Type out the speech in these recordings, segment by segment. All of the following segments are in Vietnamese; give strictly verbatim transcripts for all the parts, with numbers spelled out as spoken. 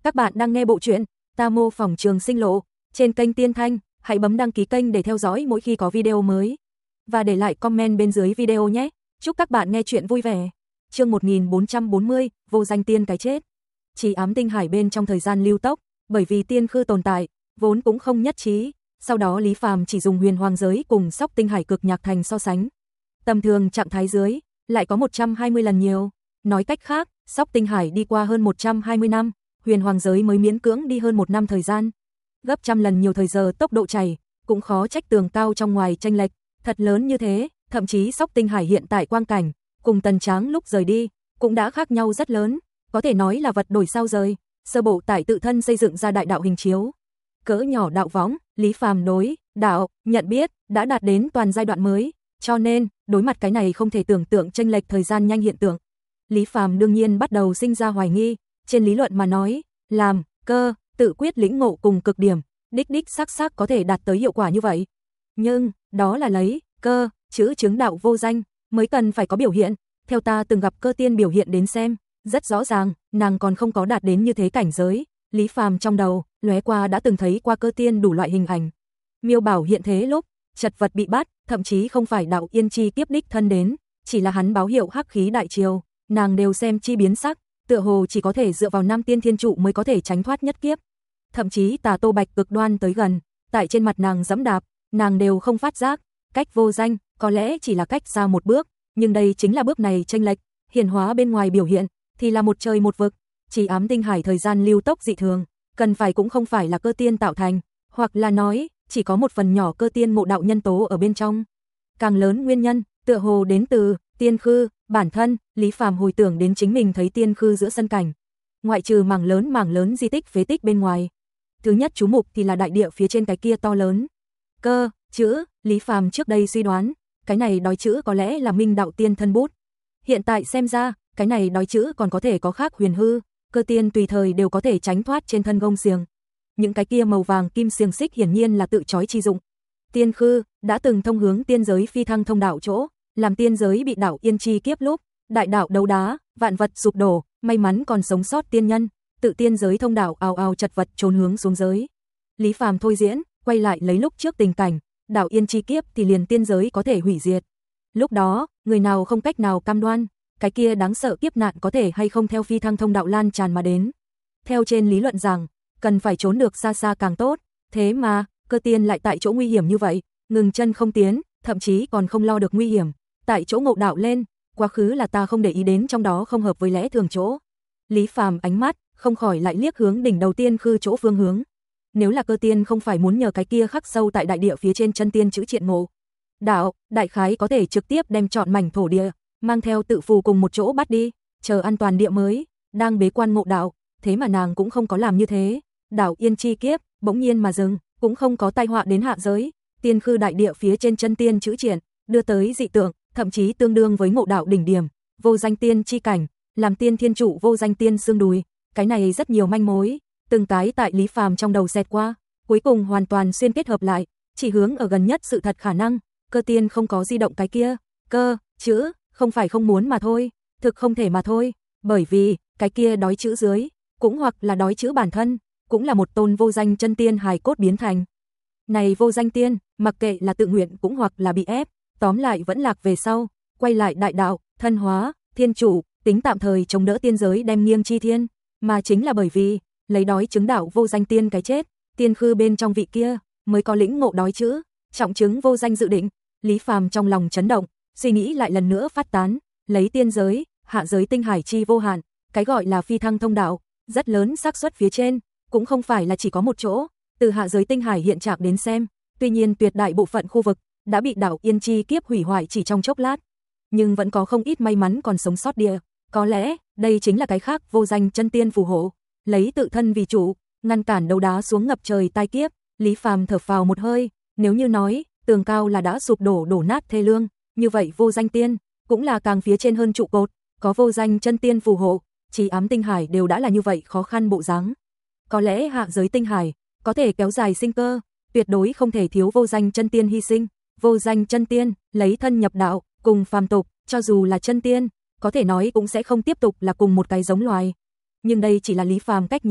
Các bạn đang nghe bộ truyện Ta mô phỏng trường sinh lộ trên kênh Tiên Thanh, hãy bấm đăng ký kênh để theo dõi mỗi khi có video mới. Và để lại comment bên dưới video nhé. Chúc các bạn nghe chuyện vui vẻ. Chương một nghìn bốn trăm bốn mươi, vô danh tiên cái chết. Chỉ ám tinh hải bên trong thời gian lưu tốc, bởi vì tiên khư tồn tại, vốn cũng không nhất trí. Sau đó Lý Phàm chỉ dùng huyền hoàng giới cùng sóc tinh hải cực nhạc thành so sánh. Tầm thường trạng thái dưới, lại có một trăm hai mươi lần nhiều. Nói cách khác, sóc tinh hải đi qua hơn một trăm hai mươi năm, huyền hoàng giới mới miễn cưỡng đi hơn một năm thời gian. Gấp trăm lần nhiều thời giờ tốc độ chảy, cũng khó trách tường cao trong ngoài chênh lệch thật lớn như thế, thậm chí sóc tinh hải hiện tại quang cảnh, cùng Tần Tráng lúc rời đi, cũng đã khác nhau rất lớn, có thể nói là vật đổi sao rời, sơ bộ tại tự thân xây dựng ra đại đạo hình chiếu. Cỡ nhỏ đạo võng, Lý Phàm đối, đạo, nhận biết, đã đạt đến toàn giai đoạn mới, cho nên, đối mặt cái này không thể tưởng tượng chênh lệch thời gian nhanh hiện tượng. Lý Phàm đương nhiên bắt đầu sinh ra hoài nghi, trên lý luận mà nói, làm, cơ, tự quyết lĩnh ngộ cùng cực điểm, đích đích xác xác có thể đạt tới hiệu quả như vậy. Nhưng, đó là lấy, cơ, chữ chứng đạo vô danh, mới cần phải có biểu hiện, theo ta từng gặp cơ tiên biểu hiện đến xem, rất rõ ràng, nàng còn không có đạt đến như thế cảnh giới. Lý Phàm trong đầu, lóe qua đã từng thấy qua cơ tiên đủ loại hình ảnh. Miêu Bảo hiện thế lúc, chật vật bị bắt, thậm chí không phải đạo Yên Chi tiếp đích thân đến, chỉ là hắn báo hiệu hắc khí đại triều, nàng đều xem chi biến sắc, tựa hồ chỉ có thể dựa vào Nam Tiên Thiên Trụ mới có thể tránh thoát nhất kiếp. Thậm chí Tà Tô Bạch cực đoan tới gần, tại trên mặt nàng giẫm đạp, nàng đều không phát giác, cách vô danh, có lẽ chỉ là cách xa một bước, nhưng đây chính là bước này chênh lệch, hiển hóa bên ngoài biểu hiện thì là một trời một vực, chỉ ám tinh hải thời gian lưu tốc dị thường, cần phải cũng không phải là cơ tiên tạo thành, hoặc là nói, chỉ có một phần nhỏ cơ tiên ngộ đạo nhân tố ở bên trong. Càng lớn nguyên nhân, tựa hồ đến từ tiên khư, bản thân, Lý Phàm hồi tưởng đến chính mình thấy tiên khư giữa sân cảnh. Ngoại trừ mảng lớn mảng lớn di tích phế tích bên ngoài. Thứ nhất chú mục thì là đại địa phía trên cái kia to lớn. Cơ, chữ, Lý Phàm trước đây suy đoán, cái này đói chữ có lẽ là minh đạo tiên thân bút. Hiện tại xem ra, cái này đói chữ còn có thể có khác huyền hư, cơ tiên tùy thời đều có thể tránh thoát trên thân gông xiềng. Những cái kia màu vàng kim xiềng xích hiển nhiên là tự chói chi dụng. Tiên khư đã từng thông hướng tiên giới phi thăng thông đạo chỗ, làm tiên giới bị đạo Yên Chi kiếp lúc, đại đạo đấu đá, vạn vật sụp đổ, may mắn còn sống sót tiên nhân, tự tiên giới thông đạo ào ào chật vật trốn hướng xuống giới. Lý Phàm thôi diễn, quay lại lấy lúc trước tình cảnh, đạo Yên Chi kiếp thì liền tiên giới có thể hủy diệt. Lúc đó, người nào không cách nào cam đoan, cái kia đáng sợ kiếp nạn có thể hay không theo phi thăng thông đạo lan tràn mà đến. Theo trên lý luận rằng, cần phải trốn được xa xa càng tốt, thế mà, cơ tiên lại tại chỗ nguy hiểm như vậy, ngừng chân không tiến, thậm chí còn không lo được nguy hiểm, tại chỗ ngộ đạo lên, quá khứ là ta không để ý đến trong đó không hợp với lẽ thường chỗ. Lý Phàm ánh mắt không khỏi lại liếc hướng đỉnh đầu tiên khư chỗ phương hướng. Nếu là cơ tiên không phải muốn nhờ cái kia khắc sâu tại đại địa phía trên chân tiên chữ triện ngộ đạo, đại khái có thể trực tiếp đem chọn mảnh thổ địa, mang theo tự phù cùng một chỗ bắt đi, chờ an toàn địa mới, đang bế quan ngộ đạo, thế mà nàng cũng không có làm như thế. Đạo Yên Chi kiếp, bỗng nhiên mà dừng, cũng không có tai họa đến hạ giới, tiên khư đại địa phía trên chân tiên chữ triện, đưa tới dị tượng, thậm chí tương đương với ngộ đạo đỉnh điểm, vô danh tiên chi cảnh, làm tiên thiên trụ vô danh tiên xương đùi, cái này rất nhiều manh mối, từng cái tại Lý Phàm trong đầu xẹt qua, cuối cùng hoàn toàn xuyên kết hợp lại, chỉ hướng ở gần nhất sự thật khả năng, cơ tiên không có di động cái kia, cơ, chữ, không phải không muốn mà thôi, thực không thể mà thôi, bởi vì, cái kia đói chữ dưới, cũng hoặc là đói chữ bản thân, cũng là một tôn vô danh chân tiên hài cốt biến thành. Này vô danh tiên, mặc kệ là tự nguyện cũng hoặc là bị ép, tóm lại vẫn lạc về sau, quay lại đại đạo, thân hóa, thiên chủ, tính tạm thời chống đỡ tiên giới đem nghiêng chi thiên, mà chính là bởi vì, lấy đói chứng đạo vô danh tiên cái chết, tiên khư bên trong vị kia, mới có lĩnh ngộ đói chữ, trọng chứng vô danh dự định. Lý Phàm trong lòng chấn động, suy nghĩ lại lần nữa phát tán, lấy tiên giới, hạ giới tinh hải chi vô hạn, cái gọi là phi thăng thông đạo, rất lớn xác suất phía trên, cũng không phải là chỉ có một chỗ, từ hạ giới tinh hải hiện trạng đến xem, tuy nhiên tuyệt đại bộ phận khu vực đã bị đạo Yên Chi kiếp hủy hoại chỉ trong chốc lát, nhưng vẫn có không ít may mắn còn sống sót địa, có lẽ đây chính là cái khác vô danh chân tiên phù hộ, lấy tự thân vì chủ, ngăn cản đấu đá xuống ngập trời tai kiếp. Lý Phàm thở phào một hơi, nếu như nói tường cao là đã sụp đổ đổ nát thê lương, như vậy vô danh tiên cũng là càng phía trên hơn trụ cột, có vô danh chân tiên phù hộ, chỉ ám tinh hải đều đã là như vậy khó khăn bộ dáng. Có lẽ hạ giới tinh hải có thể kéo dài sinh cơ, tuyệt đối không thể thiếu vô danh chân tiên hy sinh. Vô danh chân tiên lấy thân nhập đạo, cùng phàm tục, cho dù là chân tiên, có thể nói cũng sẽ không tiếp tục là cùng một cái giống loài. Nhưng đây chỉ là Lý Phàm cách nhìn,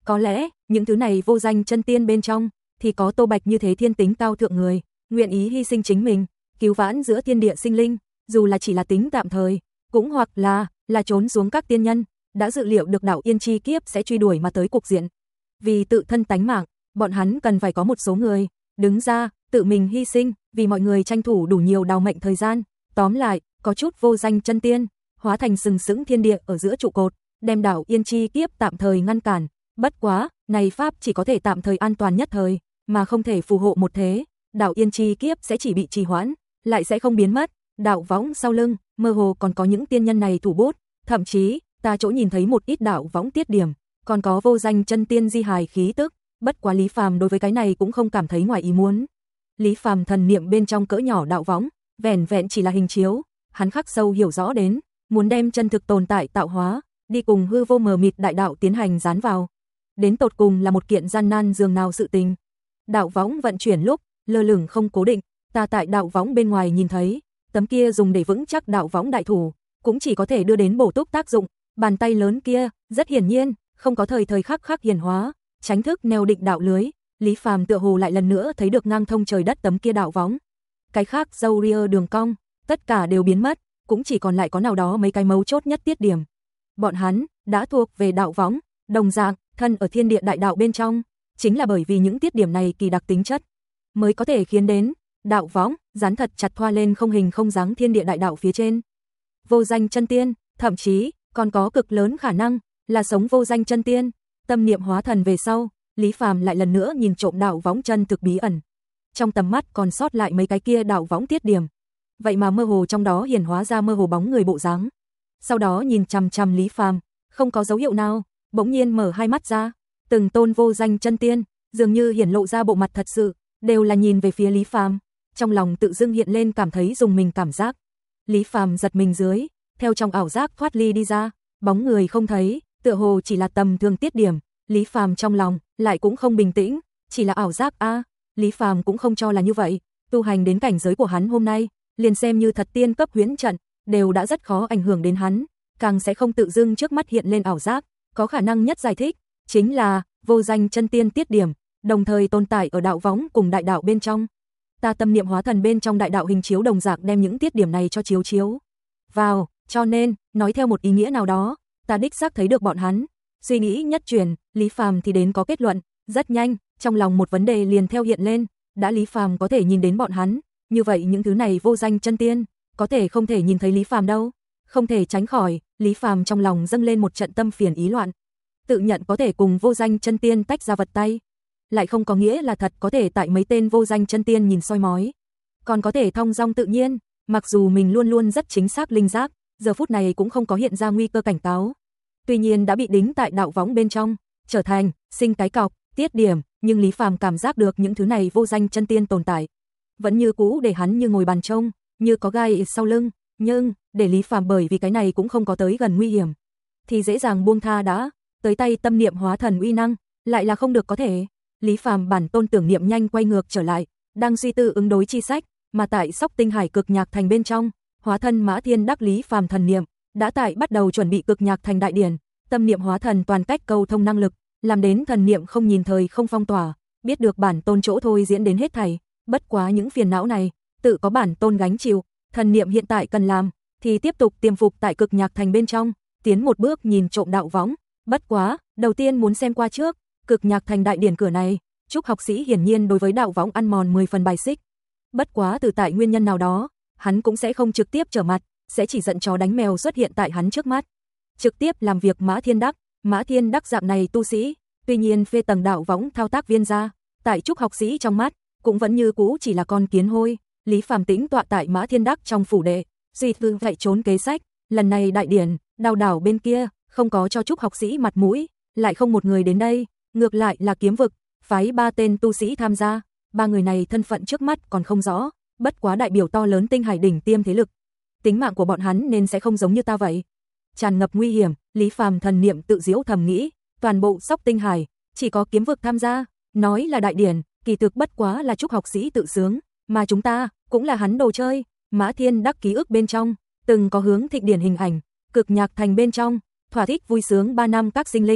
Có lẽ, những thứ này vô danh chân tiên bên trong, thì có Tô Bạch như thế thiên tính cao thượng người, nguyện ý hy sinh chính mình, cứu vãn giữa thiên địa sinh linh, dù là chỉ là tính tạm thời, cũng hoặc là, là trốn xuống các tiên nhân, đã dự liệu được đạo yên chi kiếp sẽ truy đuổi mà tới cục diện. Vì tự thân tánh mạng, bọn hắn cần phải có một số người, đứng ra, tự mình hy sinh, vì mọi người tranh thủ đủ nhiều đào mệnh thời gian. Tóm lại, có chút vô danh chân tiên, hóa thành sừng sững thiên địa ở giữa trụ cột, đem đạo yên chi kiếp tạm thời ngăn cản. Bất quá, này pháp chỉ có thể tạm thời an toàn nhất thời, mà không thể phù hộ một thế, đạo yên chi kiếp sẽ chỉ bị trì hoãn, lại sẽ không biến mất. Đạo võng sau lưng, mơ hồ còn có những tiên nhân này thủ bút, thậm chí, ta chỗ nhìn thấy một ít đạo võng tiết điểm, còn có vô danh chân tiên di hài khí tức, bất quá Lý Phàm đối với cái này cũng không cảm thấy ngoài ý muốn. Lý Phàm thần niệm bên trong cỡ nhỏ đạo võng, vẻn vẹn chỉ là hình chiếu, hắn khắc sâu hiểu rõ đến, muốn đem chân thực tồn tại tạo hóa, đi cùng hư vô mờ mịt đại đạo tiến hành dán vào. Đến tột cùng là một kiện gian nan dường nào sự tình. Đạo võng vận chuyển lúc, lơ lửng không cố định, ta tại đạo võng bên ngoài nhìn thấy, tấm kia dùng để vững chắc đạo võng đại thủ, cũng chỉ có thể đưa đến bổ túc tác dụng, bàn tay lớn kia, rất hiển nhiên, không có thời thời khắc khắc hiển hóa, tránh thức neo định đạo lưới. Lý Phàm tựa hồ lại lần nữa thấy được ngang thông trời đất tấm kia đạo võng. Cái khác dâu ria đường cong, tất cả đều biến mất, cũng chỉ còn lại có nào đó mấy cái mấu chốt nhất tiết điểm. Bọn hắn đã thuộc về đạo võng, đồng dạng, thân ở thiên địa đại đạo bên trong, chính là bởi vì những tiết điểm này kỳ đặc tính chất, mới có thể khiến đến đạo võng dán thật chặt thoa lên không hình không dáng thiên địa đại đạo phía trên. Vô danh chân tiên, thậm chí còn có cực lớn khả năng là sống vô danh chân tiên, tâm niệm hóa thần về sau, Lý Phàm lại lần nữa nhìn trộm đạo võng chân thực bí ẩn. Trong tầm mắt còn sót lại mấy cái kia đạo võng tiết điểm, vậy mà mơ hồ trong đó hiển hóa ra mơ hồ bóng người bộ dáng. Sau đó nhìn chằm chằm Lý Phàm, không có dấu hiệu nào, bỗng nhiên mở hai mắt ra, từng tôn vô danh chân tiên, dường như hiển lộ ra bộ mặt thật sự, đều là nhìn về phía Lý Phàm, trong lòng tự dưng hiện lên cảm thấy dùng mình cảm giác. Lý Phàm giật mình dưới, theo trong ảo giác thoát ly đi ra, bóng người không thấy, tựa hồ chỉ là tầm thường tiết điểm, Lý Phàm trong lòng lại cũng không bình tĩnh, chỉ là ảo giác a, à, Lý Phàm cũng không cho là như vậy, tu hành đến cảnh giới của hắn hôm nay, liền xem như thật tiên cấp huyễn trận, đều đã rất khó ảnh hưởng đến hắn, càng sẽ không tự dưng trước mắt hiện lên ảo giác, có khả năng nhất giải thích chính là vô danh chân tiên tiết điểm, đồng thời tồn tại ở đạo võng cùng đại đạo bên trong. Ta tâm niệm hóa thần bên trong đại đạo hình chiếu đồng dạng đem những tiết điểm này cho chiếu chiếu vào, cho nên, nói theo một ý nghĩa nào đó, ta đích xác thấy được bọn hắn. Suy nghĩ nhất chuyển, Lý Phàm thì đến có kết luận, rất nhanh, trong lòng một vấn đề liền theo hiện lên, đã Lý Phàm có thể nhìn đến bọn hắn, như vậy những thứ này vô danh chân tiên, có thể không thể nhìn thấy Lý Phàm đâu, không thể tránh khỏi, Lý Phàm trong lòng dâng lên một trận tâm phiền ý loạn. Tự nhận có thể cùng vô danh chân tiên tách ra vật tay, lại không có nghĩa là thật có thể tại mấy tên vô danh chân tiên nhìn soi mói, còn có thể thong dong tự nhiên, mặc dù mình luôn luôn rất chính xác linh giác, giờ phút này cũng không có hiện ra nguy cơ cảnh cáo. Tuy nhiên đã bị đính tại đạo võng bên trong, trở thành sinh cái cọc, tiết điểm, nhưng Lý Phàm cảm giác được những thứ này vô danh chân tiên tồn tại, vẫn như cũ để hắn như ngồi bàn trông, như có gai sau lưng, nhưng để Lý Phàm bởi vì cái này cũng không có tới gần nguy hiểm, thì dễ dàng buông tha đã, tới tay tâm niệm hóa thần uy năng, lại là không được có thể. Lý Phàm bản tôn tưởng niệm nhanh quay ngược trở lại, đang suy tư ứng đối chi sách, mà tại Sóc Tinh Hải cực nhạc thành bên trong, hóa thân Mã Thiên đắc Lý Phàm thần niệm, đã tại bắt đầu chuẩn bị cực nhạc thành đại điển, tâm niệm hóa thần toàn cách câu thông năng lực, làm đến thần niệm không nhìn thời không phong tỏa, biết được bản tôn chỗ thôi diễn đến hết thảy, bất quá những phiền não này, tự có bản tôn gánh chịu, thần niệm hiện tại cần làm thì tiếp tục tiềm phục tại cực nhạc thành bên trong, tiến một bước nhìn trộm đạo võng, bất quá, đầu tiên muốn xem qua trước, cực nhạc thành đại điển cửa này, Trúc học sĩ hiển nhiên đối với đạo võng ăn mòn mười phần bài xích. Bất quá từ tại nguyên nhân nào đó, hắn cũng sẽ không trực tiếp trở mặt, sẽ chỉ giận chó đánh mèo xuất hiện tại hắn trước mắt. Trực tiếp làm việc Mã Thiên Đắc, Mã Thiên Đắc dạng này tu sĩ, tuy nhiên phê tầng đạo võng thao tác viên ra, tại Trúc học sĩ trong mắt, cũng vẫn như cũ chỉ là con kiến hôi. Lý Phàm tĩnh tọa tại Mã Thiên Đắc trong phủ đệ, duy tư chạy trốn kế sách, lần này đại điển, đào đảo bên kia, không có cho Trúc học sĩ mặt mũi, lại không một người đến đây, ngược lại là kiếm vực, phái ba tên tu sĩ tham gia, ba người này thân phận trước mắt còn không rõ, bất quá đại biểu to lớn tinh hải đỉnh tiêm thế lực. Tính mạng của bọn hắn nên sẽ không giống như ta vậy. Tràn ngập nguy hiểm, Lý Phàm thần niệm tự diễu thầm nghĩ, toàn bộ Sóc Tinh Hải, chỉ có kiếm vực tham gia, nói là đại điển, kỳ thực bất quá là Trúc học sĩ tự sướng, mà chúng ta, cũng là hắn đồ chơi. Mã Thiên Đắc ký ức bên trong, từng có hướng thịnh điển hình ảnh, cực nhạc thành bên trong, thỏa thích vui sướng ba năm các sinh linh,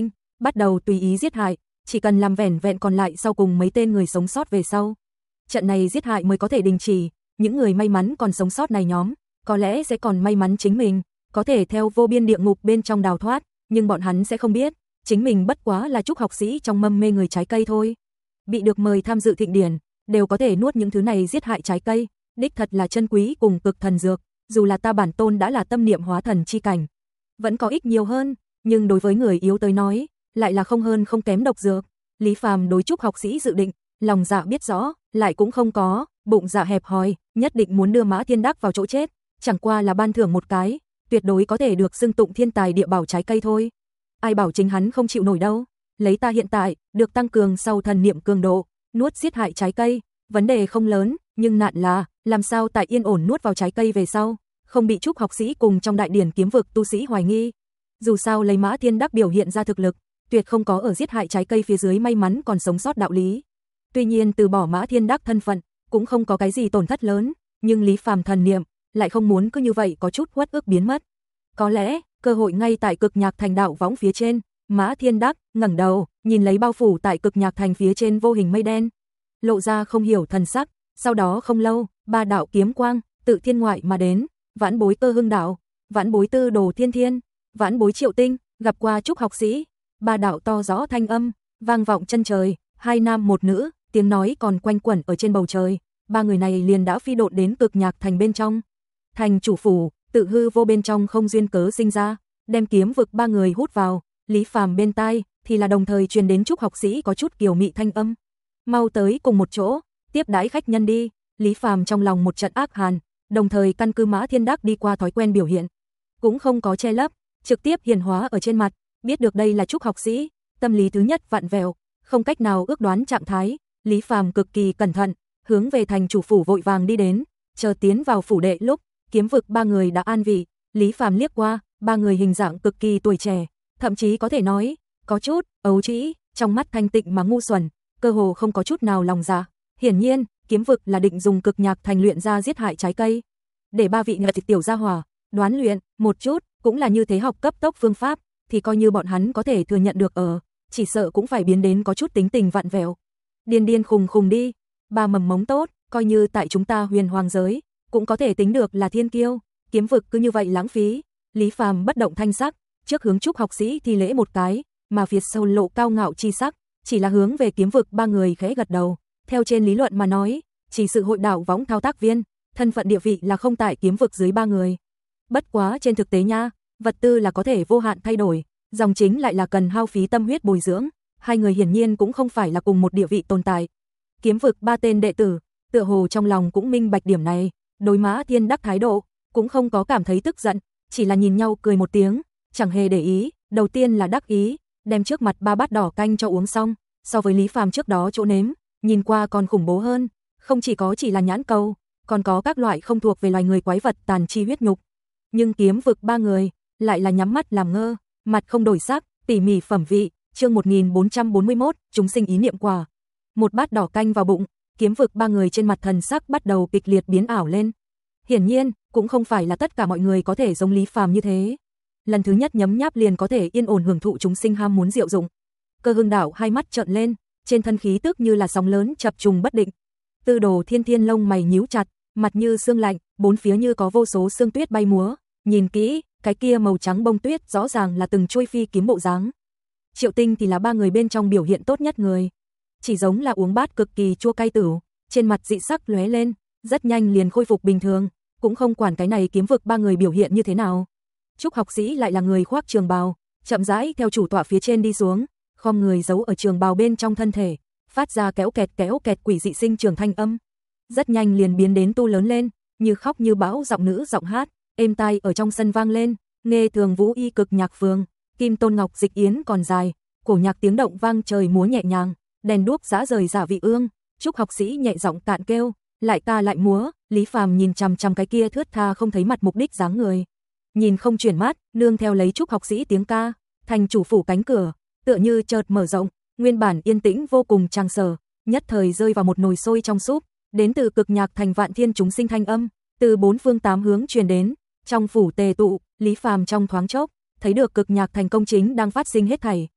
bắt đầu tùy ý giết hại, chỉ cần làm vẻn vẹn còn lại sau cùng mấy tên người sống sót về sau. Trận này giết hại mới có thể đình chỉ, những người may mắn còn sống sót này nhóm, có lẽ sẽ còn may mắn chính mình, có thể theo vô biên địa ngục bên trong đào thoát, nhưng bọn hắn sẽ không biết, chính mình bất quá là trúc học sĩ trong mâm mê người trái cây thôi. Bị được mời tham dự thịnh điển, đều có thể nuốt những thứ này giết hại trái cây, đích thật là chân quý cùng cực thần dược, dù là ta bản tôn đã là tâm niệm hóa thần chi cảnh, vẫn có ích nhiều hơn, nhưng đối với người yếu tới nói, lại là không hơn không kém độc dược. Lý Phàm đối trúc học sĩ dự định, lòng dạ biết rõ, lại cũng không có, bụng dạ hẹp hòi, nhất định muốn đưa Mã Thiên Đắc vào chỗ chết, chẳng qua là ban thưởng một cái, tuyệt đối có thể được xưng tụng thiên tài địa bảo trái cây thôi. Ai bảo chính hắn không chịu nổi đâu, lấy ta hiện tại, được tăng cường sau thần niệm cường độ, nuốt giết hại trái cây, vấn đề không lớn, nhưng nạn là, làm sao tại yên ổn nuốt vào trái cây về sau, không bị trúc học sĩ cùng trong đại điển kiếm vực tu sĩ hoài nghi. Dù sao lấy Mã Thiên Đắc biểu hiện ra thực lực, tuyệt không có ở giết hại trái cây phía dưới may mắn còn sống sót đạo lý. Tuy nhiên từ bỏ Mã Thiên Đắc thân phận, cũng không có cái gì tổn thất lớn, nhưng Lý Phàm thần niệm lại không muốn cứ như vậy có chút uất ức biến mất. Có lẽ, cơ hội ngay tại Cực Nhạc Thành đạo võng phía trên. Mã Thiên Đắc ngẩng đầu, nhìn lấy bao phủ tại Cực Nhạc Thành phía trên vô hình mây đen, lộ ra không hiểu thần sắc, sau đó không lâu, ba đạo kiếm quang tự thiên ngoại mà đến, vãn bối Cơ Hưng đạo, vãn bối Tư Đồ Thiên Thiên, vãn bối Triệu Tinh, gặp qua trúc học sĩ. Ba đạo to rõ thanh âm vang vọng chân trời, hai nam một nữ, tiếng nói còn quanh quẩn ở trên bầu trời. Ba người này liền đã phi độn đến Cực Nhạc Thành bên trong. Thành chủ phủ, tự hư vô bên trong không duyên cớ sinh ra, đem kiếm vực ba người hút vào. Lý Phàm bên tai thì là đồng thời truyền đến trúc học sĩ có chút kiều mị thanh âm. Mau tới cùng một chỗ, tiếp đãi khách nhân đi. Lý Phàm trong lòng một trận ác hàn, đồng thời căn cứ Mã Thiên Đắc đi qua thói quen biểu hiện, cũng không có che lấp, trực tiếp hiển hóa ở trên mặt, biết được đây là trúc học sĩ, tâm lý thứ nhất vặn vẹo, không cách nào ước đoán trạng thái. Lý Phàm cực kỳ cẩn thận, hướng về thành chủ phủ vội vàng đi đến, chờ tiến vào phủ đệ lúc, kiếm vực ba người đã an vị. Lý Phàm liếc qua, ba người hình dạng cực kỳ tuổi trẻ, thậm chí có thể nói, có chút ấu trĩ, trong mắt thanh tịnh mà ngu xuẩn, cơ hồ không có chút nào lòng dạ. Hiển nhiên, kiếm vực là định dùng Cực Nhạc Thành luyện ra giết hại trái cây, để ba vị ngật tiểu gia hỏa đoán luyện một chút, cũng là như thế học cấp tốc phương pháp, thì coi như bọn hắn có thể thừa nhận được ở, chỉ sợ cũng phải biến đến có chút tính tình vặn vẹo, điên điên khùng khùng đi. Ba mầm mống tốt, coi như tại chúng ta huyền hoàng giới, cũng có thể tính được là thiên kiêu, kiếm vực cứ như vậy lãng phí. Lý Phàm bất động thanh sắc, trước hướng trúc học sĩ thi lễ một cái, mà phía sau lộ cao ngạo chi sắc, chỉ là hướng về kiếm vực ba người khẽ gật đầu. Theo trên lý luận mà nói, chỉ sự hội đạo võng thao tác viên, thân phận địa vị là không tại kiếm vực dưới ba người. Bất quá trên thực tế nha, vật tư là có thể vô hạn thay đổi, dòng chính lại là cần hao phí tâm huyết bồi dưỡng, hai người hiển nhiên cũng không phải là cùng một địa vị tồn tại. Kiếm vực ba tên đệ tử, tựa hồ trong lòng cũng minh bạch điểm này, đối Mã Thiên Đắc thái độ, cũng không có cảm thấy tức giận, chỉ là nhìn nhau cười một tiếng, chẳng hề để ý. Đầu tiên là đắc ý, đem trước mặt ba bát đỏ canh cho uống xong, so với Lý Phàm trước đó chỗ nếm, nhìn qua còn khủng bố hơn, không chỉ có chỉ là nhãn cầu, còn có các loại không thuộc về loài người quái vật tàn chi huyết nhục. Nhưng kiếm vực ba người lại là nhắm mắt làm ngơ, mặt không đổi sắc, tỉ mỉ phẩm vị. Chương một nghìn bốn trăm bốn mươi mốt, chúng sinh ý niệm quả. Một bát đỏ canh vào bụng, kiếm vực ba người trên mặt thần sắc bắt đầu kịch liệt biến ảo lên. Hiển nhiên, cũng không phải là tất cả mọi người có thể giống Lý Phàm như thế. Lần thứ nhất nhấm nháp liền có thể yên ổn hưởng thụ chúng sinh ham muốn diệu dụng. Cơ Hưng đạo hai mắt trợn lên, trên thân khí tức như là sóng lớn chập trùng bất định. Tư Đồ Thiên Thiên lông mày nhíu chặt, mặt như sương lạnh, bốn phía như có vô số sương tuyết bay múa, nhìn kỹ, cái kia màu trắng bông tuyết rõ ràng là từng chuôi phi kiếm bộ dáng. Triệu Tinh thì là ba người bên trong biểu hiện tốt nhất người, chỉ giống là uống bát cực kỳ chua cay tửu, trên mặt dị sắc lóe lên, rất nhanh liền khôi phục bình thường, cũng không quản cái này kiếm vực ba người biểu hiện như thế nào. Trúc học sĩ lại là người khoác trường bào, chậm rãi theo chủ tọa phía trên đi xuống, khom người giấu ở trường bào bên trong thân thể, phát ra kéo kẹt kéo kẹt quỷ dị sinh trường thanh âm. Rất nhanh liền biến đến tu lớn lên, như khóc như bão giọng nữ giọng hát, êm tai ở trong sân vang lên, nghe thường vũ y cực nhạc phường, kim tôn ngọc dịch yến còn dài, cổ nhạc tiếng động vang trời múa nhẹ nhàng, đèn đuốc giã rời giả vị ương. Trúc học sĩ nhẹ giọng cạn kêu, lại ta lại múa. Lý Phàm nhìn chằm chằm cái kia thướt tha không thấy mặt mục đích dáng người, nhìn không chuyển mắt, nương theo lấy Trúc học sĩ tiếng ca, thành chủ phủ cánh cửa tựa như chợt mở rộng, nguyên bản yên tĩnh vô cùng trang sở, nhất thời rơi vào một nồi sôi trong súp, đến từ Cực Nhạc Thành vạn thiên chúng sinh thanh âm, từ bốn phương tám hướng truyền đến, trong phủ tề tụ. Lý Phàm trong thoáng chốc thấy được Cực Nhạc Thành công chính đang phát sinh hết thảy.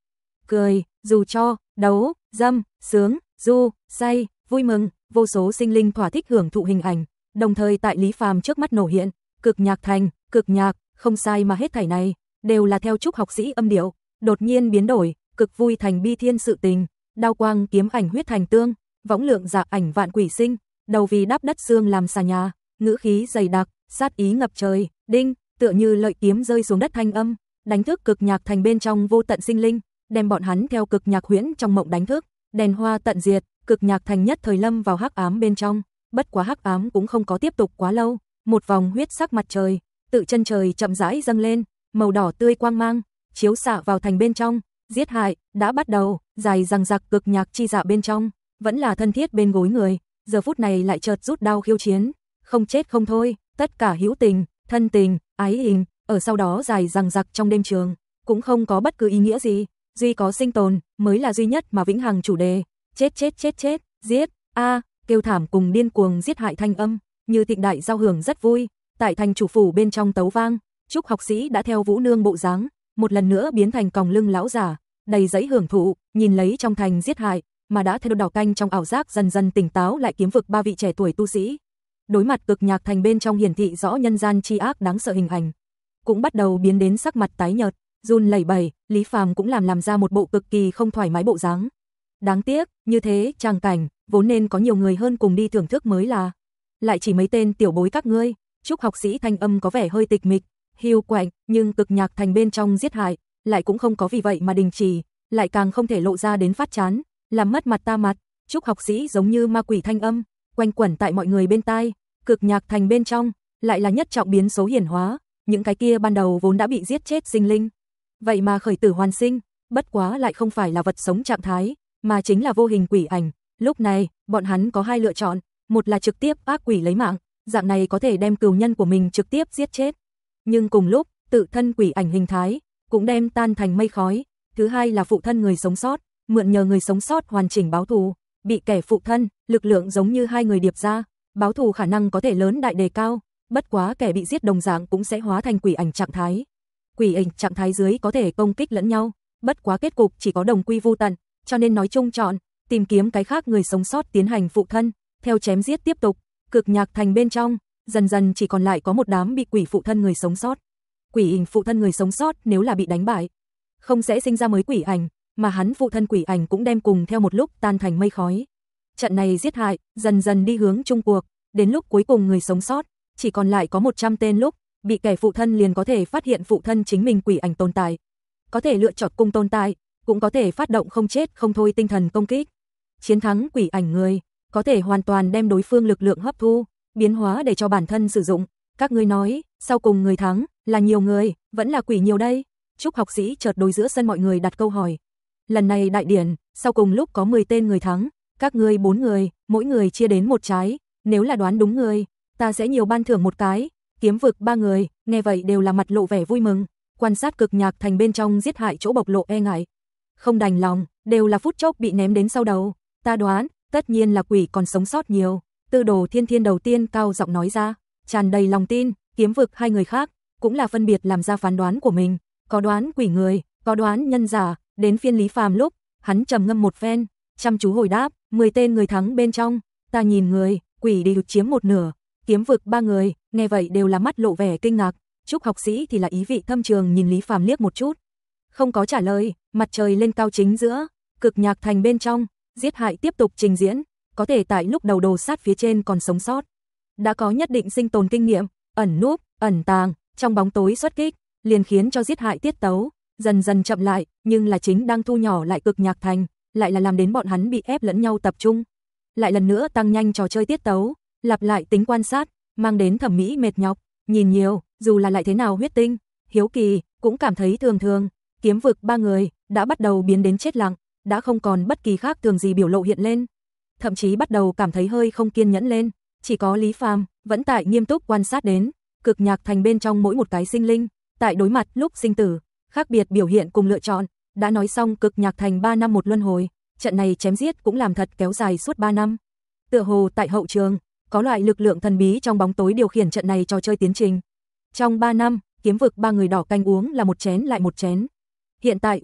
cười, dù cho, đấu, dâm, sướng, du, say, vui mừng, vô số sinh linh thỏa thích hưởng thụ hình ảnh, đồng thời tại Lý Phàm trước mắt nổ hiện, cực nhạc thành, cực nhạc, không sai mà hết thảy này đều là theo Trúc học sĩ âm điệu, đột nhiên biến đổi, cực vui thành bi thiên sự tình, đao quang kiếm ảnh huyết thành tương, võng lượng dạ ảnh vạn quỷ sinh, đầu vì đắp đất xương làm xà nhà, ngữ khí dày đặc, sát ý ngập trời, đinh, tựa như lợi kiếm rơi xuống đất thanh âm, đánh thức cực nhạc thành bên trong vô tận sinh linh, đem bọn hắn theo cực nhạc huyễn trong mộng đánh thức, đèn hoa tận diệt, cực nhạc thành nhất thời lâm vào hắc ám bên trong, bất quá hắc ám cũng không có tiếp tục quá lâu, một vòng huyết sắc mặt trời, tự chân trời chậm rãi dâng lên, màu đỏ tươi quang mang, chiếu xạ vào thành bên trong, giết hại đã bắt đầu, dài dằng dặc cực nhạc chi dạ bên trong, vẫn là thân thiết bên gối người, giờ phút này lại chợt rút đao khiêu chiến, không chết không thôi, tất cả hữu tình, thân tình, ái hình, ở sau đó dài dằng dặc trong đêm trường, cũng không có bất cứ ý nghĩa gì, duy có sinh tồn mới là duy nhất mà vĩnh hằng chủ đề, chết chết chết chết, giết, a, kêu thảm cùng điên cuồng giết hại thanh âm, như thịnh đại giao hưởng rất vui, tại thành chủ phủ bên trong tấu vang, Trúc học sĩ đã theo Vũ Nương bộ dáng, một lần nữa biến thành còng lưng lão giả, đầy giấy hưởng thụ, nhìn lấy trong thành giết hại, mà đã theo đỏ canh trong ảo giác dần dần tỉnh táo lại kiếm vực ba vị trẻ tuổi tu sĩ. Đối mặt cực nhạc thành bên trong hiển thị rõ nhân gian chi ác đáng sợ hình ảnh, cũng bắt đầu biến đến sắc mặt tái nhợt, run lẩy bẩy, Lý Phàm cũng làm làm ra một bộ cực kỳ không thoải mái bộ dáng. Đáng tiếc, như thế trang cảnh, vốn nên có nhiều người hơn cùng đi thưởng thức mới là, lại chỉ mấy tên tiểu bối các ngươi. Trúc học sĩ thanh âm có vẻ hơi tịch mịch, hiu quạnh, nhưng cực nhạc thành bên trong giết hại, lại cũng không có vì vậy mà đình chỉ, lại càng không thể lộ ra đến phát chán, làm mất mặt ta mặt. Trúc học sĩ giống như ma quỷ thanh âm, quanh quẩn tại mọi người bên tai, cực nhạc thành bên trong, lại là nhất trọng biến số hiển hóa, những cái kia ban đầu vốn đã bị giết chết sinh linh, vậy mà khởi tử hoàn sinh, bất quá lại không phải là vật sống trạng thái, mà chính là vô hình quỷ ảnh. Lúc này, bọn hắn có hai lựa chọn, một là trực tiếp ác quỷ lấy mạng, dạng này có thể đem cừu nhân của mình trực tiếp giết chết. Nhưng cùng lúc, tự thân quỷ ảnh hình thái cũng đem tan thành mây khói. Thứ hai là phụ thân người sống sót, mượn nhờ người sống sót hoàn chỉnh báo thù, bị kẻ phụ thân, lực lượng giống như hai người điệp ra, báo thù khả năng có thể lớn đại đề cao, bất quá kẻ bị giết đồng dạng cũng sẽ hóa thành quỷ ảnh trạng thái. Quỷ ảnh trạng thái dưới có thể công kích lẫn nhau, bất quá kết cục chỉ có đồng quy vu tận, cho nên nói chung chọn tìm kiếm cái khác người sống sót tiến hành phụ thân, theo chém giết tiếp tục. Cực nhạc thành bên trong, dần dần chỉ còn lại có một đám bị quỷ phụ thân người sống sót. Quỷ ảnh phụ thân người sống sót nếu là bị đánh bại, không sẽ sinh ra mới quỷ ảnh, mà hắn phụ thân quỷ ảnh cũng đem cùng theo một lúc tan thành mây khói. Trận này giết hại, dần dần đi hướng chung cuộc, đến lúc cuối cùng người sống sót chỉ còn lại có một trăm tên lúc, bị kẻ phụ thân liền có thể phát hiện phụ thân chính mình quỷ ảnh tồn tại. Có thể lựa chọn cùng tồn tại, cũng có thể phát động không chết không thôi tinh thần công kích. Chiến thắng quỷ ảnh người, có thể hoàn toàn đem đối phương lực lượng hấp thu, biến hóa để cho bản thân sử dụng. Các ngươi nói, sau cùng người thắng, là nhiều người, vẫn là quỷ nhiều đây? Trúc học sĩ chợt đối giữa sân mọi người đặt câu hỏi. Lần này đại điển, sau cùng lúc có mười tên người thắng, các ngươi bốn người, mỗi người chia đến một trái, nếu là đoán đúng người, ta sẽ nhiều ban thưởng một cái. Kiếm vực ba người, nghe vậy đều là mặt lộ vẻ vui mừng, quan sát cực nhạc thành bên trong giết hại chỗ bộc lộ e ngại. Không đành lòng, đều là phút chốc bị ném đến sau đầu. Ta đoán, tất nhiên là quỷ còn sống sót nhiều. Tư đồ thiên thiên đầu tiên cao giọng nói ra, tràn đầy lòng tin. Kiếm vực hai người khác, cũng là phân biệt làm ra phán đoán của mình. Có đoán quỷ người, có đoán nhân giả. Đến phiên Lý Phàm lúc, hắn trầm ngâm một phen, chăm chú hồi đáp, mười tên người thắng bên trong, ta nhìn người, quỷ đều chiếm một nửa. Kiếm vực ba người, nghe vậy đều là mắt lộ vẻ kinh ngạc. Trúc học sĩ thì là ý vị thâm trường nhìn Lý Phàm liếc một chút, không có trả lời. Mặt trời lên cao chính giữa, cực nhạc thành bên trong, giết hại tiếp tục trình diễn. Có thể tại lúc đầu đồ sát phía trên còn sống sót, đã có nhất định sinh tồn kinh nghiệm, ẩn núp, ẩn tàng, trong bóng tối xuất kích, liền khiến cho giết hại tiết tấu dần dần chậm lại, nhưng là chính đang thu nhỏ lại cực nhạc thành, lại là làm đến bọn hắn bị ép lẫn nhau tập trung, lại lần nữa tăng nhanh trò chơi tiết tấu, lặp lại tính quan sát, mang đến thẩm mỹ mệt nhọc, nhìn nhiều, dù là lại thế nào huyết tinh, hiếu kỳ, cũng cảm thấy thường thường. Kiếm vực ba người đã bắt đầu biến đến chết lặng, đã không còn bất kỳ khác thường gì biểu lộ hiện lên, thậm chí bắt đầu cảm thấy hơi không kiên nhẫn lên. Chỉ có Lý Phàm vẫn tại nghiêm túc quan sát đến cực nhạc thành bên trong mỗi một cái sinh linh, tại đối mặt lúc sinh tử, khác biệt biểu hiện cùng lựa chọn. Đã nói xong cực nhạc thành ba năm một luân hồi, trận này chém giết cũng làm thật kéo dài suốt ba năm. Tựa hồ tại hậu trường, có loại lực lượng thần bí trong bóng tối điều khiển trận này trò chơi tiến trình. Trong ba năm, kiếm vực ba người đỏ canh uống là một chén lại một chén. Hiện tại uống,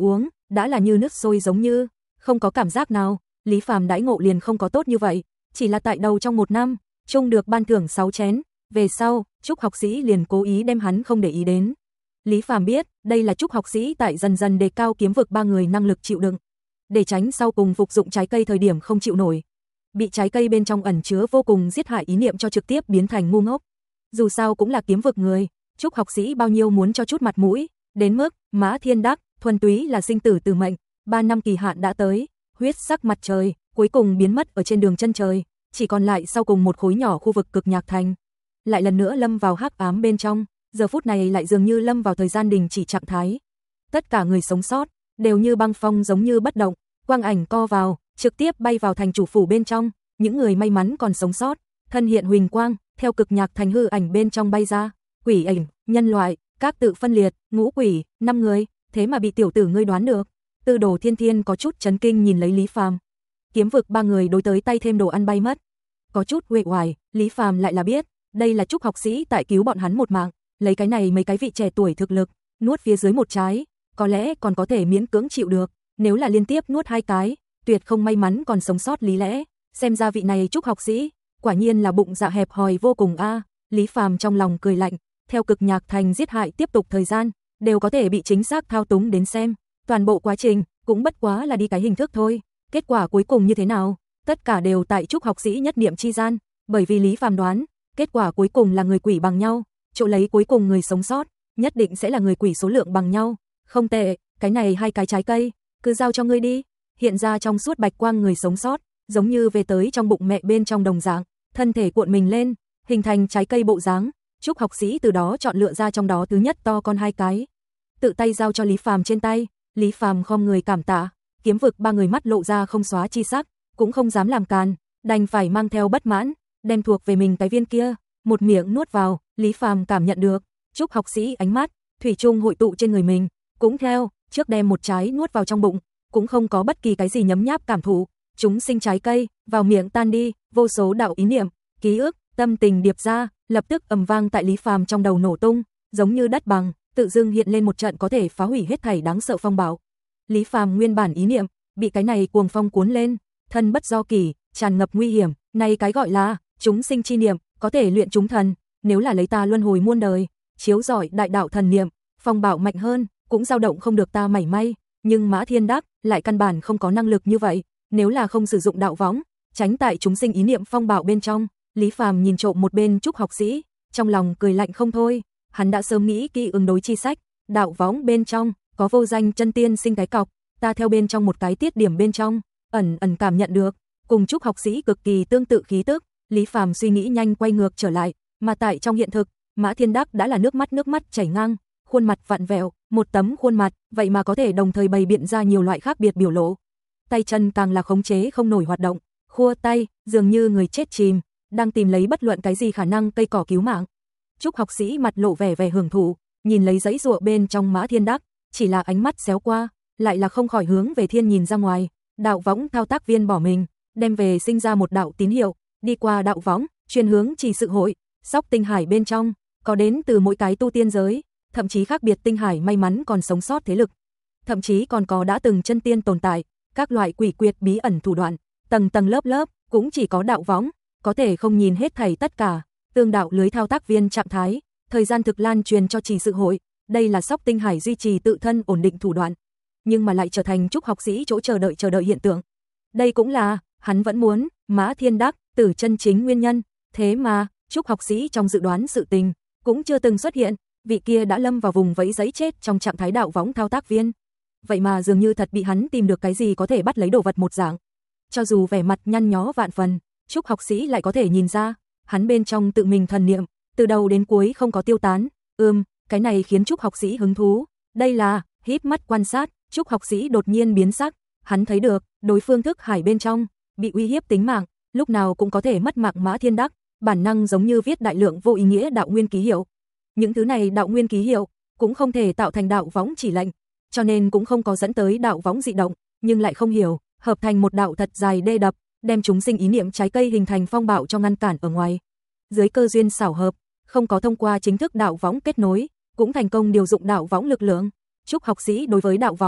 đã là như nước sôi giống như, không có cảm giác nào, Lý Phàm đãi ngộ liền không có tốt như vậy, chỉ là tại đầu trong một năm, chung được ban thưởng sáu chén, về sau, Trúc học sĩ liền cố ý đem hắn không để ý đến. Lý Phàm biết, đây là Trúc học sĩ tại dần dần đề cao kiếm vực ba người năng lực chịu đựng, để tránh sau cùng phục dụng trái cây thời điểm không chịu nổi. Bị trái cây bên trong ẩn chứa vô cùng giết hại ý niệm cho trực tiếp biến thành ngu ngốc. Dù sao cũng là kiếm vực người, Trúc học sĩ bao nhiêu muốn cho chút mặt mũi, đến mức Mã Thiên Đắc thuần túy là sinh tử từ mệnh, ba năm kỳ hạn đã tới, huyết sắc mặt trời cuối cùng biến mất ở trên đường chân trời, chỉ còn lại sau cùng một khối nhỏ khu vực cực nhạc thành. Lại lần nữa lâm vào hắc ám bên trong, giờ phút này lại dường như lâm vào thời gian đình chỉ trạng thái. Tất cả người sống sót đều như băng phong giống như bất động, quang ảnh co vào, trực tiếp bay vào thành chủ phủ bên trong, những người may mắn còn sống sót, thân hiện huỳnh quang, theo cực nhạc thành hư ảnh bên trong bay ra, quỷ ảnh, nhân loại, các tự phân liệt, ngũ quỷ, năm người, thế mà bị tiểu tử ngươi đoán được. Tư Đồ Thiên Thiên có chút chấn kinh nhìn lấy Lý Phàm. Kiếm vực ba người đối tới tay thêm đồ ăn bay mất. Có chút uể oải, Lý Phàm lại là biết, đây là Trúc học sĩ tại cứu bọn hắn một mạng, lấy cái này mấy cái vị trẻ tuổi thực lực, nuốt phía dưới một trái, có lẽ còn có thể miễn cưỡng chịu được, nếu là liên tiếp nuốt hai cái, tuyệt không may mắn còn sống sót lý lẽ, xem ra vị này Trúc học sĩ, quả nhiên là bụng dạ hẹp hòi vô cùng a. Lý Phàm trong lòng cười lạnh, theo cực nhạc thành giết hại tiếp tục thời gian, đều có thể bị chính xác thao túng đến xem, toàn bộ quá trình cũng bất quá là đi cái hình thức thôi, kết quả cuối cùng như thế nào, tất cả đều tại Trúc học sĩ nhất niệm chi gian, bởi vì Lý Phàm đoán, kết quả cuối cùng là người quỷ bằng nhau, chỗ lấy cuối cùng người sống sót, nhất định sẽ là người quỷ số lượng bằng nhau, không tệ, cái này hai cái trái cây, cứ giao cho ngươi đi. Hiện ra trong suốt bạch quang người sống sót, giống như về tới trong bụng mẹ bên trong đồng dạng, thân thể cuộn mình lên, hình thành trái cây bộ dáng. Trúc học sĩ từ đó chọn lựa ra trong đó thứ nhất to con hai cái, tự tay giao cho Lý Phàm trên tay. Lý Phàm khom người cảm tạ, kiếm vực ba người mắt lộ ra không xóa chi sắc, cũng không dám làm càn, đành phải mang theo bất mãn, đem thuộc về mình cái viên kia, một miệng nuốt vào. Lý Phàm cảm nhận được, Trúc học sĩ ánh mắt thủy chung hội tụ trên người mình, cũng theo, trước đem một trái nuốt vào trong bụng, cũng không có bất kỳ cái gì nhấm nháp cảm thụ, chúng sinh trái cây, vào miệng tan đi, vô số đạo ý niệm, ký ức, tâm tình điệp ra, lập tức ầm vang tại Lý Phàm trong đầu nổ tung, giống như đất bằng, tự dưng hiện lên một trận có thể phá hủy hết thảy đáng sợ phong bạo. Lý Phàm nguyên bản ý niệm, bị cái này cuồng phong cuốn lên, thân bất do kỷ, tràn ngập nguy hiểm, này cái gọi là chúng sinh chi niệm, có thể luyện chúng thần, nếu là lấy ta luân hồi muôn đời, chiếu rọi đại đạo thần niệm, phong bạo mạnh hơn, cũng dao động không được ta mảy may, nhưng Mã Thiên Đắc lại căn bản không có năng lực như vậy, nếu là không sử dụng đạo võng, tránh tại chúng sinh ý niệm phong bạo bên trong. Lý Phàm nhìn trộm một bên Trúc học sĩ, trong lòng cười lạnh không thôi, hắn đã sớm nghĩ kỹ ứng đối chi sách, đạo võng bên trong có vô danh chân tiên sinh cái cọc, ta theo bên trong một cái tiết điểm bên trong, ẩn ẩn cảm nhận được, cùng Trúc học sĩ cực kỳ tương tự khí tức. Lý Phàm suy nghĩ nhanh quay ngược trở lại, mà tại trong hiện thực, Mã Thiên Đắc đã là nước mắt nước mắt chảy ngang, khuôn mặt vặn vẹo, một tấm khuôn mặt, vậy mà có thể đồng thời bày biện ra nhiều loại khác biệt biểu lộ. Tay chân càng là khống chế không nổi hoạt động, khua tay, dường như người chết chìm, đang tìm lấy bất luận cái gì khả năng cây cỏ cứu mạng. Trúc học sĩ mặt lộ vẻ vẻ hưởng thụ, nhìn lấy dãy dụa bên trong Mã Thiên Đắc, chỉ là ánh mắt xéo qua, lại là không khỏi hướng về thiên nhìn ra ngoài, đạo võng thao tác viên bỏ mình, đem về sinh ra một đạo tín hiệu, đi qua đạo võng, truyền hướng chỉ sự hội, Sóc Tinh Hải bên trong, có đến từ mỗi cái tu tiên giới, thậm chí khác biệt tinh hải may mắn còn sống sót thế lực, thậm chí còn có đã từng chân tiên tồn tại, các loại quỷ quyệt bí ẩn thủ đoạn, tầng tầng lớp lớp, cũng chỉ có đạo võng có thể không nhìn hết thảy tất cả, tương đạo lưới thao tác viên trạng thái, thời gian thực lan truyền cho chỉ sự hội, đây là Sóc Tinh Hải duy trì tự thân ổn định thủ đoạn, nhưng mà lại trở thành Trúc học sĩ chỗ chờ đợi chờ đợi hiện tượng. Đây cũng là hắn vẫn muốn Mã Thiên Đắc tử chân chính nguyên nhân, thế mà Trúc học sĩ trong dự đoán sự tình cũng chưa từng xuất hiện, vị kia đã lâm vào vùng vẫy giấy chết trong trạng thái đạo võng thao tác viên. Vậy mà dường như thật bị hắn tìm được cái gì có thể bắt lấy đồ vật một dạng. Cho dù vẻ mặt nhăn nhó vạn phần, Trúc học sĩ lại có thể nhìn ra, hắn bên trong tự mình thần niệm, từ đầu đến cuối không có tiêu tán. Ừm, cái này khiến Trúc học sĩ hứng thú. Đây là, híp mắt quan sát, Trúc học sĩ đột nhiên biến sắc, hắn thấy được, đối phương thức hải bên trong, bị uy hiếp tính mạng, lúc nào cũng có thể mất mạng Mã Thiên Đắc, bản năng giống như viết đại lượng vô ý nghĩa đạo nguyên ký hiệu. Những thứ này đạo nguyên ký hiệu cũng không thể tạo thành đạo võng chỉ lệnh, cho nên cũng không có dẫn tới đạo võng dị động, nhưng lại không hiểu, hợp thành một đạo thật dài đê đập, đem chúng sinh ý niệm trái cây hình thành phong bạo cho ngăn cản ở ngoài. Dưới cơ duyên xảo hợp, không có thông qua chính thức đạo võng kết nối, cũng thành công điều dụng đạo võng lực lượng. Trúc học sĩ đối với đạo võng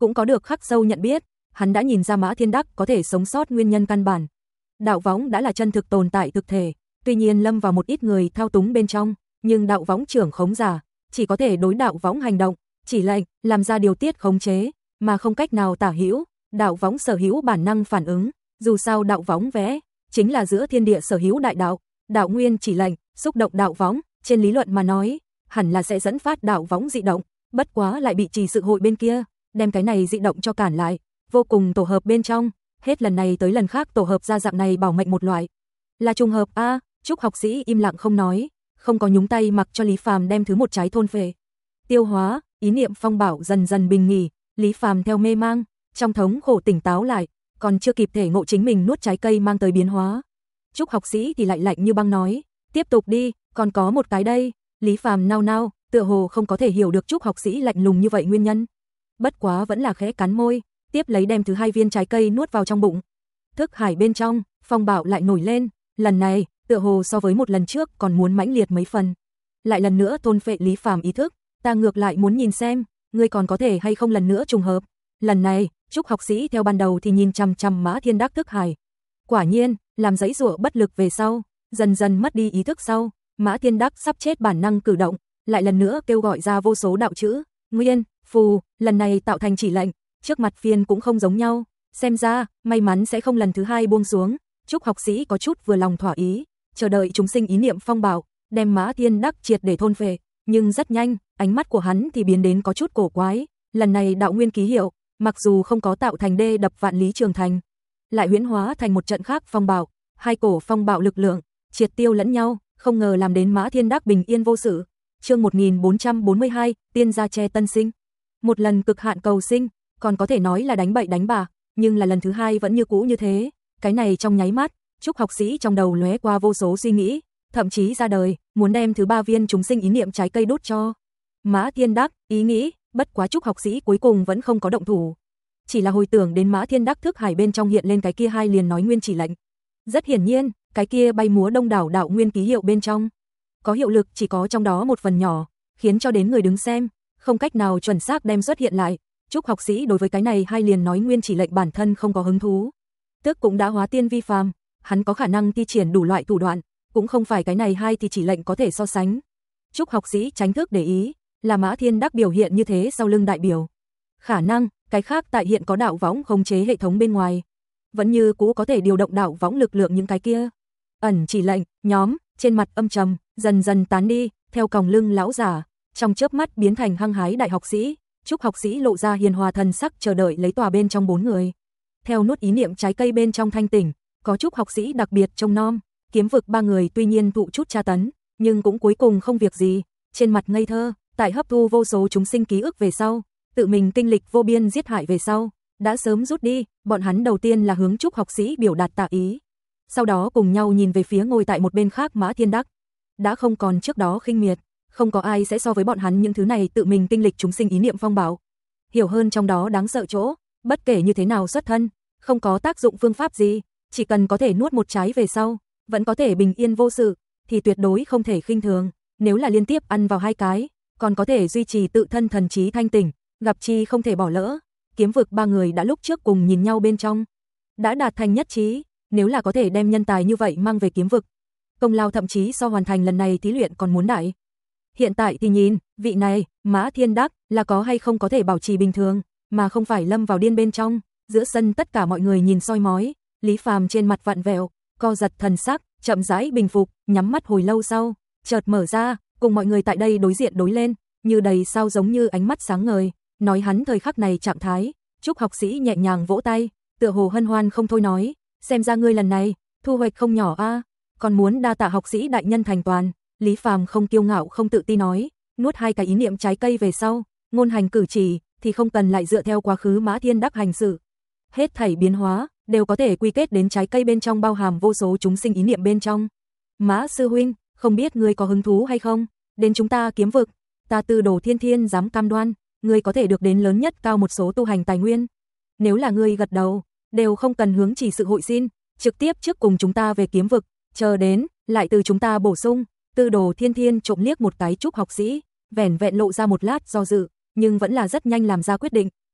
cũng có được khắc sâu nhận biết, hắn đã nhìn ra Mã Thiên Đắc có thể sống sót nguyên nhân căn bản. Đạo võng đã là chân thực tồn tại thực thể, tuy nhiên lâm vào một ít người thao túng bên trong, nhưng đạo võng trưởng khống giả chỉ có thể đối đạo võng hành động, chỉ lệnh, làm ra điều tiết khống chế, mà không cách nào tả hữu. Đạo võng sở hữu bản năng phản ứng, dù sao đạo võng vẽ chính là giữa thiên địa sở hữu đại đạo, đạo nguyên chỉ lệnh, xúc động đạo võng, trên lý luận mà nói, hẳn là sẽ dẫn phát đạo võng dị động, bất quá lại bị trì sự hội bên kia đem cái này dị động cho cản lại, vô cùng tổ hợp bên trong, hết lần này tới lần khác tổ hợp ra dạng này bảo mệnh một loại. Là trùng hợp a, Trúc học sĩ im lặng không nói, không có nhúng tay mặc cho Lý Phàm đem thứ một trái thôn phệ. Tiêu hóa, ý niệm phong bảo dần dần bình nghỉ, Lý Phàm theo mê mang, trong thống khổ tỉnh táo lại, còn chưa kịp thể ngộ chính mình nuốt trái cây mang tới biến hóa. Trúc học sĩ thì lại lạnh như băng nói, tiếp tục đi, còn có một cái đây. Lý Phàm nao nao, tựa hồ không có thể hiểu được Trúc học sĩ lạnh lùng như vậy nguyên nhân. Bất quá vẫn là khẽ cắn môi, tiếp lấy đem thứ hai viên trái cây nuốt vào trong bụng. Thức hải bên trong, phong bạo lại nổi lên, lần này, tựa hồ so với một lần trước còn muốn mãnh liệt mấy phần. Lại lần nữa thôn phệ Lý Phàm ý thức, ta ngược lại muốn nhìn xem, ngươi còn có thể hay không lần nữa trùng hợp. Lần này, Trúc học sĩ theo ban đầu thì nhìn chằm chằm Mã Thiên Đắc thức hải. Quả nhiên, làm giãy giụa bất lực về sau, dần dần mất đi ý thức sau, Mã Thiên Đắc sắp chết bản năng cử động, lại lần nữa kêu gọi ra vô số đạo chữ, nguyên, phù, lần này tạo thành chỉ lệnh, trước mặt phiên cũng không giống nhau, xem ra, may mắn sẽ không lần thứ hai buông xuống. Trúc học sĩ có chút vừa lòng thỏa ý, chờ đợi chúng sinh ý niệm phong bạo, đem Mã Thiên Đắc triệt để thôn phệ, nhưng rất nhanh, ánh mắt của hắn thì biến đến có chút cổ quái, lần này đạo nguyên ký hiệu, mặc dù không có tạo thành đê đập vạn lý trường thành, lại huyễn hóa thành một trận khác phong bạo, hai cổ phong bạo lực lượng, triệt tiêu lẫn nhau, không ngờ làm đến Mã Thiên Đắc bình yên vô sự. Chương một nghìn bốn trăm bốn mươi hai, tiên gia che tân sinh. Một lần cực hạn cầu sinh, còn có thể nói là đánh bậy đánh bạ, nhưng là lần thứ hai vẫn như cũ như thế, cái này trong nháy mắt, Trúc học sĩ trong đầu lóe qua vô số suy nghĩ, thậm chí ra đời, muốn đem thứ ba viên chúng sinh ý niệm trái cây đút cho Mã Thiên Đắc, ý nghĩ, bất quá Trúc học sĩ cuối cùng vẫn không có động thủ. Chỉ là hồi tưởng đến Mã Thiên Đắc thức hải bên trong hiện lên cái kia hai liền nói nguyên chỉ lệnh. Rất hiển nhiên, cái kia bay múa đông đảo đạo nguyên ký hiệu bên trong, có hiệu lực chỉ có trong đó một phần nhỏ, khiến cho đến người đứng xem, không cách nào chuẩn xác đem xuất hiện lại. Trúc học sĩ đối với cái này hai liền nói nguyên chỉ lệnh bản thân không có hứng thú. Tức cũng đã hóa tiên vi phàm, hắn có khả năng thi triển đủ loại thủ đoạn, cũng không phải cái này hai thì chỉ lệnh có thể so sánh. Trúc học sĩ tránh thức để ý, là Mã Thiên Đắc biểu hiện như thế sau lưng đại biểu. Khả năng, cái khác tại hiện có đạo võng khống chế hệ thống bên ngoài, vẫn như cũ có thể điều động đạo võng lực lượng những cái kia. Ẩn chỉ lệnh, nhóm, trên mặt âm trầm, dần dần tán đi, theo còng lưng lão giả, trong chớp mắt biến thành hăng hái đại học sĩ. Trúc học sĩ lộ ra hiền hòa thần sắc chờ đợi lấy tòa bên trong bốn người. Theo nuốt ý niệm trái cây bên trong thanh tỉnh, có Trúc học sĩ đặc biệt trông nom, kiếm vực ba người tuy nhiên thụ chút tra tấn, nhưng cũng cuối cùng không việc gì, trên mặt ngây thơ, tại hấp thu vô số chúng sinh ký ức về sau, tự mình kinh lịch vô biên giết hại về sau, đã sớm rút đi, bọn hắn đầu tiên là hướng Trúc học sĩ biểu đạt tạ ý. Sau đó cùng nhau nhìn về phía ngồi tại một bên khác Mã Thiên Đắc. Đã không còn trước đó khinh miệt, không có ai sẽ so với bọn hắn những thứ này tự mình kinh lịch chúng sinh ý niệm phong bảo. Hiểu hơn trong đó đáng sợ chỗ, bất kể như thế nào xuất thân, không có tác dụng phương pháp gì, chỉ cần có thể nuốt một trái về sau, vẫn có thể bình yên vô sự, thì tuyệt đối không thể khinh thường. Nếu là liên tiếp ăn vào hai cái, còn có thể duy trì tự thân thần trí thanh tỉnh, gặp chi không thể bỏ lỡ. Kiếm vực ba người đã lúc trước cùng nhìn nhau bên trong, đã đạt thành nhất trí, nếu là có thể đem nhân tài như vậy mang về kiếm vực, công lao thậm chí so hoàn thành lần này thí luyện còn muốn đại. Hiện tại thì nhìn, vị này, Mã Thiên Đắc, là có hay không có thể bảo trì bình thường, mà không phải lâm vào điên bên trong. Giữa sân tất cả mọi người nhìn soi mói, Lý Phàm trên mặt vặn vẹo, co giật thần sắc, chậm rãi bình phục, nhắm mắt hồi lâu sau, chợt mở ra, cùng mọi người tại đây đối diện đối lên, như đầy sao giống như ánh mắt sáng ngời, nói hắn thời khắc này trạng thái. Trúc học sĩ nhẹ nhàng vỗ tay, tựa hồ hân hoan không thôi nói, xem ra ngươi lần này thu hoạch không nhỏ a, còn muốn đa tạ học sĩ đại nhân thành toàn. Lý Phàm không kiêu ngạo không tự ti nói, nuốt hai cái ý niệm trái cây về sau, ngôn hành cử chỉ thì không cần lại dựa theo quá khứ Mã Thiên Đắc hành sự. Hết thảy biến hóa đều có thể quy kết đến trái cây bên trong bao hàm vô số chúng sinh ý niệm bên trong. Mã sư huynh, không biết ngươi có hứng thú hay không, đến chúng ta kiếm vực, ta Tư Đồ Thiên Thiên dám cam đoan, ngươi có thể được đến lớn nhất cao một số tu hành tài nguyên. Nếu là ngươi gật đầu, đều không cần hướng chỉ sự hội xin, trực tiếp trước cùng chúng ta về kiếm vực, chờ đến, lại từ chúng ta bổ sung. Tư Đồ Thiên Thiên trộm liếc một cái Trúc học sĩ, vẻn vẹn lộ ra một lát do dự, nhưng vẫn là rất nhanh làm ra quyết định,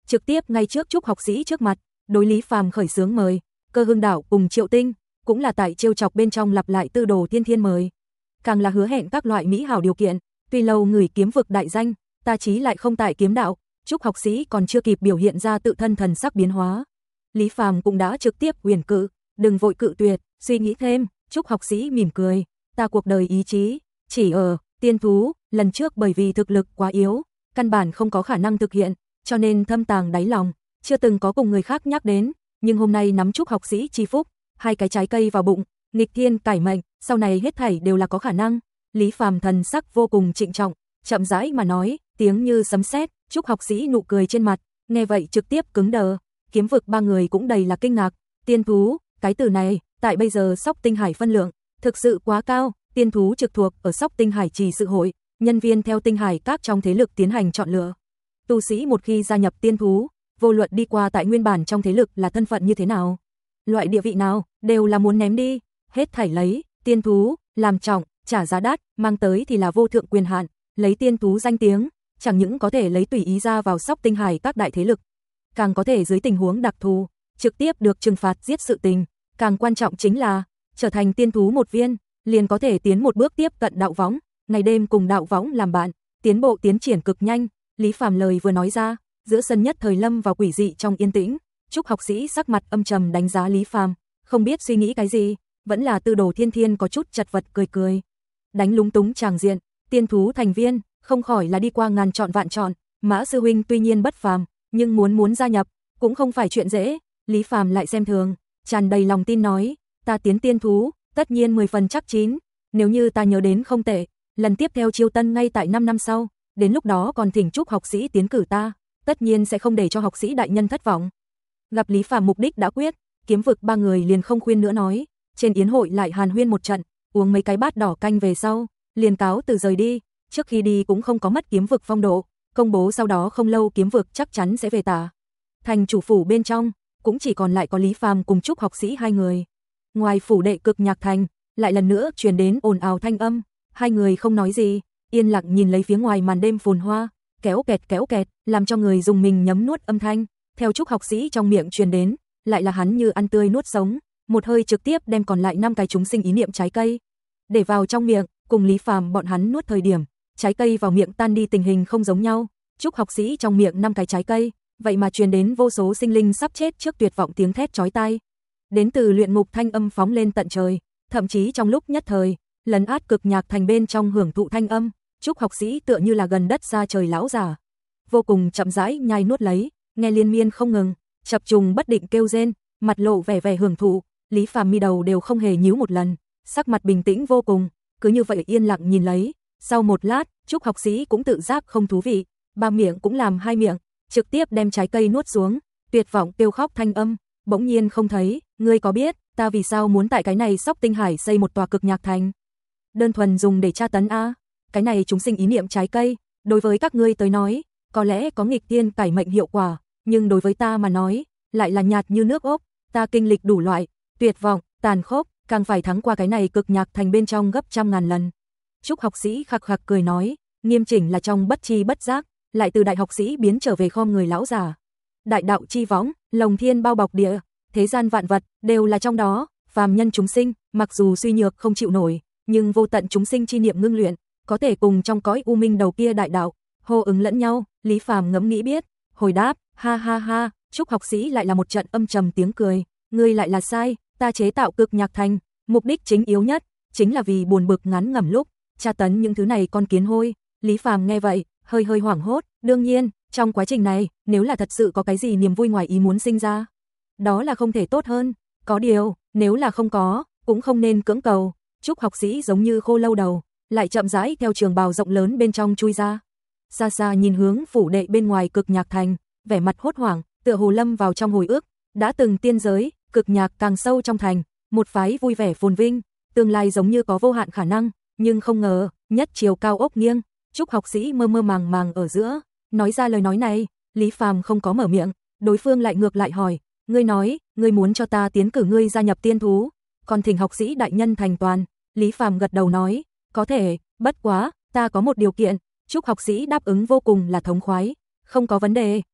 trực tiếp ngay trước Trúc học sĩ trước mặt, đối Lý Phàm khởi xướng mời. Cơ Hưng Đạo cùng Triệu Tinh, cũng là tại trêu chọc bên trong lặp lại Tư Đồ Thiên Thiên mời. Càng là hứa hẹn các loại mỹ hảo điều kiện, tuy lâu người kiếm vực đại danh, ta chí lại không tại kiếm đạo. Trúc học sĩ còn chưa kịp biểu hiện ra tự thân thần sắc biến hóa, Lý Phàm cũng đã trực tiếp uyển cự, đừng vội cự tuyệt, suy nghĩ thêm. Trúc học sĩ mỉm cười, ta cuộc đời ý chí chỉ ở tiên thú, lần trước bởi vì thực lực quá yếu, căn bản không có khả năng thực hiện, cho nên thâm tàng đáy lòng, chưa từng có cùng người khác nhắc đến, nhưng hôm nay nắm Trúc học sĩ chi phúc, hai cái trái cây vào bụng, nghịch thiên cải mệnh, sau này hết thảy đều là có khả năng. Lý Phàm thần sắc vô cùng trịnh trọng, chậm rãi mà nói, tiếng như sấm sét. Trúc học sĩ nụ cười trên mặt, nghe vậy trực tiếp cứng đờ. Kiếm vực ba người cũng đầy là kinh ngạc. Tiên thú, cái từ này, tại bây giờ Sóc Tinh Hải phân lượng, thực sự quá cao. Tiên thú trực thuộc ở Sóc Tinh Hải trì sự hội, nhân viên theo Tinh Hải các trong thế lực tiến hành chọn lựa. Tu sĩ một khi gia nhập tiên thú, vô luận đi qua tại nguyên bản trong thế lực là thân phận như thế nào, loại địa vị nào, đều là muốn ném đi, hết thảy lấy tiên thú làm trọng, trả giá đắt, mang tới thì là vô thượng quyền hạn, lấy tiên thú danh tiếng, chẳng những có thể lấy tùy ý ra vào Sóc Tinh Hải các đại thế lực, càng có thể dưới tình huống đặc thù, trực tiếp được trừng phạt giết sự tình, càng quan trọng chính là trở thành tiên thú một viên, liền có thể tiến một bước tiếp cận đạo võng, ngày đêm cùng đạo võng làm bạn, tiến bộ tiến triển cực nhanh. Lý Phàm lời vừa nói ra, giữa sân nhất thời lâm vào quỷ dị trong yên tĩnh. Trúc học sĩ sắc mặt âm trầm đánh giá Lý Phàm, không biết suy nghĩ cái gì, vẫn là Tư Đồ Thiên Thiên có chút chật vật cười cười. Đánh lúng túng tràng diện, tiên thú thành viên, không khỏi là đi qua ngàn chọn vạn chọn, Mã sư huynh tuy nhiên bất phàm, nhưng muốn muốn gia nhập, cũng không phải chuyện dễ. Lý Phàm lại xem thường, tràn đầy lòng tin nói, ta tiến tiên thú, tất nhiên mười phần chắc chín, nếu như ta nhớ đến không tệ, lần tiếp theo chiêu tân ngay tại năm năm sau, đến lúc đó còn thỉnh Trúc học sĩ tiến cử ta, tất nhiên sẽ không để cho học sĩ đại nhân thất vọng. Gặp Lý Phàm mục đích đã quyết, kiếm vực ba người liền không khuyên nữa nói, trên yến hội lại hàn huyên một trận, uống mấy cái bát đỏ canh về sau, liền cáo từ rời đi, trước khi đi cũng không có mất kiếm vực phong độ, công bố sau đó không lâu kiếm vực chắc chắn sẽ về Tả thành chủ phủ bên trong, cũng chỉ còn lại có Lý Phàm cùng Trúc học sĩ hai người. Ngoài phủ đệ Cực Nhạc Thành, lại lần nữa truyền đến ồn ào thanh âm, hai người không nói gì, yên lặng nhìn lấy phía ngoài màn đêm phồn hoa, kéo kẹt kéo kẹt, làm cho người dùng mình nhấm nuốt âm thanh, theo Trúc học sĩ trong miệng truyền đến, lại là hắn như ăn tươi nuốt sống, một hơi trực tiếp đem còn lại năm cái chúng sinh ý niệm trái cây để vào trong miệng, cùng Lý Phàm bọn hắn nuốt thời điểm, trái cây vào miệng tan đi tình hình không giống nhau. Trúc học sĩ trong miệng năm cái trái cây, vậy mà truyền đến vô số sinh linh sắp chết trước tuyệt vọng tiếng thét chói tai. Đến từ luyện ngục thanh âm phóng lên tận trời, thậm chí trong lúc nhất thời, lấn át Cực Nhạc Thành bên trong hưởng thụ thanh âm, Trúc học sĩ tựa như là gần đất xa trời lão già, vô cùng chậm rãi nhai nuốt lấy, nghe liên miên không ngừng, chập trùng bất định kêu rên, mặt lộ vẻ vẻ hưởng thụ. Lý Phàm mi đầu đều không hề nhíu một lần, sắc mặt bình tĩnh vô cùng, cứ như vậy yên lặng nhìn lấy. Sau một lát, Trúc học sĩ cũng tự giác không thú vị, ba miệng cũng làm hai miệng, trực tiếp đem trái cây nuốt xuống, tuyệt vọng kêu khóc thanh âm bỗng nhiên không thấy. Ngươi có biết ta vì sao muốn tại cái này Sóc Tinh Hải xây một tòa Cực Nhạc Thành? Đơn thuần dùng để tra tấn a. Cái này chúng sinh ý niệm trái cây, đối với các ngươi tới nói, có lẽ có nghịch thiên cải mệnh hiệu quả, nhưng đối với ta mà nói, lại là nhạt như nước ốc. Ta kinh lịch đủ loại tuyệt vọng, tàn khốc, càng phải thắng qua cái này Cực Nhạc Thành bên trong gấp trăm ngàn lần. Trúc học sĩ khặc khặc cười nói, nghiêm chỉnh là trong bất chi bất giác, lại từ đại học sĩ biến trở về khom người lão già. Đại đạo chi võng, lồng thiên bao bọc địa, thế gian vạn vật đều là trong đó, phàm nhân chúng sinh, mặc dù suy nhược không chịu nổi, nhưng vô tận chúng sinh chi niệm ngưng luyện, có thể cùng trong cõi u minh đầu kia đại đạo hô ứng lẫn nhau. Lý Phàm ngẫm nghĩ biết, hồi đáp, ha ha ha. Trúc học sĩ lại là một trận âm trầm tiếng cười, ngươi lại là sai, ta chế tạo Cực Nhạc Thành, mục đích chính yếu nhất chính là vì buồn bực ngắn ngẩm lúc tra tấn những thứ này con kiến hôi. Lý Phàm nghe vậy, hơi hơi hoảng hốt, đương nhiên, trong quá trình này, nếu là thật sự có cái gì niềm vui ngoài ý muốn sinh ra, đó là không thể tốt hơn, có điều, nếu là không có, cũng không nên cưỡng cầu. Trúc học sĩ giống như khô lâu đầu, lại chậm rãi theo trường bào rộng lớn bên trong chui ra. Xa xa nhìn hướng phủ đệ bên ngoài Cực Nhạc Thành, vẻ mặt hốt hoảng, tựa hồ lâm vào trong hồi ức, đã từng tiên giới, Cực Nhạc càng sâu trong thành, một phái vui vẻ phồn vinh, tương lai giống như có vô hạn khả năng, nhưng không ngờ, nhất chiều cao ốc nghiêng. Trúc học sĩ mơ mơ màng màng ở giữa, nói ra lời nói này, Lý Phàm không có mở miệng, đối phương lại ngược lại hỏi, ngươi nói, ngươi muốn cho ta tiến cử ngươi gia nhập tiên thú, còn thỉnh học sĩ đại nhân thành toàn. Lý Phàm gật đầu nói, có thể, bất quá, ta có một điều kiện. Trúc học sĩ đáp ứng vô cùng là thống khoái, không có vấn đề,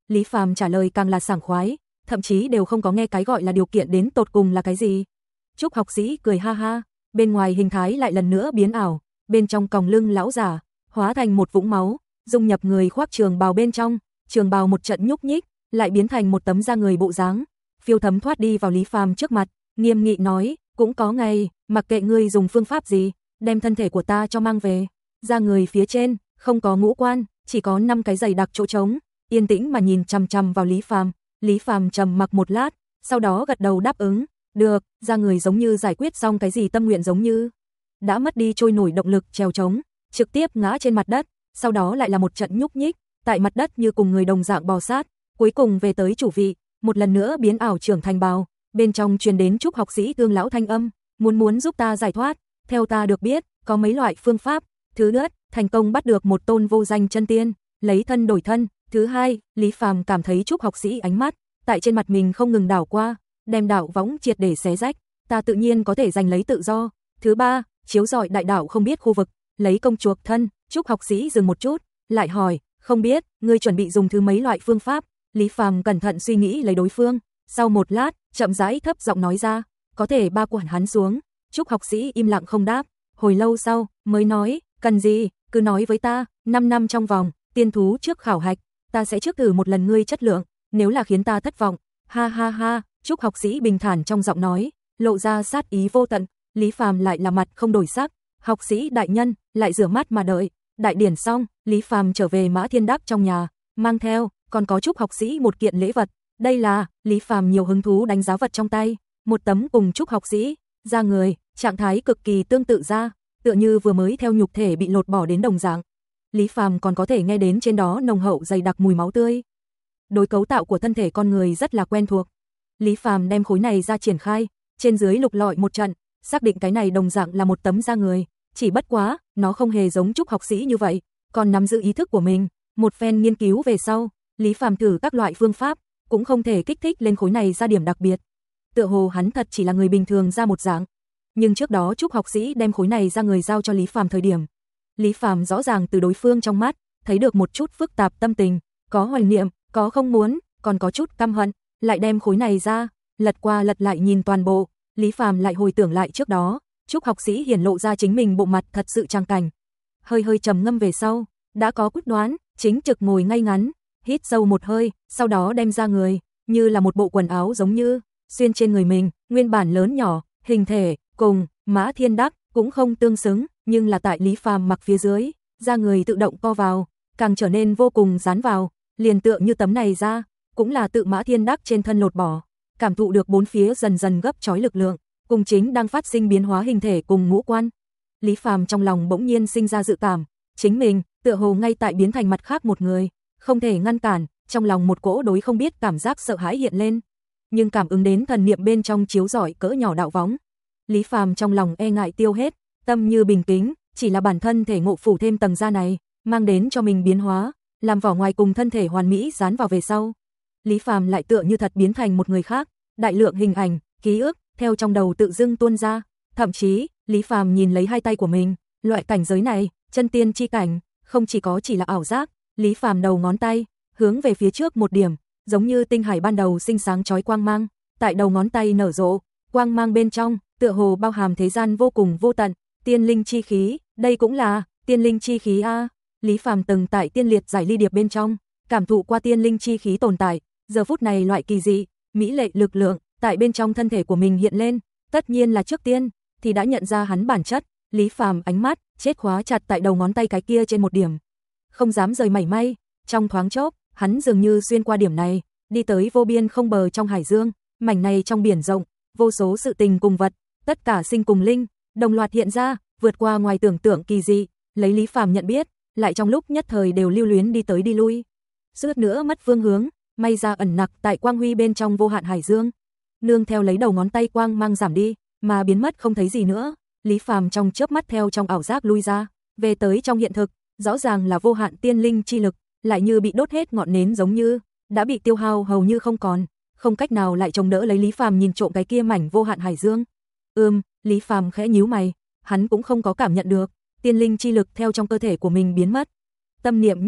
Lý Phàm trả lời càng là sảng khoái, thậm chí đều không có nghe cái gọi là điều kiện đến tột cùng là cái gì. Trúc học sĩ cười ha ha, bên ngoài hình thái lại lần nữa biến ảo, bên trong còng lưng lão giả hóa thành một vũng máu, dung nhập người khoác trường bào bên trong, trường bào một trận nhúc nhích, lại biến thành một tấm da người bộ dáng, phiêu thấm thoát đi vào Lý Phàm trước mặt, nghiêm nghị nói, cũng có ngày, mặc kệ ngươi dùng phương pháp gì, đem thân thể của ta cho mang về. Da người phía trên không có ngũ quan, chỉ có năm cái dày đặc chỗ trống, yên tĩnh mà nhìn chằm chằm vào Lý Phàm. Lý Phàm trầm mặc một lát, sau đó gật đầu đáp ứng, được. Da người giống như giải quyết xong cái gì tâm nguyện, giống như đã mất đi trôi nổi động lực trèo trống, trực tiếp ngã trên mặt đất, sau đó lại là một trận nhúc nhích, tại mặt đất như cùng người đồng dạng bò sát, cuối cùng về tới chủ vị, một lần nữa biến ảo trưởng thành bào, bên trong truyền đến Trúc học sĩ Tương lão thanh âm, muốn muốn giúp ta giải thoát, theo ta được biết, có mấy loại phương pháp. Thứ nhất, thành công bắt được một tôn vô danh chân tiên, lấy thân đổi thân. Thứ hai, Lý Phàm cảm thấy Trúc học sĩ ánh mắt tại trên mặt mình không ngừng đảo qua, đem đạo võng triệt để xé rách, ta tự nhiên có thể giành lấy tự do. Thứ ba, chiếu rọi đại đạo không biết khu vực, lấy công chuộc thân. Trúc học sĩ dừng một chút, lại hỏi, không biết, ngươi chuẩn bị dùng thứ mấy loại phương pháp? Lý Phàm cẩn thận suy nghĩ lấy đối phương, sau một lát, chậm rãi thấp giọng nói ra, có thể ba quản hắn xuống. Trúc học sĩ im lặng không đáp, hồi lâu sau, mới nói, cần gì, cứ nói với ta, năm năm trong vòng, tiên thú trước khảo hạch, ta sẽ trước thử một lần ngươi chất lượng, nếu là khiến ta thất vọng, ha ha ha. Trúc học sĩ bình thản trong giọng nói, lộ ra sát ý vô tận. Lý Phàm lại là mặt không đổi sắc, học sĩ đại nhân, lại rửa mắt mà đợi. Đại điển xong, Lý Phàm trở về Mã Thiên Đắc trong nhà, mang theo, còn có Trúc học sĩ một kiện lễ vật. Đây là, Lý Phàm nhiều hứng thú đánh giá vật trong tay, một tấm cùng Trúc học sĩ, da người, trạng thái cực kỳ tương tự ra, tựa như vừa mới theo nhục thể bị lột bỏ đến đồng dạng. Lý Phàm còn có thể nghe đến trên đó nồng hậu dày đặc mùi máu tươi. Đối cấu tạo của thân thể con người rất là quen thuộc. Lý Phàm đem khối này ra triển khai, trên dưới lục lọi một trận, xác định cái này đồng dạng là một tấm da người, chỉ bất quá, nó không hề giống Trúc học sĩ như vậy, còn nắm giữ ý thức của mình. Một phen nghiên cứu về sau, Lý Phàm thử các loại phương pháp, cũng không thể kích thích lên khối này ra điểm đặc biệt. Tựa hồ hắn thật chỉ là người bình thường ra một dạng. Nhưng trước đó Trúc học sĩ đem khối này ra người giao cho Lý Phàm thời điểm, Lý Phàm rõ ràng từ đối phương trong mắt thấy được một chút phức tạp tâm tình, có hoài niệm, có không muốn, còn có chút căm hận, lại đem khối này ra, lật qua lật lại nhìn toàn bộ, Lý Phàm lại hồi tưởng lại trước đó, Trúc học sĩ hiển lộ ra chính mình bộ mặt thật sự trang cảnh. Hơi hơi trầm ngâm về sau, đã có quyết đoán, chính trực ngồi ngay ngắn, hít sâu một hơi, sau đó đem ra người, như là một bộ quần áo giống như xuyên trên người mình, nguyên bản lớn nhỏ, hình thể cùng Mã Thiên Đắc cũng không tương xứng, nhưng là tại Lý Phàm mặc phía dưới, da người tự động co vào, càng trở nên vô cùng dán vào, liền tựa như tấm này ra, cũng là tự Mã Thiên Đắc trên thân lột bỏ, cảm thụ được bốn phía dần dần gấp chói lực lượng, cùng chính đang phát sinh biến hóa hình thể cùng ngũ quan. Lý Phàm trong lòng bỗng nhiên sinh ra dự cảm, chính mình tựa hồ ngay tại biến thành mặt khác một người, không thể ngăn cản, trong lòng một cỗ đối không biết cảm giác sợ hãi hiện lên, nhưng cảm ứng đến thần niệm bên trong chiếu rọi cỡ nhỏ đạo võng, Lý Phàm trong lòng e ngại tiêu hết, tâm như bình tĩnh, chỉ là bản thân thể ngộ phủ thêm tầng da này, mang đến cho mình biến hóa, làm vỏ ngoài cùng thân thể hoàn mỹ dán vào về sau. Lý Phàm lại tựa như thật biến thành một người khác, đại lượng hình ảnh, ký ức theo trong đầu tự dưng tuôn ra, thậm chí, Lý Phàm nhìn lấy hai tay của mình, loại cảnh giới này, chân tiên chi cảnh, không chỉ có chỉ là ảo giác, Lý Phàm đầu ngón tay hướng về phía trước một điểm, giống như tinh hải ban đầu sinh sáng chói quang mang, tại đầu ngón tay nở rộ, quang mang bên trong tựa hồ bao hàm thế gian vô cùng vô tận, tiên linh chi khí, đây cũng là tiên linh chi khí a. Lý Phàm từng tại tiên liệt giải ly điệp bên trong, cảm thụ qua tiên linh chi khí tồn tại, giờ phút này loại kỳ dị, mỹ lệ lực lượng tại bên trong thân thể của mình hiện lên, tất nhiên là trước tiên thì đã nhận ra hắn bản chất. Lý Phàm ánh mắt chết khóa chặt tại đầu ngón tay cái kia trên một điểm, không dám rời mảy may, trong thoáng chốc, hắn dường như xuyên qua điểm này, đi tới vô biên không bờ trong hải dương, mảnh này trong biển rộng, vô số sự tình cùng vật, tất cả sinh cùng linh, đồng loạt hiện ra, vượt qua ngoài tưởng tượng kỳ dị, lấy Lý Phàm nhận biết, lại trong lúc nhất thời đều lưu luyến đi tới đi lui. Suýt nữa mất phương hướng, may ra ẩn nặc tại quang huy bên trong vô hạn hải dương. Nương theo lấy đầu ngón tay quang mang giảm đi, mà biến mất không thấy gì nữa, Lý Phàm trong chớp mắt theo trong ảo giác lui ra, về tới trong hiện thực, rõ ràng là vô hạn tiên linh chi lực, lại như bị đốt hết ngọn nến giống như đã bị tiêu hao hầu như không còn, không cách nào lại chống đỡ lấy Lý Phàm nhìn trộm cái kia mảnh vô hạn hải dương. Ừm, Lý Phàm khẽ nhíu mày, hắn cũng không có cảm nhận được tiên linh chi lực theo trong cơ thể của mình biến mất. Tâm niệm nhất động,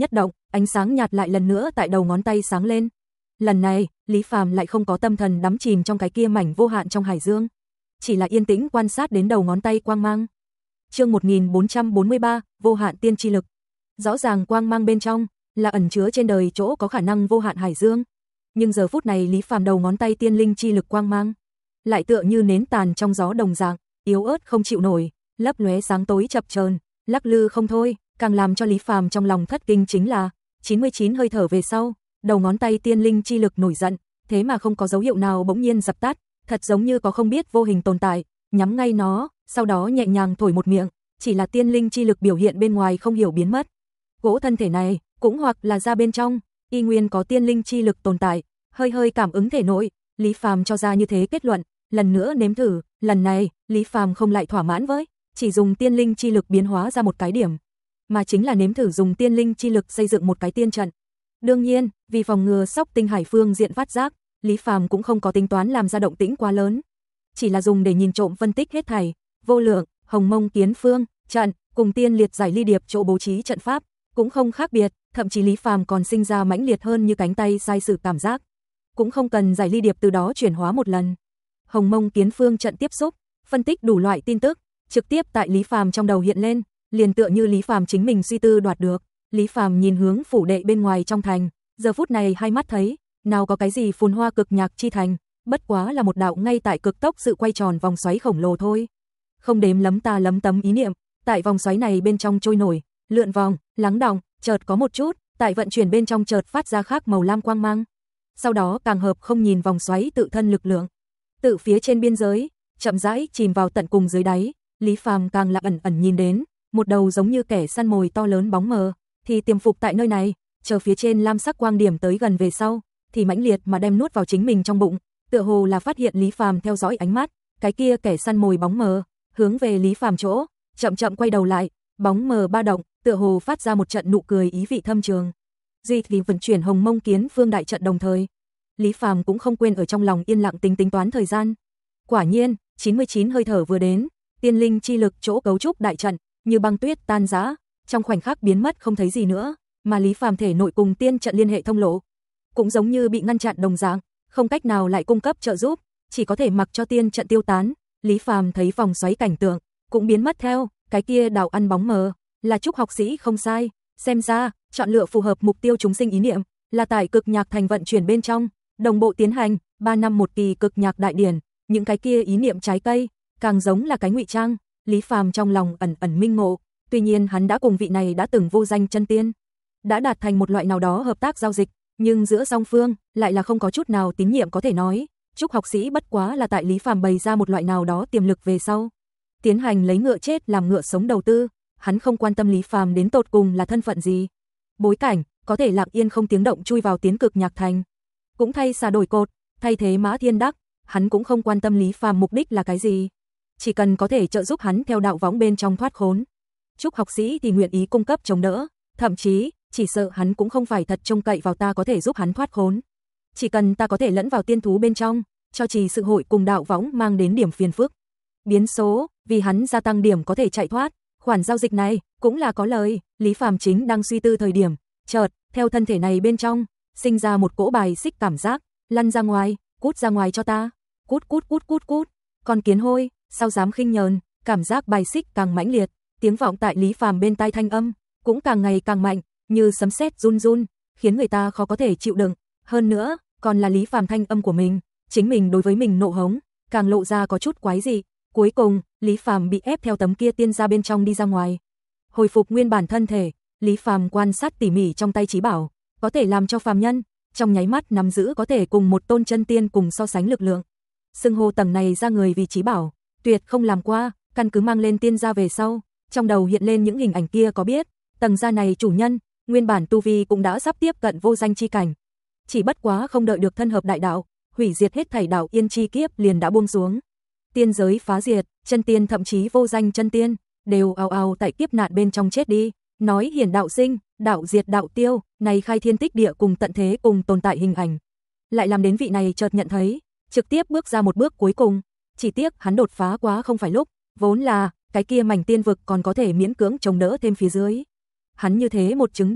ánh sáng nhạt lại lần nữa tại đầu ngón tay sáng lên. Lần này, Lý Phàm lại không có tâm thần đắm chìm trong cái kia mảnh vô hạn trong hải dương, chỉ là yên tĩnh quan sát đến đầu ngón tay quang mang. Chương một nghìn bốn trăm bốn mươi ba, vô hạn tiên chi lực. Rõ ràng quang mang bên trong là ẩn chứa trên đời chỗ có khả năng vô hạn hải dương, nhưng giờ phút này Lý Phàm đầu ngón tay tiên linh chi lực quang mang lại tựa như nến tàn trong gió đồng dạng, yếu ớt không chịu nổi, lấp lóe sáng tối chập chờn, lắc lư không thôi. Càng làm cho Lý Phàm trong lòng thất kinh chính là chín mươi chín hơi thở về sau, đầu ngón tay tiên linh chi lực nổi giận, thế mà không có dấu hiệu nào bỗng nhiên dập tắt, thật giống như có không biết vô hình tồn tại, nhắm ngay nó, sau đó nhẹ nhàng thổi một miệng, chỉ là tiên linh chi lực biểu hiện bên ngoài không hiểu biến mất. Gỗ thân thể này, cũng hoặc là ra bên trong, y nguyên có tiên linh chi lực tồn tại, hơi hơi cảm ứng thể nội, Lý Phàm cho ra như thế kết luận, lần nữa nếm thử, lần này, Lý Phàm không lại thỏa mãn với, chỉ dùng tiên linh chi lực biến hóa ra một cái điểm, mà chính là nếm thử dùng tiên linh chi lực xây dựng một cái tiên trận. Đương nhiên, vì phòng ngừa Sóc Tinh Hải phương diện phát giác, Lý Phàm cũng không có tính toán làm ra động tĩnh quá lớn, chỉ là dùng để nhìn trộm phân tích hết thảy, vô lượng, hồng mông kiến phương, trận, cùng tiên liệt giải ly điệp chỗ bố trí trận pháp, cũng không khác biệt, thậm chí Lý Phàm còn sinh ra mãnh liệt hơn như cánh tay sai sử cảm giác. Cũng không cần giải ly điệp từ đó chuyển hóa một lần. Hồng mông kiến phương trận tiếp xúc, phân tích đủ loại tin tức, trực tiếp tại Lý Phàm trong đầu hiện lên, liền tựa như Lý Phàm chính mình suy tư đoạt được. Lý Phàm nhìn hướng phủ đệ bên ngoài trong thành, giờ phút này hai mắt thấy, nào có cái gì phồn hoa cực nhạc chi thành, bất quá là một đạo ngay tại cực tốc sự quay tròn vòng xoáy khổng lồ thôi. Không đếm lấm ta lấm tấm ý niệm, tại vòng xoáy này bên trong trôi nổi, lượn vòng, lắng đọng, chợt có một chút, tại vận chuyển bên trong chợt phát ra khác màu lam quang mang. Sau đó càng hợp không nhìn vòng xoáy tự thân lực lượng, tự phía trên biên giới, chậm rãi chìm vào tận cùng dưới đáy, Lý Phàm càng là ẩn ẩn nhìn đến, một đầu giống như kẻ săn mồi to lớn bóng mờ, thì tiềm phục tại nơi này, chờ phía trên lam sắc quang điểm tới gần về sau, thì mãnh liệt mà đem nuốt vào chính mình trong bụng, tựa hồ là phát hiện Lý Phàm theo dõi ánh mắt, cái kia kẻ săn mồi bóng mờ, hướng về Lý Phàm chỗ, chậm chậm quay đầu lại, bóng mờ ba động, tựa hồ phát ra một trận nụ cười ý vị thâm trường. Duy thì vận chuyển hồng mông kiến phương đại trận đồng thời, Lý Phàm cũng không quên ở trong lòng yên lặng tính tính toán thời gian. Quả nhiên, chín mươi chín hơi thở vừa đến, tiên linh chi lực chỗ cấu trúc đại trận, như băng tuyết tan rã, trong khoảnh khắc biến mất không thấy gì nữa, mà Lý Phàm thể nội cùng tiên trận liên hệ thông lộ, cũng giống như bị ngăn chặn đồng dạng, không cách nào lại cung cấp trợ giúp, chỉ có thể mặc cho tiên trận tiêu tán. Lý Phàm thấy vòng xoáy cảnh tượng cũng biến mất theo, cái kia đạo ăn bóng mờ, là Trúc học sĩ không sai, xem ra, chọn lựa phù hợp mục tiêu chúng sinh ý niệm, là tại cực nhạc thành vận chuyển bên trong, đồng bộ tiến hành, ba năm một kỳ cực nhạc đại điển, những cái kia ý niệm trái cây, càng giống là cái ngụy trang. Lý Phàm trong lòng ẩn ẩn minh ngộ, tuy nhiên hắn đã cùng vị này đã từng vô danh chân tiên, đã đạt thành một loại nào đó hợp tác giao dịch, nhưng giữa song phương lại là không có chút nào tín nhiệm có thể nói. Trúc học sĩ bất quá là tại Lý Phàm bày ra một loại nào đó tiềm lực về sau, tiến hành lấy ngựa chết làm ngựa sống đầu tư, hắn không quan tâm Lý Phàm đến tột cùng là thân phận gì, bối cảnh, có thể lặng yên không tiếng động chui vào tiến cực nhạc thành, cũng thay xà đổi cột, thay thế Mã Thiên Đắc, hắn cũng không quan tâm Lý Phàm mục đích là cái gì, chỉ cần có thể trợ giúp hắn theo đạo võng bên trong thoát khốn. Trúc học sĩ thì nguyện ý cung cấp chống đỡ, thậm chí, chỉ sợ hắn cũng không phải thật trông cậy vào ta có thể giúp hắn thoát khốn. Chỉ cần ta có thể lẫn vào tiên thú bên trong, cho trì sự hội cùng đạo võng mang đến điểm phiền phức, biến số, vì hắn gia tăng điểm có thể chạy thoát, khoản giao dịch này cũng là có lời. Lý Phàm chính đang suy tư thời điểm, chợt, theo thân thể này bên trong, sinh ra một cỗ bài xích cảm giác, lăn ra ngoài, cút ra ngoài cho ta, cút cút cút cút cút, con kiến hôi, sao dám khinh nhờn, cảm giác bài xích càng mãnh liệt, tiếng vọng tại Lý Phàm bên tai thanh âm, cũng càng ngày càng mạnh, như sấm sét run run, khiến người ta khó có thể chịu đựng, hơn nữa, còn là Lý Phàm thanh âm của mình, chính mình đối với mình nộ hống, càng lộ ra có chút quái dị. Cuối cùng, Lý Phàm bị ép theo tấm kia tiên ra bên trong đi ra ngoài. Hồi phục nguyên bản thân thể, Lý Phàm quan sát tỉ mỉ trong tay chí bảo, có thể làm cho phàm nhân trong nháy mắt nắm giữ có thể cùng một tôn chân tiên cùng so sánh lực lượng. Xưng hô tầng này ra người vì chí bảo, tuyệt không làm qua, căn cứ mang lên tiên gia về sau, trong đầu hiện lên những hình ảnh kia có biết, tầng gia này chủ nhân, nguyên bản tu vi cũng đã sắp tiếp cận vô danh chi cảnh. Chỉ bất quá không đợi được thân hợp đại đạo, hủy diệt hết thảy đạo yên chi kiếp liền đã buông xuống. Tiên giới phá diệt, chân tiên thậm chí vô danh chân tiên, đều ào ào tại kiếp nạn bên trong chết đi. Nói hiển đạo sinh, đạo diệt đạo tiêu, này khai thiên tích địa cùng tận thế cùng tồn tại hình ảnh. Lại làm đến vị này chợt nhận thấy, trực tiếp bước ra một bước cuối cùng. Chỉ tiếc hắn đột phá quá không phải lúc, vốn là, cái kia mảnh tiên vực còn có thể miễn cưỡng chống đỡ thêm phía dưới. Hắn như thế một chứng đạo,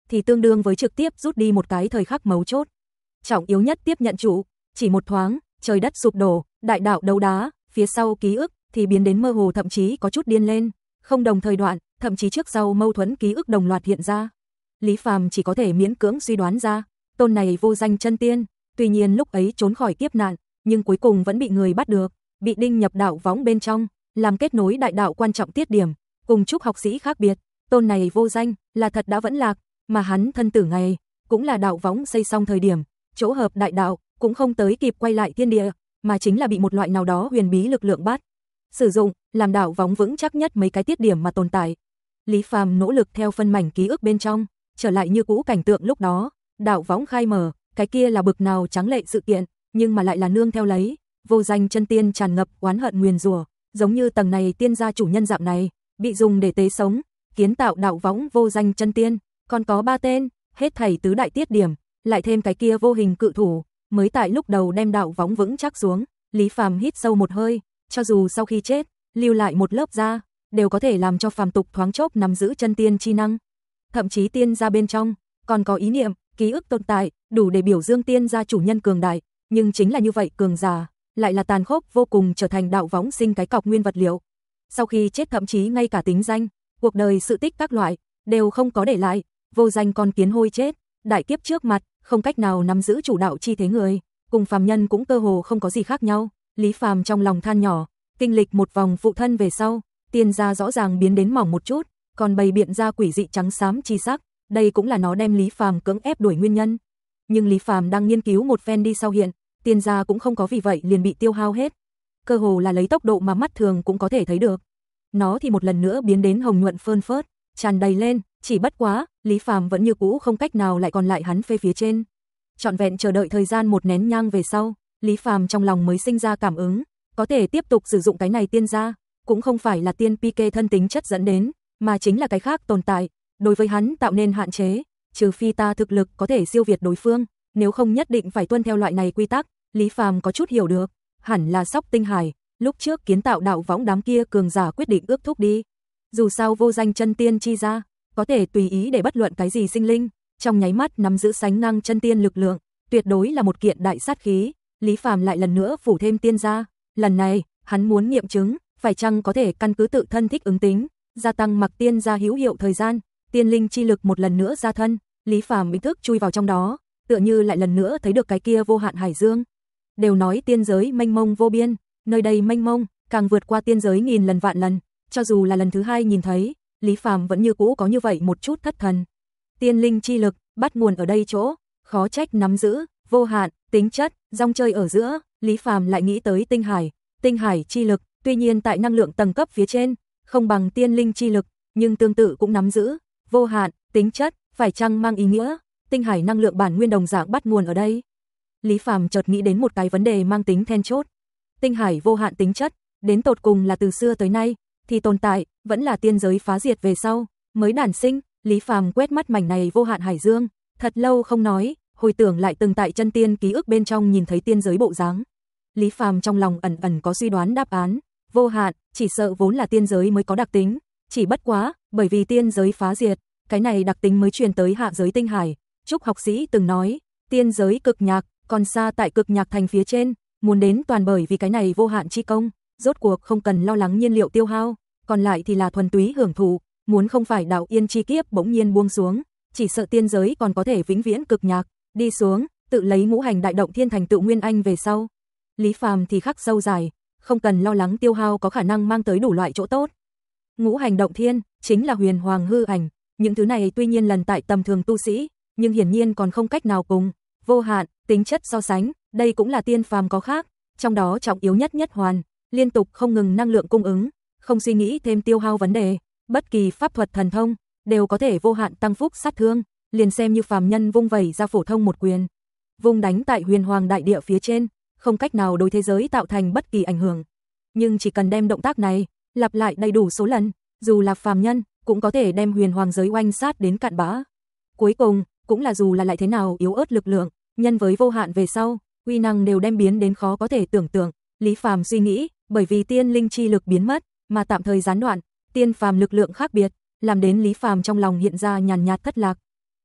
thì tương đương với trực tiếp rút đi một cái thời khắc mấu chốt. Trọng yếu nhất tiếp nhận chủ, chỉ một thoáng, trời đất sụp đổ, đại đạo đấu đá, phía sau ký ức thì biến đến mơ hồ, thậm chí có chút điên lên, không đồng thời đoạn, thậm chí trước sau mâu thuẫn ký ức đồng loạt hiện ra. Lý Phàm chỉ có thể miễn cưỡng suy đoán ra, tôn này vô danh chân tiên, tuy nhiên lúc ấy trốn khỏi kiếp nạn, nhưng cuối cùng vẫn bị người bắt được, bị đinh nhập đạo võng bên trong, làm kết nối đại đạo quan trọng tiết điểm, cùng chúc học sĩ khác biệt, tôn này vô danh là thật đã vẫn lạc, mà hắn thân tử ngày cũng là đạo võng xây xong thời điểm, chỗ hợp đại đạo cũng không tới kịp quay lại thiên địa, mà chính là bị một loại nào đó huyền bí lực lượng bắt sử dụng, làm đạo võng vững chắc nhất mấy cái tiết điểm mà tồn tại. Lý Phàm nỗ lực theo phân mảnh ký ức bên trong, trở lại như cũ cảnh tượng lúc đó, đạo võng khai mở, cái kia là bực nào tráng lệ sự kiện, nhưng mà lại là nương theo lấy vô danh chân tiên tràn ngập oán hận nguyền rủa, giống như tầng này tiên gia chủ nhân dạng này, bị dùng để tế sống, kiến tạo đạo võng vô danh chân tiên, còn có ba tên, hết thảy tứ đại tiết điểm, lại thêm cái kia vô hình cự thủ, mới tại lúc đầu đem đạo võng vững chắc xuống. Lý Phàm hít sâu một hơi, cho dù sau khi chết, lưu lại một lớp da, đều có thể làm cho phàm tục thoáng chốc nắm giữ chân tiên chi năng. Thậm chí tiên gia bên trong, còn có ý niệm, ký ức tồn tại, đủ để biểu dương tiên gia chủ nhân cường đại, nhưng chính là như vậy cường giả, lại là tàn khốc vô cùng, trở thành đạo võng sinh cái cọc nguyên vật liệu. Sau khi chết thậm chí ngay cả tính danh, cuộc đời sự tích các loại, đều không có để lại, vô danh con kiến hôi chết, đại kiếp trước mặt, không cách nào nắm giữ chủ đạo chi thế người, cùng phàm nhân cũng cơ hồ không có gì khác nhau. Lý Phàm trong lòng than nhỏ, kinh lịch một vòng phụ thân về sau, tiên gia rõ ràng biến đến mỏng một chút, còn bày biện ra quỷ dị trắng xám chi sắc, đây cũng là nó đem Lý Phàm cưỡng ép đuổi nguyên nhân. Nhưng Lý Phàm đang nghiên cứu một phen đi sau hiện, tiên gia cũng không có vì vậy liền bị tiêu hao hết, cơ hồ là lấy tốc độ mà mắt thường cũng có thể thấy được. Nó thì một lần nữa biến đến hồng nhuận phơn phớt, tràn đầy lên, chỉ bất quá, Lý Phàm vẫn như cũ không cách nào lại còn lại hắn phê phía trên. Trọn vẹn chờ đợi thời gian một nén nhang về sau, Lý Phàm trong lòng mới sinh ra cảm ứng, có thể tiếp tục sử dụng cái này tiên gia, cũng không phải là tiên pi kê thân tính chất dẫn đến, mà chính là cái khác tồn tại, đối với hắn tạo nên hạn chế, trừ phi ta thực lực có thể siêu việt đối phương, nếu không nhất định phải tuân theo loại này quy tắc. Lý Phàm có chút hiểu được, hẳn là Sóc Tinh Hải, lúc trước kiến tạo đạo võng đám kia cường giả quyết định ước thúc đi. Dù sao vô danh chân tiên chi ra, có thể tùy ý để bất luận cái gì sinh linh, trong nháy mắt nắm giữ sánh ngang chân tiên lực lượng, tuyệt đối là một kiện đại sát khí. Lý Phàm lại lần nữa phủ thêm tiên gia, lần này, hắn muốn nghiệm chứng, phải chăng có thể căn cứ tự thân thích ứng tính, gia tăng mặc tiên gia hữu hiệu thời gian, tiên linh chi lực một lần nữa ra thân. Lý Phàm ý thức chui vào trong đó, tựa như lại lần nữa thấy được cái kia vô hạn hải dương. Đều nói tiên giới mênh mông vô biên, nơi đây mênh mông, càng vượt qua tiên giới nghìn lần vạn lần, cho dù là lần thứ hai nhìn thấy, Lý Phàm vẫn như cũ có như vậy một chút thất thần. Tiên linh chi lực, bắt nguồn ở đây chỗ, khó trách nắm giữ, vô hạn, tính chất, rong chơi ở giữa, Lý Phàm lại nghĩ tới tinh hải, tinh hải chi lực, tuy nhiên tại năng lượng tầng cấp phía trên, không bằng tiên linh chi lực, nhưng tương tự cũng nắm giữ, vô hạn, tính chất, phải chăng mang ý nghĩa, tinh hải năng lượng bản nguyên đồng dạng bắt nguồn ở đây. Lý Phàm chợt nghĩ đến một cái vấn đề mang tính then chốt. Tinh hải vô hạn tính chất, đến tột cùng là từ xưa tới nay thì tồn tại, vẫn là tiên giới phá diệt về sau mới đản sinh. Lý Phàm quét mắt mảnh này vô hạn hải dương, thật lâu không nói, hồi tưởng lại từng tại chân tiên ký ức bên trong nhìn thấy tiên giới bộ dáng. Lý Phàm trong lòng ẩn ẩn có suy đoán đáp án, vô hạn, chỉ sợ vốn là tiên giới mới có đặc tính, chỉ bất quá, bởi vì tiên giới phá diệt, cái này đặc tính mới truyền tới hạ giới tinh hải. Trúc học sĩ từng nói, tiên giới cực nhạc, còn xa tại cực nhạc thành phía trên, muốn đến toàn bởi vì cái này vô hạn chi công, rốt cuộc không cần lo lắng nhiên liệu tiêu hao, còn lại thì là thuần túy hưởng thụ, muốn không phải đạo yên chi kiếp bỗng nhiên buông xuống, chỉ sợ tiên giới còn có thể vĩnh viễn cực nhạc, đi xuống, tự lấy ngũ hành đại động thiên thành tựu nguyên anh về sau. Lý Phàm thì khắc sâu dài, không cần lo lắng tiêu hao có khả năng mang tới đủ loại chỗ tốt. Ngũ hành động thiên chính là huyền hoàng hư ảnh, những thứ này tuy nhiên lần tại tầm thường tu sĩ, nhưng hiển nhiên còn không cách nào cùng vô hạn tính chất so sánh, đây cũng là tiên phàm có khác, trong đó trọng yếu nhất nhất hoàn, liên tục không ngừng năng lượng cung ứng, không suy nghĩ thêm tiêu hao vấn đề, bất kỳ pháp thuật thần thông đều có thể vô hạn tăng phúc sát thương, liền xem như phàm nhân vung vẩy ra phổ thông một quyền, vung đánh tại huyền hoàng đại địa phía trên, không cách nào đối thế giới tạo thành bất kỳ ảnh hưởng. Nhưng chỉ cần đem động tác này lặp lại đầy đủ số lần, dù là phàm nhân cũng có thể đem huyền hoàng giới oanh sát đến cạn bã. Cuối cùng, cũng là dù là lại thế nào yếu ớt lực lượng, nhân với vô hạn về sau, uy năng đều đem biến đến khó có thể tưởng tượng. Lý Phàm suy nghĩ, bởi vì tiên linh chi lực biến mất, mà tạm thời gián đoạn, tiên phàm lực lượng khác biệt, làm đến Lý Phàm trong lòng hiện ra nhàn nhạt thất lạc.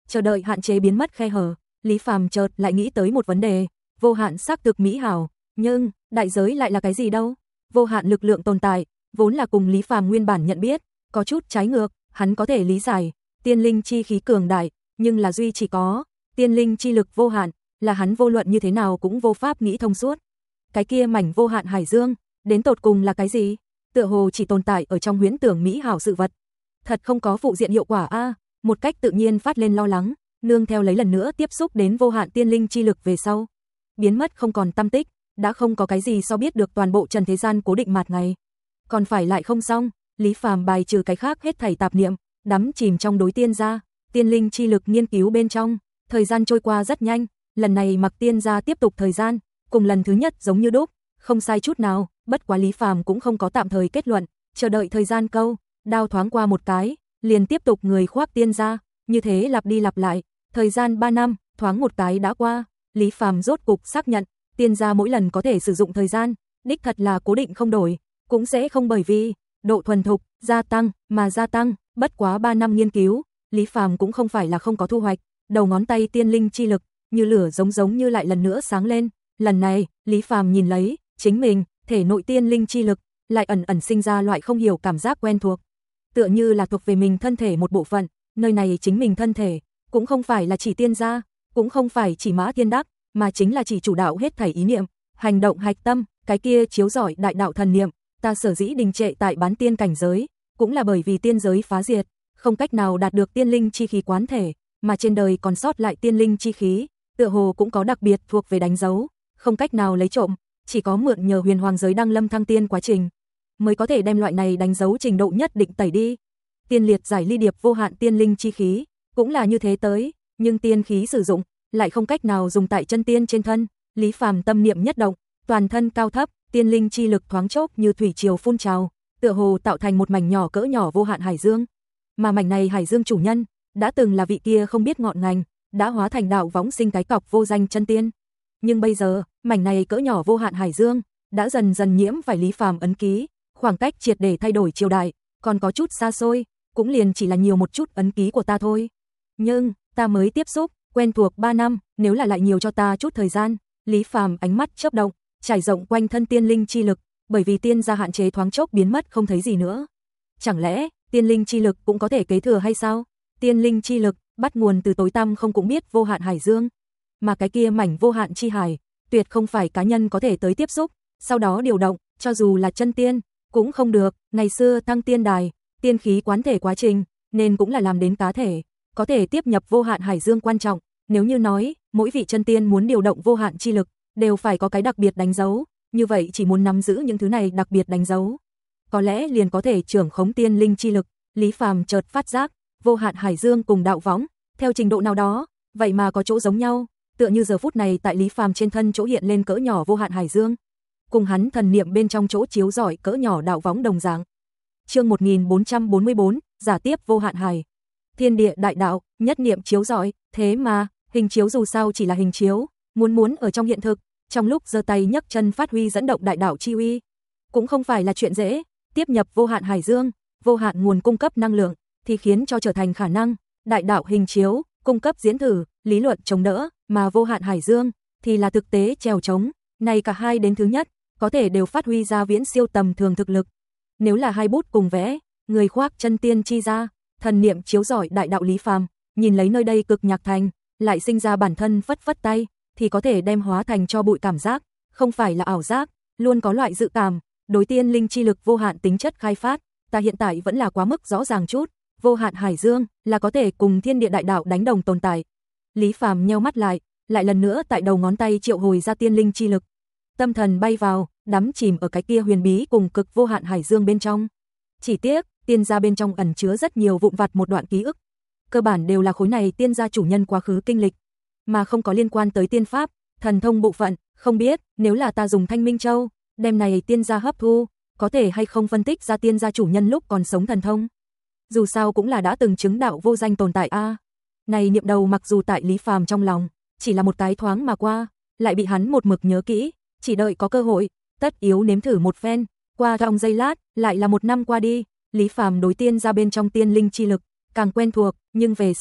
chờ đợi hạn chế biến mất khe hở, Lý Phàm chợt lại nghĩ tới một vấn đề, vô hạn xác thực mỹ hảo, nhưng đại giới lại là cái gì đâu? Vô hạn lực lượng tồn tại, vốn là cùng Lý Phàm nguyên bản nhận biết, có chút trái ngược, hắn có thể lý giải, tiên linh chi khí cường đại, nhưng là duy chỉ có tiên linh chi lực vô hạn, là hắn vô luận như thế nào cũng vô pháp nghĩ thông suốt. Cái kia mảnh vô hạn hải dương, đến tột cùng là cái gì? Tựa hồ chỉ tồn tại ở trong huyễn tưởng mỹ hảo sự vật. Thật không có phụ diện hiệu quả a, à, một cách tự nhiên phát lên lo lắng, nương theo lấy lần nữa tiếp xúc đến vô hạn tiên linh chi lực về sau, biến mất không còn tăm tích, đã không có cái gì so biết được toàn bộ trần thế gian cố định mạt ngày. Còn phải lại không xong, Lý Phàm bài trừ cái khác hết thảy tạp niệm, đắm chìm trong đối tiên gia, tiên linh chi lực nghiên cứu bên trong, thời gian trôi qua rất nhanh, lần này mặc tiên gia tiếp tục thời gian, cùng lần thứ nhất giống như đúc, không sai chút nào, bất quá Lý Phàm cũng không có tạm thời kết luận, chờ đợi thời gian câu, đao thoáng qua một cái, liền tiếp tục người khoác tiên gia, như thế lặp đi lặp lại, thời gian ba năm, thoáng một cái đã qua, Lý Phàm rốt cục xác nhận, tiên gia mỗi lần có thể sử dụng thời gian, đích thật là cố định không đổi, cũng sẽ không bởi vì độ thuần thục gia tăng mà gia tăng, bất quá ba năm nghiên cứu, Lý Phàm cũng không phải là không có thu hoạch, đầu ngón tay tiên linh chi lực như lửa giống giống như lại lần nữa sáng lên, lần này, Lý Phàm nhìn lấy chính mình, thể nội tiên linh chi lực lại ẩn ẩn sinh ra loại không hiểu cảm giác quen thuộc, tựa như là thuộc về mình thân thể một bộ phận, nơi này chính mình thân thể, cũng không phải là chỉ tiên gia, cũng không phải chỉ Mã Thiên Đắc, mà chính là chỉ chủ đạo hết thảy ý niệm, hành động hạch tâm, cái kia chiếu rọi đại đạo thần niệm, ta sở dĩ đình trệ tại bán tiên cảnh giới, cũng là bởi vì tiên giới phá diệt, không cách nào đạt được tiên linh chi khí quán thể, mà trên đời còn sót lại tiên linh chi khí, tựa hồ cũng có đặc biệt thuộc về đánh dấu, không cách nào lấy trộm, chỉ có mượn nhờ huyền hoàng giới đăng lâm thăng tiên quá trình, mới có thể đem loại này đánh dấu trình độ nhất định tẩy đi. Tiên liệt giải ly điệp vô hạn tiên linh chi khí, cũng là như thế tới, nhưng tiên khí sử dụng lại không cách nào dùng tại chân tiên trên thân, Lý Phàm tâm niệm nhất động, toàn thân cao thấp, tiên linh chi lực thoáng chốc như thủy triều phun trào, tựa hồ tạo thành một mảnh nhỏ cỡ nhỏ vô hạn hải dương. Mà mảnh này hải dương chủ nhân, đã từng là vị kia không biết ngọn ngành, đã hóa thành đạo võng sinh cái cọc vô danh chân tiên. Nhưng bây giờ, mảnh này cỡ nhỏ vô hạn hải dương, đã dần dần nhiễm phải Lý Phàm ấn ký, khoảng cách triệt để thay đổi triều đại, còn có chút xa xôi, cũng liền chỉ là nhiều một chút ấn ký của ta thôi. Nhưng, ta mới tiếp xúc, quen thuộc ba năm, nếu là lại nhiều cho ta chút thời gian, Lý Phàm ánh mắt chớp động, trải rộng quanh thân tiên linh chi lực, bởi vì tiên gia hạn chế thoáng chốc biến mất không thấy gì nữa. Chẳng lẽ, tiên linh chi lực cũng có thể kế thừa hay sao? Tiên linh chi lực, bắt nguồn từ tối tăm không cũng biết vô hạn hải dương, mà cái kia mảnh vô hạn chi hải, tuyệt không phải cá nhân có thể tới tiếp xúc, sau đó điều động, cho dù là chân tiên, cũng không được, ngày xưa thăng tiên đài, tiên khí quán thể quá trình, nên cũng là làm đến cá thể, có thể tiếp nhập vô hạn hải dương quan trọng, nếu như nói, mỗi vị chân tiên muốn điều động vô hạn chi lực, đều phải có cái đặc biệt đánh dấu, như vậy chỉ muốn nắm giữ những thứ này đặc biệt đánh dấu, có lẽ liền có thể trưởng khống tiên linh chi lực. Lý Phàm chợt phát giác, vô hạn hải dương cùng đạo võng, theo trình độ nào đó, vậy mà có chỗ giống nhau, tựa như giờ phút này tại Lý Phàm trên thân chỗ hiện lên cỡ nhỏ vô hạn hải dương, cùng hắn thần niệm bên trong chỗ chiếu rọi cỡ nhỏ đạo võng đồng dạng. Chương một nghìn bốn trăm bốn mươi bốn, giả tiếp vô hạn hải. Thiên địa đại đạo, nhất niệm chiếu rọi, thế mà, hình chiếu dù sao chỉ là hình chiếu, muốn muốn ở trong hiện thực, trong lúc giơ tay nhấc chân phát huy dẫn động đại đạo chi uy, cũng không phải là chuyện dễ, tiếp nhập vô hạn hải dương, vô hạn nguồn cung cấp năng lượng, thì khiến cho trở thành khả năng, đại đạo hình chiếu, cung cấp diễn thử, lý luận chống đỡ, mà vô hạn hải dương, thì là thực tế trèo trống, này cả hai đến thứ nhất, có thể đều phát huy ra viễn siêu tầm thường thực lực. Nếu là hai bút cùng vẽ, người khoác chân tiên chi ra, thần niệm chiếu rọi đại đạo Lý Phàm, nhìn lấy nơi đây cực nhạc thành, lại sinh ra bản thân phất phất tay, thì có thể đem hóa thành cho bụi cảm giác, không phải là ảo giác, luôn có loại dự cảm, đối tiên linh chi lực vô hạn tính chất khai phát, ta hiện tại vẫn là quá mức rõ ràng chút, vô hạn hải dương là có thể cùng thiên địa đại đạo đánh đồng tồn tại. Lý Phàm nheo mắt lại, lại lần nữa tại đầu ngón tay triệu hồi ra tiên linh chi lực. Tâm thần bay vào, đắm chìm ở cái kia huyền bí cùng cực vô hạn hải dương bên trong. Chỉ tiếc, tiên gia bên trong ẩn chứa rất nhiều vụn vặt một đoạn ký ức, cơ bản đều là khối này tiên gia chủ nhân quá khứ kinh lịch, mà không có liên quan tới tiên pháp, thần thông bộ phận, không biết, nếu là ta dùng Thanh Minh Châu, đem này tiên gia hấp thu, có thể hay không phân tích ra tiên gia chủ nhân lúc còn sống thần thông. Dù sao cũng là đã từng chứng đạo vô danh tồn tại a. À, này niệm đầu mặc dù tại Lý Phàm trong lòng, chỉ là một cái thoáng mà qua, lại bị hắn một mực nhớ kỹ, chỉ đợi có cơ hội, tất yếu nếm thử một phen. Qua trong giây lát, lại là một năm qua đi, Lý Phàm đối tiên gia bên trong tiên linh chi lực càng quen thuộc, nhưng về sau,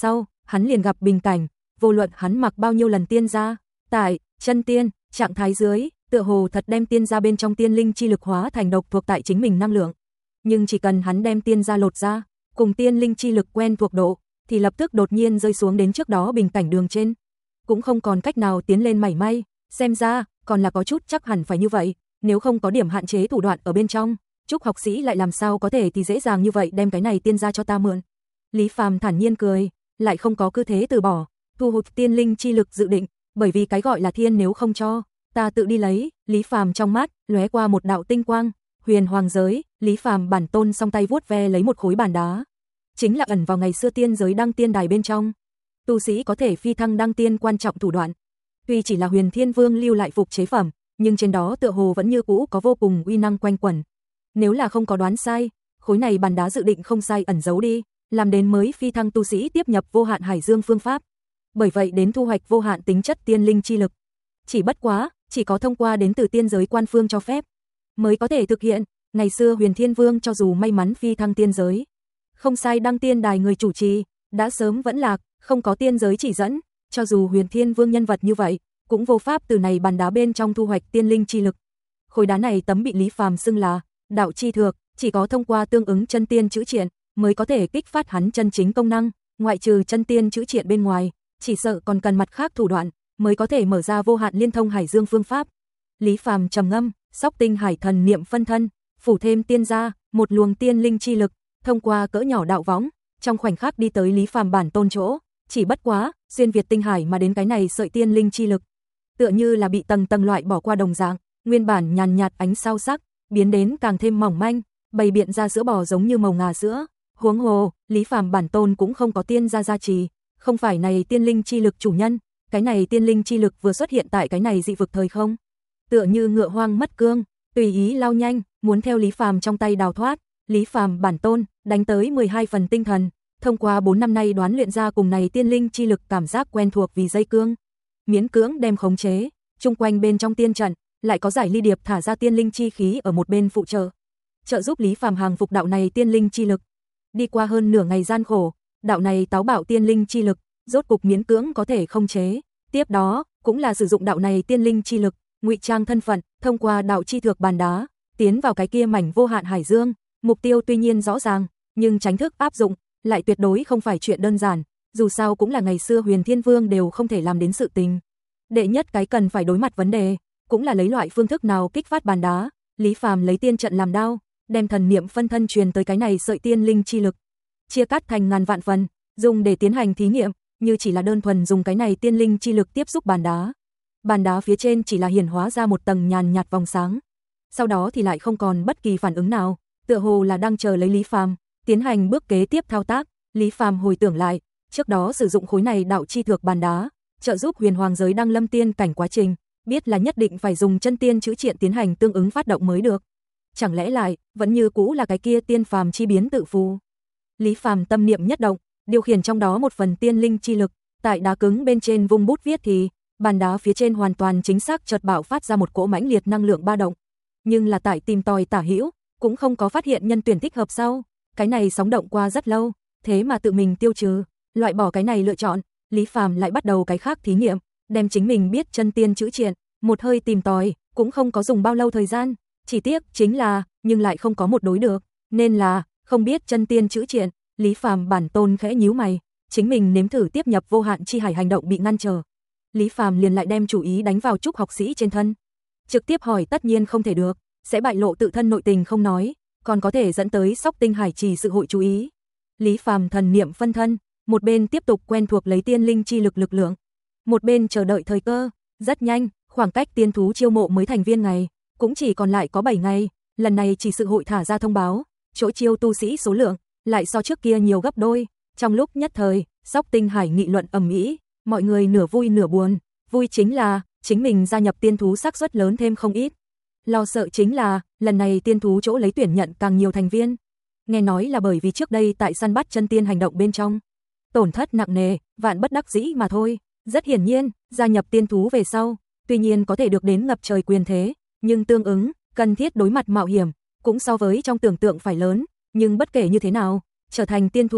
hắn liền gặp bình cảnh, vô luận hắn mặc bao nhiêu lần tiên gia, tại chân tiên, trạng thái dưới, tựa hồ thật đem tiên gia bên trong tiên linh chi lực hóa thành độc thuộc tại chính mình năng lượng. Nhưng chỉ cần hắn đem tiên gia lột ra, cùng tiên linh chi lực quen thuộc độ, thì lập tức đột nhiên rơi xuống đến trước đó bình cảnh đường trên. Cũng không còn cách nào tiến lên mảy may, xem ra, còn là có chút chắc hẳn phải như vậy, nếu không có điểm hạn chế thủ đoạn ở bên trong, Trúc học sĩ lại làm sao có thể thì dễ dàng như vậy đem cái này tiên gia cho ta mượn. Lý Phàm thản nhiên cười, lại không có cứ thế từ bỏ, thu hút tiên linh chi lực dự định, bởi vì cái gọi là thiên nếu không cho, ta tự đi lấy. Lý Phàm trong mắt lóe qua một đạo tinh quang, huyền hoàng giới. Lý Phàm bản tôn song tay vuốt ve lấy một khối bàn đá, chính là ẩn vào ngày xưa tiên giới đăng tiên đài bên trong, tu sĩ có thể phi thăng đăng tiên quan trọng thủ đoạn. Tuy chỉ là Huyền Thiên Vương lưu lại phục chế phẩm, nhưng trên đó tựa hồ vẫn như cũ có vô cùng uy năng quanh quẩn. Nếu là không có đoán sai, khối này bàn đá dự định không sai ẩn giấu đi, làm đến mới phi thăng tu sĩ tiếp nhập vô hạn hải dương phương pháp. Bởi vậy đến thu hoạch vô hạn tính chất tiên linh chi lực. Chỉ bất quá, chỉ có thông qua đến từ tiên giới quan phương cho phép, mới có thể thực hiện. Ngày xưa Huyền Thiên Vương cho dù may mắn phi thăng tiên giới, không sai đăng tiên đài người chủ trì, đã sớm vẫn lạc, không có tiên giới chỉ dẫn, cho dù Huyền Thiên Vương nhân vật như vậy, cũng vô pháp từ này bàn đá bên trong thu hoạch tiên linh chi lực. Khối đá này tấm bị Lý Phàm xưng là đạo chi thược, chỉ có thông qua tương ứng chân tiên chữ triện mới có thể kích phát hắn chân chính công năng, ngoại trừ chân tiên chữ triện bên ngoài, chỉ sợ còn cần mặt khác thủ đoạn mới có thể mở ra vô hạn liên thông hải dương phương pháp. Lý Phàm trầm ngâm, Sóc Tinh Hải thần niệm phân thân, phủ thêm tiên gia, một luồng tiên linh chi lực, thông qua cỡ nhỏ đạo võng, trong khoảnh khắc đi tới Lý Phàm bản tôn chỗ, chỉ bất quá, xuyên việt tinh hải mà đến cái này sợi tiên linh chi lực, tựa như là bị tầng tầng loại bỏ qua đồng dạng, nguyên bản nhàn nhạt ánh sao sắc, biến đến càng thêm mỏng manh, bày biện ra sữa bò giống như màu ngà sữa. Huống hồ, Lý Phàm bản tôn cũng không có tiên gia gia trì, không phải này tiên linh chi lực chủ nhân, cái này tiên linh chi lực vừa xuất hiện tại cái này dị vực thời không, tựa như ngựa hoang mất cương, tùy ý lao nhanh, muốn theo Lý Phàm trong tay đào thoát. Lý Phàm bản tôn đánh tới mười hai phần tinh thần, thông qua bốn năm nay đoán luyện ra cùng này tiên linh chi lực cảm giác quen thuộc vì dây cương, miễn cưỡng đem khống chế, chung quanh bên trong tiên trận lại có giải ly điệp thả ra tiên linh chi khí ở một bên phụ trợ, trợ giúp Lý Phàm hàng phục đạo này tiên linh chi lực. Đi qua hơn nửa ngày gian khổ, đạo này táo bạo tiên linh chi lực rốt cục miễn cưỡng có thể khống chế. Tiếp đó, cũng là sử dụng đạo này tiên linh chi lực, ngụy trang thân phận, thông qua đạo chi thược bàn đá, tiến vào cái kia mảnh vô hạn hải dương. Mục tiêu tuy nhiên rõ ràng, nhưng tránh thức áp dụng lại tuyệt đối không phải chuyện đơn giản, dù sao cũng là ngày xưa Huyền Thiên Vương đều không thể làm đến sự tình. Đệ nhất cái cần phải đối mặt vấn đề, cũng là lấy loại phương thức nào kích phát bàn đá. Lý Phàm lấy tiên trận làm đao, đem thần niệm phân thân truyền tới cái này sợi tiên linh chi lực, chia cắt thành ngàn vạn phần, dùng để tiến hành thí nghiệm, như chỉ là đơn thuần dùng cái này tiên linh chi lực tiếp xúc bàn đá. Bàn đá phía trên chỉ là hiển hóa ra một tầng nhàn nhạt vòng sáng, sau đó thì lại không còn bất kỳ phản ứng nào, tựa hồ là đang chờ lấy Lý Phàm tiến hành bước kế tiếp thao tác. Lý Phàm hồi tưởng lại, trước đó sử dụng khối này đạo chi thược bàn đá, trợ giúp huyền hoàng giới đăng lâm tiên cảnh quá trình, biết là nhất định phải dùng chân tiên chữ triện tiến hành tương ứng phát động mới được. Chẳng lẽ lại, vẫn như cũ là cái kia tiên phàm chi biến tự phù. Lý Phàm tâm niệm nhất động, điều khiển trong đó một phần tiên linh chi lực, tại đá cứng bên trên vung bút viết thì, bàn đá phía trên hoàn toàn chính xác chợt bạo phát ra một cỗ mãnh liệt năng lượng ba động. Nhưng là tại tìm tòi tả hữu, cũng không có phát hiện nhân tuyển thích hợp sau. Cái này sóng động qua rất lâu, thế mà tự mình tiêu trừ, loại bỏ cái này lựa chọn. Lý Phàm lại bắt đầu cái khác thí nghiệm, đem chính mình biết chân tiên chữ triện, một hơi tìm tòi, cũng không có dùng bao lâu thời gian. Chỉ tiếc chính là, nhưng lại không có một đối được, nên là, không biết chân tiên chữ triện. Lý Phàm bản tôn khẽ nhíu mày, chính mình nếm thử tiếp nhập vô hạn chi hải hành động bị ngăn trở. Lý Phàm liền lại đem chủ ý đánh vào Trúc học sĩ trên thân. Trực tiếp hỏi tất nhiên không thể được, sẽ bại lộ tự thân nội tình không nói, còn có thể dẫn tới Sóc Tinh Hải trì sự hội chú ý. Lý Phàm thần niệm phân thân, một bên tiếp tục quen thuộc lấy tiên linh chi lực lực lượng, một bên chờ đợi thời cơ. Rất nhanh, khoảng cách tiên thú chiêu mộ mới thành viên ngày, cũng chỉ còn lại có bảy ngày. Lần này chỉ sự hội thả ra thông báo, chỗ chiêu tu sĩ số lượng lại so trước kia nhiều gấp đôi. Trong lúc nhất thời, Sóc Tinh Hải nghị luận ầm ĩ, mọi người nửa vui nửa buồn. Vui chính là chính mình gia nhập tiên thú xác suất lớn thêm không ít. Lo sợ chính là lần này tiên thú chỗ lấy tuyển nhận càng nhiều thành viên. Nghe nói là bởi vì trước đây tại săn bắt chân tiên hành động bên trong, tổn thất nặng nề, vạn bất đắc dĩ mà thôi. Rất hiển nhiên, gia nhập tiên thú về sau, tuy nhiên có thể được đến ngập trời quyền thế, nhưng tương ứng, cần thiết đối mặt mạo hiểm, cũng so với trong tưởng tượng phải lớn. Nhưng bất kể như thế nào, trở thành tiên thú,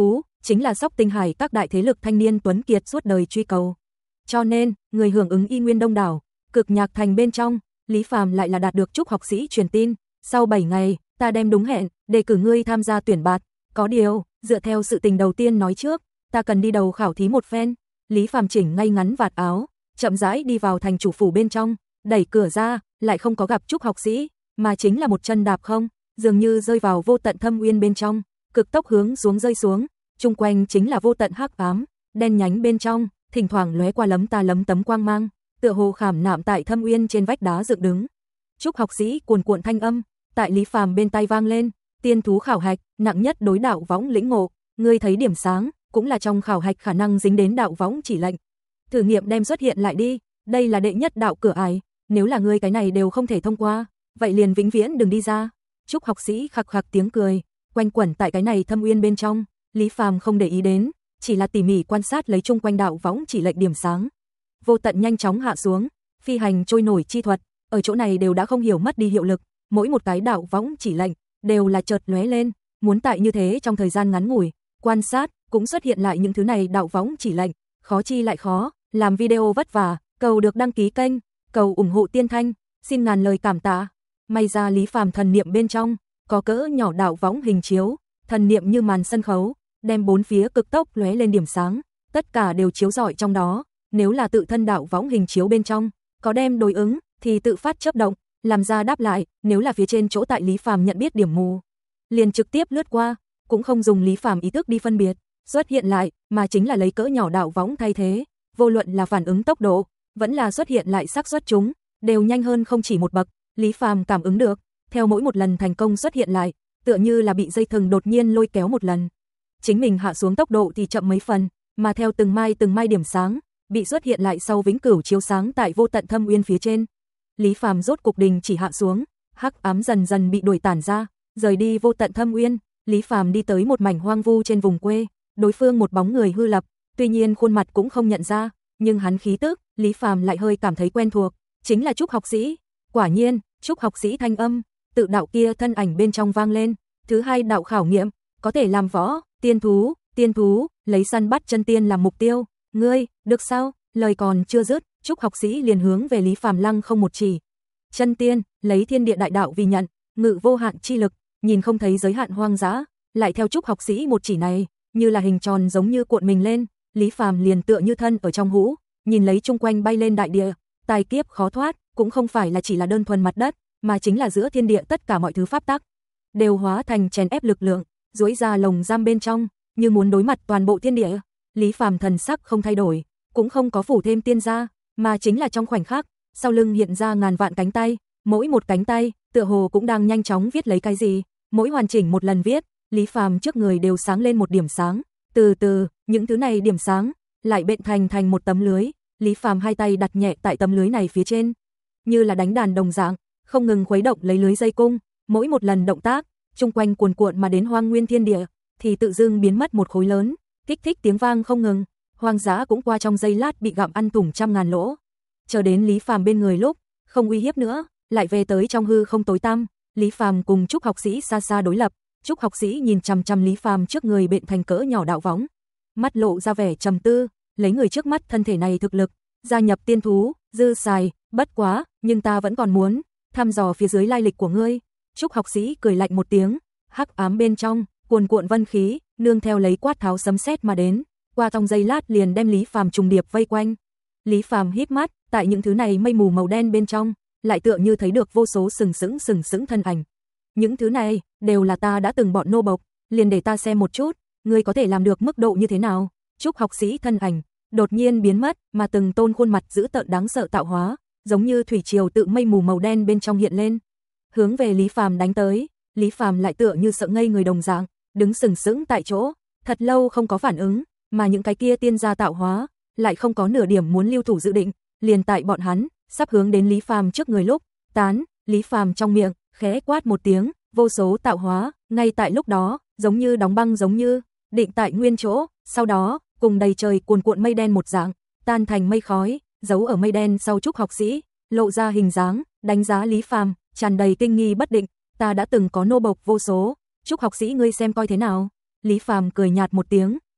chính là Sóc Tinh Hải các đại thế lực thanh niên tuấn kiệt suốt đời truy cầu. Cho nên, người hưởng ứng y nguyên đông đảo, Cực Nhạc Thành bên trong, Lý Phàm lại là đạt được Trúc học sĩ truyền tin, sau bảy ngày, ta đem đúng hẹn, đề cử ngươi tham gia tuyển bạt, có điều, dựa theo sự tình đầu tiên nói trước, ta cần đi đầu khảo thí một phen. Lý Phàm chỉnh ngay ngắn vạt áo, chậm rãi đi vào thành chủ phủ bên trong, đẩy cửa ra, lại không có gặp Trúc học sĩ, mà chính là một chân đạp không, dường như rơi vào vô tận thâm uyên bên trong, cực tốc hướng xuống rơi xuống, chung quanh chính là vô tận hắc ám, đen nhánh bên trong, thỉnh thoảng lóe qua lấm ta lấm tấm quang mang, tựa hồ khảm nạm tại thâm uyên trên vách đá dựng đứng. Trúc học sĩ cuồn cuộn thanh âm, tại Lý Phàm bên tai vang lên, tiên thú khảo hạch, nặng nhất đối đạo võng lĩnh ngộ, ngươi thấy điểm sáng, cũng là trong khảo hạch khả năng dính đến đạo võng chỉ lệnh. Thử nghiệm đem xuất hiện lại đi, đây là đệ nhất đạo cửa ải, nếu là ngươi cái này đều không thể thông qua, vậy liền vĩnh viễn đừng đi ra. Trúc học sĩ khặc khặc tiếng cười, quanh quẩn tại cái này thâm uyên bên trong, Lý Phàm không để ý đến, chỉ là tỉ mỉ quan sát lấy chung quanh đạo võng chỉ lệnh điểm sáng. Vô tận nhanh chóng hạ xuống, phi hành trôi nổi chi thuật, ở chỗ này đều đã không hiểu mất đi hiệu lực, mỗi một cái đạo võng chỉ lệnh đều là chợt lóe lên, muốn tại như thế trong thời gian ngắn ngủi, quan sát cũng xuất hiện lại những thứ này đạo võng chỉ lệnh, khó chi lại khó, làm video vất vả, cầu được đăng ký kênh, cầu ủng hộ Tiên Thanh, xin ngàn lời cảm tạ. May ra Lý Phàm thần niệm bên trong có cỡ nhỏ đạo võng hình chiếu, thần niệm như màn sân khấu, đem bốn phía cực tốc lóe lên điểm sáng, tất cả đều chiếu rọi trong đó, nếu là tự thân đạo võng hình chiếu bên trong có đem đối ứng thì tự phát chớp động, làm ra đáp lại, nếu là phía trên chỗ tại Lý Phàm nhận biết điểm mù, liền trực tiếp lướt qua, cũng không dùng Lý Phàm ý thức đi phân biệt, xuất hiện lại, mà chính là lấy cỡ nhỏ đạo võng thay thế, vô luận là phản ứng tốc độ, vẫn là xuất hiện lại xác suất chúng, đều nhanh hơn không chỉ một bậc, Lý Phàm cảm ứng được, theo mỗi một lần thành công xuất hiện lại, tựa như là bị dây thừng đột nhiên lôi kéo một lần. Chính mình hạ xuống tốc độ thì chậm mấy phần, mà theo từng mai từng mai điểm sáng, bị xuất hiện lại sau vĩnh cửu chiếu sáng tại vô tận thâm uyên phía trên. Lý Phàm rốt cục đình chỉ hạ xuống, hắc ám dần dần bị đuổi tản ra, rời đi vô tận thâm uyên, Lý Phàm đi tới một mảnh hoang vu trên vùng quê, đối phương một bóng người hư lập, tuy nhiên khuôn mặt cũng không nhận ra, nhưng hắn khí tức, Lý Phàm lại hơi cảm thấy quen thuộc, chính là Trúc học sĩ. Quả nhiên, Trúc học sĩ thanh âm, tự đạo kia thân ảnh bên trong vang lên, thứ hai đạo khảo nghiệm, có thể làm võ, tiên thú, tiên thú, lấy săn bắt chân tiên làm mục tiêu, ngươi, được sao? Lời còn chưa dứt, Trúc học sĩ liền hướng về Lý Phàm lăng không một chỉ. Chân tiên, lấy thiên địa đại đạo vì nhận, ngự vô hạn chi lực, nhìn không thấy giới hạn hoang dã, lại theo Trúc học sĩ một chỉ này, như là hình tròn giống như cuộn mình lên, Lý Phàm liền tựa như thân ở trong hũ, nhìn lấy chung quanh bay lên đại địa, tài kiếp khó thoát, cũng không phải là chỉ là đơn thuần mặt đất, mà chính là giữa thiên địa tất cả mọi thứ pháp tắc đều hóa thành chèn ép lực lượng, duỗi ra lồng giam bên trong, như muốn đối mặt toàn bộ thiên địa. Lý Phàm thần sắc không thay đổi, cũng không có phủ thêm tiên gia, mà chính là trong khoảnh khắc, sau lưng hiện ra ngàn vạn cánh tay, mỗi một cánh tay tựa hồ cũng đang nhanh chóng viết lấy cái gì, mỗi hoàn chỉnh một lần viết, Lý Phàm trước người đều sáng lên một điểm sáng, từ từ, những thứ này điểm sáng lại bện thành thành một tấm lưới, Lý Phàm hai tay đặt nhẹ tại tấm lưới này phía trên, như là đánh đàn đồng dạng, không ngừng khuấy động lấy lưới dây cung, mỗi một lần động tác, chung quanh cuồn cuộn mà đến hoang nguyên thiên địa, thì tự dưng biến mất một khối lớn, kích thích tiếng vang không ngừng, hoang dã cũng qua trong giây lát bị gặm ăn thủng trăm ngàn lỗ. Chờ đến Lý Phàm bên người lúc, không uy hiếp nữa, lại về tới trong hư không tối tăm, Lý Phàm cùng Trúc học sĩ xa xa đối lập, Trúc học sĩ nhìn chằm chằm Lý Phàm trước người bện thành cỡ nhỏ đạo võng, mắt lộ ra vẻ trầm tư, lấy người trước mắt thân thể này thực lực, gia nhập tiên thú, dư xài, bất quá, nhưng ta vẫn còn muốn thăm dò phía dưới lai lịch của ngươi. Trúc học sĩ cười lạnh một tiếng, hắc ám bên trong, cuồn cuộn vân khí, nương theo lấy quát tháo sấm sét mà đến, qua trong giây lát liền đem Lý Phàm trùng điệp vây quanh. Lý Phàm híp mắt, tại những thứ này mây mù màu đen bên trong, lại tựa như thấy được vô số sừng sững sừng sững thân ảnh. Những thứ này đều là ta đã từng bọn nô bộc, liền để ta xem một chút, ngươi có thể làm được mức độ như thế nào? Trúc học sĩ thân ảnh đột nhiên biến mất, mà từng tôn khuôn mặt dữ tợn đáng sợ tạo hóa, giống như thủy triều tự mây mù màu đen bên trong hiện lên, hướng về Lý Phàm đánh tới. Lý Phàm lại tựa như sợ ngây người đồng dạng, đứng sừng sững tại chỗ, thật lâu không có phản ứng, mà những cái kia tiên gia tạo hóa lại không có nửa điểm muốn lưu thủ dự định, liền tại bọn hắn sắp hướng đến Lý Phàm trước người lúc, tán, Lý Phàm trong miệng khẽ quát một tiếng, vô số tạo hóa, ngay tại lúc đó, giống như đóng băng giống như định tại nguyên chỗ, sau đó, cùng đầy trời cuồn cuộn mây đen một dạng, tan thành mây khói, giấu ở mây đen sau Trúc học sĩ, lộ ra hình dáng, đánh giá Lý Phàm, tràn đầy kinh nghi bất định, ta đã từng có nô bộc vô số, Trúc học sĩ ngươi xem coi thế nào. Lý Phàm cười nhạt một tiếng,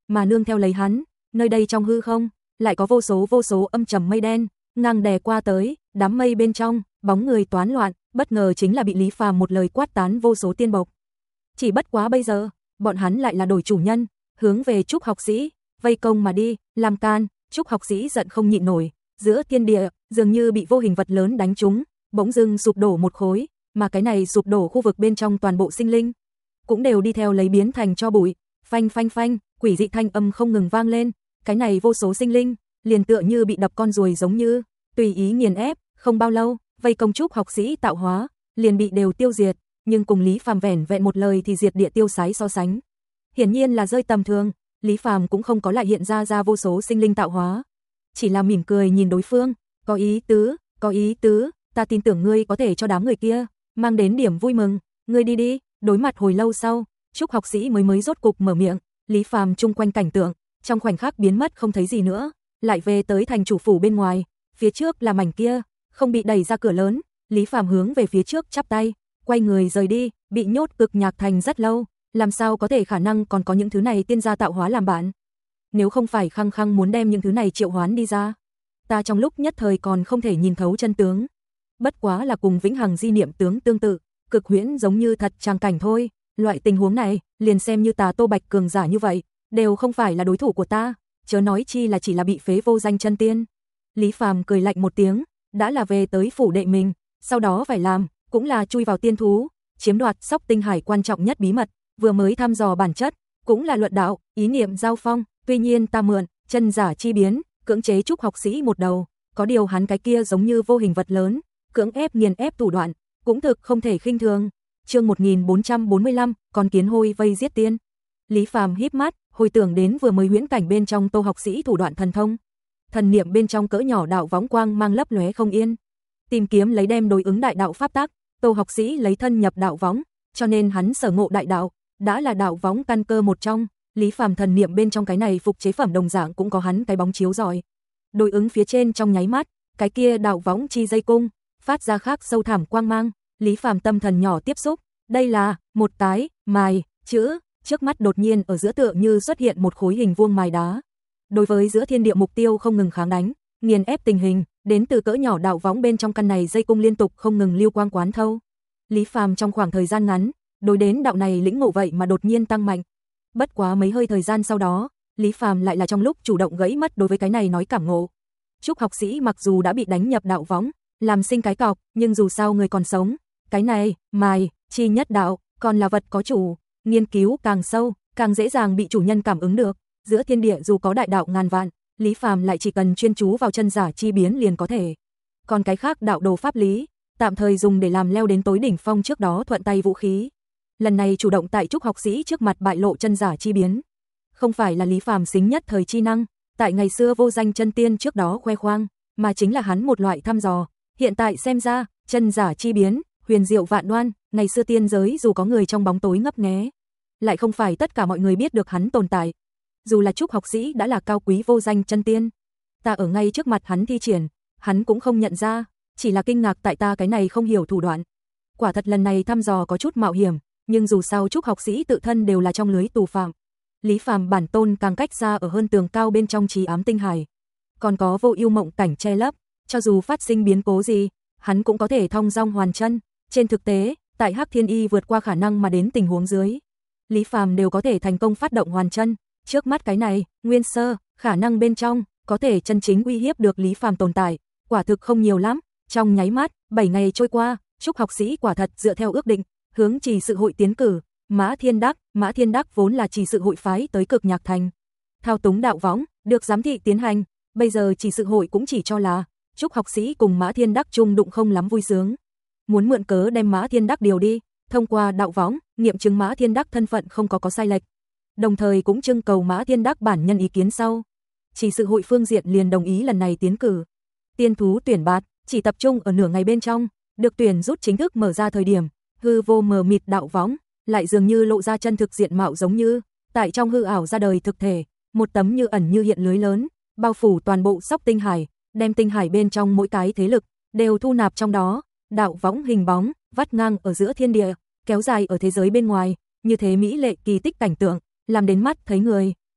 mà nương theo lấy hắn, nơi đây trong hư không, lại có vô số vô số âm trầm mây đen, ngang đè qua tới, đám mây bên trong, bóng người toán loạn, bất ngờ chính là bị Lý Phàm một lời quát tán vô số tiên bộc. Chỉ bất quá bây giờ, bọn hắn lại là đổi chủ nhân, hướng về Trúc học sĩ, vây công mà đi, làm can, Trúc học sĩ giận không nhịn nổi, giữa thiên địa, dường như bị vô hình vật lớn đánh trúng, bỗng dưng sụp đổ một khối, mà cái này sụp đổ khu vực bên trong toàn bộ sinh linh, cũng đều đi theo lấy biến thành tro bụi, phanh phanh phanh, quỷ dị thanh âm không ngừng vang lên, cái này vô số sinh linh, liền tựa như bị đập con ruồi giống như, tùy ý nghiền ép, không bao lâu, vây công Trúc học sĩ tạo hóa, liền bị đều tiêu diệt, nhưng cùng Lý Phàm vẻn vẹn một lời thì diệt địa tiêu sái so sánh. Hiển nhiên là rơi tầm thường, Lý Phàm cũng không có lại hiện ra ra vô số sinh linh tạo hóa, chỉ là mỉm cười nhìn đối phương, có ý tứ, có ý tứ, ta tin tưởng ngươi có thể cho đám người kia mang đến điểm vui mừng, ngươi đi đi. Đối mặt hồi lâu sau, Trúc học sĩ mới mới rốt cục mở miệng, Lý Phàm chung quanh cảnh tượng, trong khoảnh khắc biến mất không thấy gì nữa, lại về tới thành chủ phủ bên ngoài, phía trước là mảnh kia, không bị đẩy ra cửa lớn, Lý Phàm hướng về phía trước chắp tay, quay người rời đi, bị nhốt cực nhạc thành rất lâu, làm sao có thể khả năng còn có những thứ này tiên gia tạo hóa làm bạn. Nếu không phải khăng khăng muốn đem những thứ này triệu hoán đi ra, ta trong lúc nhất thời còn không thể nhìn thấu chân tướng. Bất quá là cùng vĩnh hằng di niệm tướng tương tự, cực huyễn giống như thật trang cảnh thôi, loại tình huống này, liền xem như ta Tô Bạch cường giả như vậy, đều không phải là đối thủ của ta, chớ nói chi là chỉ là bị phế vô danh chân tiên. Lý Phàm cười lạnh một tiếng, đã là về tới phủ đệ mình, sau đó phải làm, cũng là chui vào tiên thú, chiếm đoạt Sóc Tinh Hải quan trọng nhất bí mật, vừa mới thăm dò bản chất, cũng là luận đạo, ý niệm giao phong, tuy nhiên ta mượn chân giả chi biến, cưỡng chế Trúc học sĩ một đầu, có điều hắn cái kia giống như vô hình vật lớn, cưỡng ép nghiền ép thủ đoạn, cũng thực không thể khinh thường. Chương một nghìn bốn trăm bốn mươi lăm, con kiến hôi vây giết tiên. Lý Phàm híp mắt, hồi tưởng đến vừa mới huyễn cảnh bên trong Tô học sĩ thủ đoạn thần thông, thần niệm bên trong cỡ nhỏ đạo võng quang mang lấp lóe không yên, tìm kiếm lấy đem đối ứng đại đạo pháp tắc. Tô học sĩ lấy thân nhập đạo võng, cho nên hắn sở ngộ đại đạo, đã là đạo võng căn cơ một trong. Lý Phàm thần niệm bên trong cái này phục chế phẩm đồng dạng cũng có hắn cái bóng chiếu rọi, đối ứng phía trên trong nháy mắt, cái kia đạo võng chi dây cung phát ra khác sâu thẳm quang mang. Lý Phàm tâm thần nhỏ tiếp xúc, đây là một cái mài chữ, trước mắt đột nhiên ở giữa tựa như xuất hiện một khối hình vuông mài đá. Đối với giữa thiên địa mục tiêu không ngừng kháng đánh, nghiền ép tình hình, đến từ cỡ nhỏ đạo võng bên trong căn này dây cung liên tục không ngừng lưu quang quán thâu. Lý Phàm trong khoảng thời gian ngắn, đối đến đạo này lĩnh ngộ vậy mà đột nhiên tăng mạnh. Bất quá mấy hơi thời gian sau đó, Lý Phàm lại là trong lúc chủ động gãy mất đối với cái này nói cảm ngộ. Trúc học sĩ mặc dù đã bị đánh nhập đạo võng, làm sinh cái cọc, nhưng dù sao người còn sống, cái này, mài, chi nhất đạo, còn là vật có chủ, nghiên cứu càng sâu, càng dễ dàng bị chủ nhân cảm ứng được. Giữa thiên địa dù có đại đạo ngàn vạn, Lý Phàm lại chỉ cần chuyên chú vào chân giả chi biến liền có thể. Còn cái khác đạo đồ pháp lý, tạm thời dùng để làm leo đến tối đỉnh phong trước đó thuận tay vũ khí. Lần này chủ động tại Trúc học sĩ trước mặt bại lộ chân giả chi biến, không phải là Lý Phàm xính nhất thời chi năng, tại ngày xưa vô danh chân tiên trước đó khoe khoang, mà chính là hắn một loại thăm dò. Hiện tại xem ra, chân giả chi biến, huyền diệu vạn đoan, ngày xưa tiên giới dù có người trong bóng tối ngấp nghé, lại không phải tất cả mọi người biết được hắn tồn tại. Dù là Trúc học sĩ đã là cao quý vô danh chân tiên, ta ở ngay trước mặt hắn thi triển, hắn cũng không nhận ra, chỉ là kinh ngạc tại ta cái này không hiểu thủ đoạn. Quả thật lần này thăm dò có chút mạo hiểm, nhưng dù sao Trúc học sĩ tự thân đều là trong lưới tù phạm. Lý Phàm bản tôn càng cách xa ở hơn tường cao bên trong trí ám tinh hải, còn có vô ưu mộng cảnh che lấp, cho dù phát sinh biến cố gì, hắn cũng có thể thong dong hoàn chân. Trên thực tế, tại Hắc Thiên Y vượt qua khả năng mà đến tình huống dưới, Lý Phàm đều có thể thành công phát động hoàn chân. Trước mắt cái này, nguyên sơ, khả năng bên trong, có thể chân chính uy hiếp được Lý Phàm tồn tại, quả thực không nhiều lắm. Trong nháy mắt, bảy ngày trôi qua, Trúc học sĩ quả thật dựa theo ước định, hướng trì sự hội tiến cử. Mã Thiên Đắc, Mã Thiên Đắc vốn là trì sự hội phái tới cực nhạc thành, thao túng đạo võng, được giám thị tiến hành. Bây giờ trì sự hội cũng chỉ cho là Trúc học sĩ cùng Mã Thiên Đắc chung đụng không lắm vui sướng, muốn mượn cớ đem Mã Thiên Đắc điều đi, thông qua đạo võng nghiệm chứng Mã Thiên Đắc thân phận không có có sai lệch, đồng thời cũng trưng cầu Mã Thiên Đắc bản nhân ý kiến sau. Chỉ sự hội phương diện liền đồng ý lần này tiến cử. Tiên thú tuyển bạt chỉ tập trung ở nửa ngày bên trong, được tuyển rút chính thức mở ra thời điểm, hư vô mờ mịt đạo võng lại dường như lộ ra chân thực diện mạo, giống như tại trong hư ảo ra đời thực thể, một tấm như ẩn như hiện lưới lớn, bao phủ toàn bộ Sóc Tinh Hải, đem tinh hải bên trong mỗi cái thế lực đều thu nạp trong đó. Đạo võng hình bóng vắt ngang ở giữa thiên địa, kéo dài ở thế giới bên ngoài, như thế mỹ lệ kỳ tích cảnh tượng, làm đến mắt thấy người,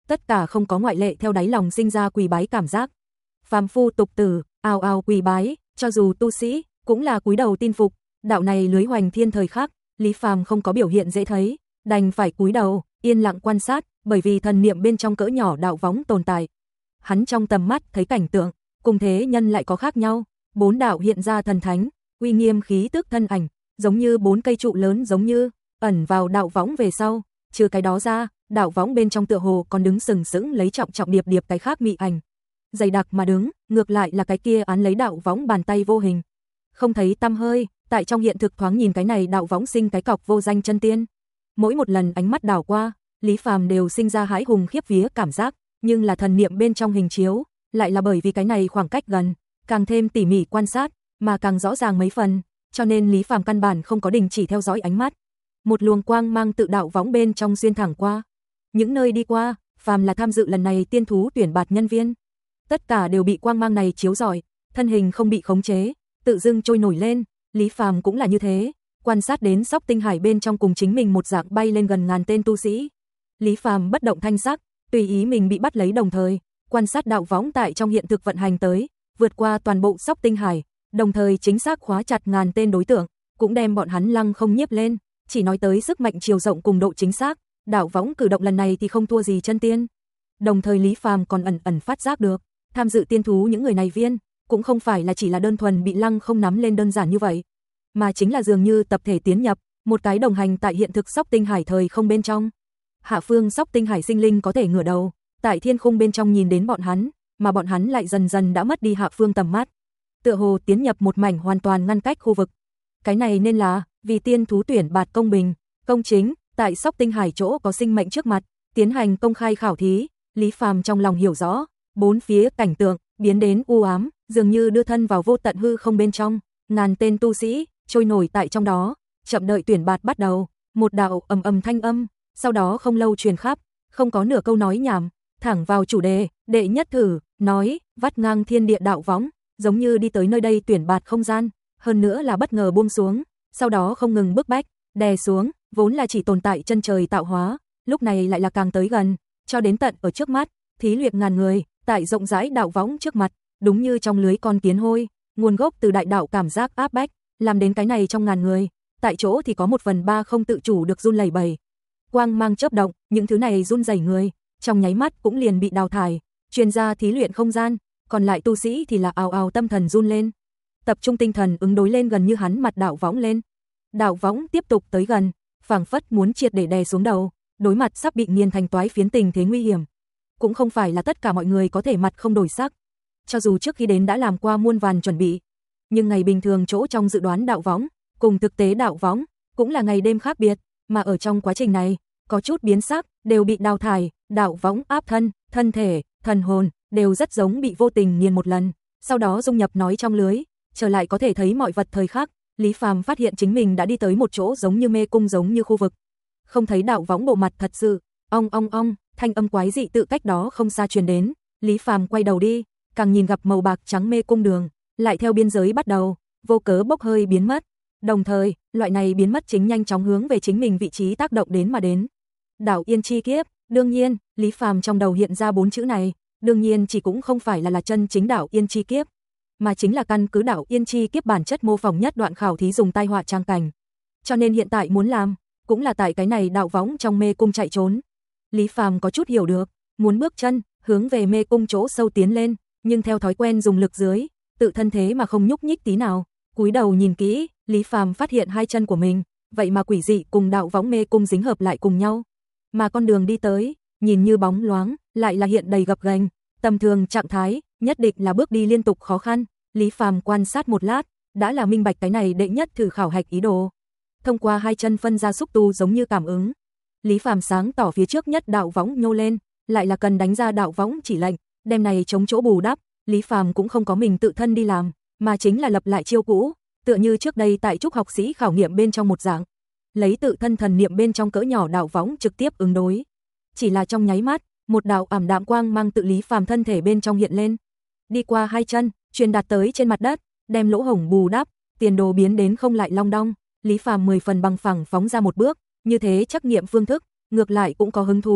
tất cả không có ngoại lệ theo đáy lòng sinh ra quỳ bái cảm giác. Phàm phu tục tử, ào ào quỳ bái, cho dù tu sĩ, cũng là cúi đầu tin phục, đạo này lưới hoành thiên thời khắc, Lý Phàm không có biểu hiện dễ thấy, đành phải cúi đầu, yên lặng quan sát, bởi vì thần niệm bên trong cỡ nhỏ đạo võng tồn tại. Hắn trong tầm mắt thấy cảnh tượng, cùng thế nhân lại có khác nhau, bốn đạo hiện ra thần thánh, uy nghiêm khí tức thân ảnh, giống như bốn cây trụ lớn giống như ẩn vào đạo võng về sau, trừ cái đó ra, đạo võng bên trong tựa hồ còn đứng sừng sững lấy trọng trọng điệp điệp cái khác mị ảnh. Dày đặc mà đứng, ngược lại là cái kia án lấy đạo võng bàn tay vô hình. Không thấy tăm hơi, tại trong hiện thực thoáng nhìn cái này đạo võng sinh cái cọc vô danh chân tiên. Mỗi một lần ánh mắt đảo qua, Lý Phàm đều sinh ra hãi hùng khiếp vía cảm giác, nhưng là thần niệm bên trong hình chiếu, lại là bởi vì cái này khoảng cách gần, càng thêm tỉ mỉ quan sát, mà càng rõ ràng mấy phần, cho nên Lý Phàm căn bản không có đình chỉ theo dõi ánh mắt. Một luồng quang mang tự đạo võng bên trong xuyên thẳng qua. Những nơi đi qua, phàm là tham dự lần này tiên thú tuyển bạt nhân viên, tất cả đều bị quang mang này chiếu rọi, thân hình không bị khống chế, tự dưng trôi nổi lên, Lý Phàm cũng là như thế, quan sát đến Sóc Tinh Hải bên trong cùng chính mình một dạng bay lên gần ngàn tên tu sĩ. Lý Phàm bất động thanh sắc, tùy ý mình bị bắt lấy đồng thời, quan sát đạo võng tại trong hiện thực vận hành tới, vượt qua toàn bộ Sóc Tinh Hải, đồng thời chính xác khóa chặt ngàn tên đối tượng, cũng đem bọn hắn lăng không nhiếp lên, chỉ nói tới sức mạnh chiều rộng cùng độ chính xác, đạo võng cử động lần này thì không thua gì chân tiên. Đồng thời Lý Phàm còn ẩn ẩn phát giác được, tham dự tiên thú những người này viên, cũng không phải là chỉ là đơn thuần bị lăng không nắm lên đơn giản như vậy, mà chính là dường như tập thể tiến nhập, một cái đồng hành tại hiện thực Sóc Tinh Hải thời không bên trong. Hạ phương Sóc Tinh Hải sinh linh có thể ngửa đầu, tại thiên khung bên trong nhìn đến bọn hắn, mà bọn hắn lại dần dần đã mất đi hạ phương tầm mắt, tựa hồ tiến nhập một mảnh hoàn toàn ngăn cách khu vực. Cái này nên là vì tiên thú tuyển bạt công bình, công chính, tại Sóc Tinh Hải chỗ có sinh mệnh trước mặt, tiến hành công khai khảo thí. Lý Phàm trong lòng hiểu rõ, bốn phía cảnh tượng biến đến u ám, dường như đưa thân vào vô tận hư không bên trong, ngàn tên tu sĩ trôi nổi tại trong đó, chậm đợi tuyển bạt bắt đầu, một đạo ầm ầm thanh âm, sau đó không lâu truyền khắp, không có nửa câu nói nhảm, thẳng vào chủ đề, đệ nhất thử, nói, vắt ngang thiên địa đạo võng, giống như đi tới nơi đây tuyển bạt không gian, hơn nữa là bất ngờ buông xuống, sau đó không ngừng bức bách, đè xuống, vốn là chỉ tồn tại chân trời tạo hóa, lúc này lại là càng tới gần, cho đến tận ở trước mắt, thí luyện ngàn người, tại rộng rãi đạo võng trước mặt, đúng như trong lưới con kiến hôi, nguồn gốc từ đại đạo cảm giác áp bách, làm đến cái này trong ngàn người, tại chỗ thì có một phần ba không tự chủ được run lẩy bẩy. Quang mang chớp động, những thứ này run rẩy người, trong nháy mắt cũng liền bị đào thải, truyền ra thí luyện không gian, còn lại tu sĩ thì là ào ào tâm thần run lên, tập trung tinh thần ứng đối lên gần như hắn mặt đạo võng lên. Đạo võng tiếp tục tới gần, phảng phất muốn triệt để đè xuống đầu, đối mặt sắp bị nghiền thành toái phiến tình thế nguy hiểm. Cũng không phải là tất cả mọi người có thể mặt không đổi sắc, cho dù trước khi đến đã làm qua muôn vàn chuẩn bị, nhưng ngày bình thường chỗ trong dự đoán đạo võng, cùng thực tế đạo võng, cũng là ngày đêm khác biệt, mà ở trong quá trình này, có chút biến sắc, đều bị đào thải, đạo võng áp thân, thân thể, thần hồn, đều rất giống bị vô tình nghiền một lần, sau đó dung nhập nói trong lưới, trở lại có thể thấy mọi vật thời khắc, Lý Phàm phát hiện chính mình đã đi tới một chỗ giống như mê cung giống như khu vực. Không thấy đạo võng bộ mặt thật sự, ong ong ong, thanh âm quái dị tự cách đó không xa truyền đến, Lý Phàm quay đầu đi, càng nhìn gặp màu bạc trắng mê cung đường, lại theo biên giới bắt đầu, vô cớ bốc hơi biến mất. Đồng thời, loại này biến mất chính nhanh chóng hướng về chính mình vị trí tác động đến mà đến. Đảo Yên Chi Kiếp, đương nhiên, Lý Phàm trong đầu hiện ra bốn chữ này, đương nhiên chỉ cũng không phải là là chân chính đảo Yên Chi Kiếp, mà chính là căn cứ đảo Yên Chi Kiếp bản chất mô phỏng nhất đoạn khảo thí dùng tai họa trang cảnh. Cho nên hiện tại muốn làm, cũng là tại cái này đạo võng trong mê cung chạy trốn. Lý Phàm có chút hiểu được, muốn bước chân hướng về mê cung chỗ sâu tiến lên, nhưng theo thói quen dùng lực dưới, tự thân thế mà không nhúc nhích tí nào. Cúi đầu nhìn kỹ, Lý Phàm phát hiện hai chân của mình, vậy mà quỷ dị cùng đạo võng mê cung dính hợp lại cùng nhau. Mà con đường đi tới, nhìn như bóng loáng, lại là hiện đầy gập ghềnh, tầm thường trạng thái, nhất định là bước đi liên tục khó khăn. Lý Phàm quan sát một lát, đã là minh bạch cái này đệ nhất thử khảo hạch ý đồ. Thông qua hai chân phân ra xúc tu giống như cảm ứng. Lý Phàm sáng tỏ phía trước nhất đạo võng nhô lên, lại là cần đánh ra đạo võng chỉ lệnh, đem này chống chỗ bù đắp, Lý Phàm cũng không có mình tự thân đi làm, mà chính là lập lại chiêu cũ, tựa như trước đây tại trúc học sĩ khảo nghiệm bên trong một dạng, lấy tự thân thần niệm bên trong cỡ nhỏ đạo võng trực tiếp ứng đối. Chỉ là trong nháy mắt, một đạo ảm đạm quang mang tự Lý Phàm thân thể bên trong hiện lên, đi qua hai chân, truyền đạt tới trên mặt đất, đem lỗ hổng bù đắp, tiền đồ biến đến không lại long đong. Lý Phàm mười phần bằng phẳng phóng ra một bước, như thế trắc nghiệm phương thức, ngược lại cũng có hứng thú,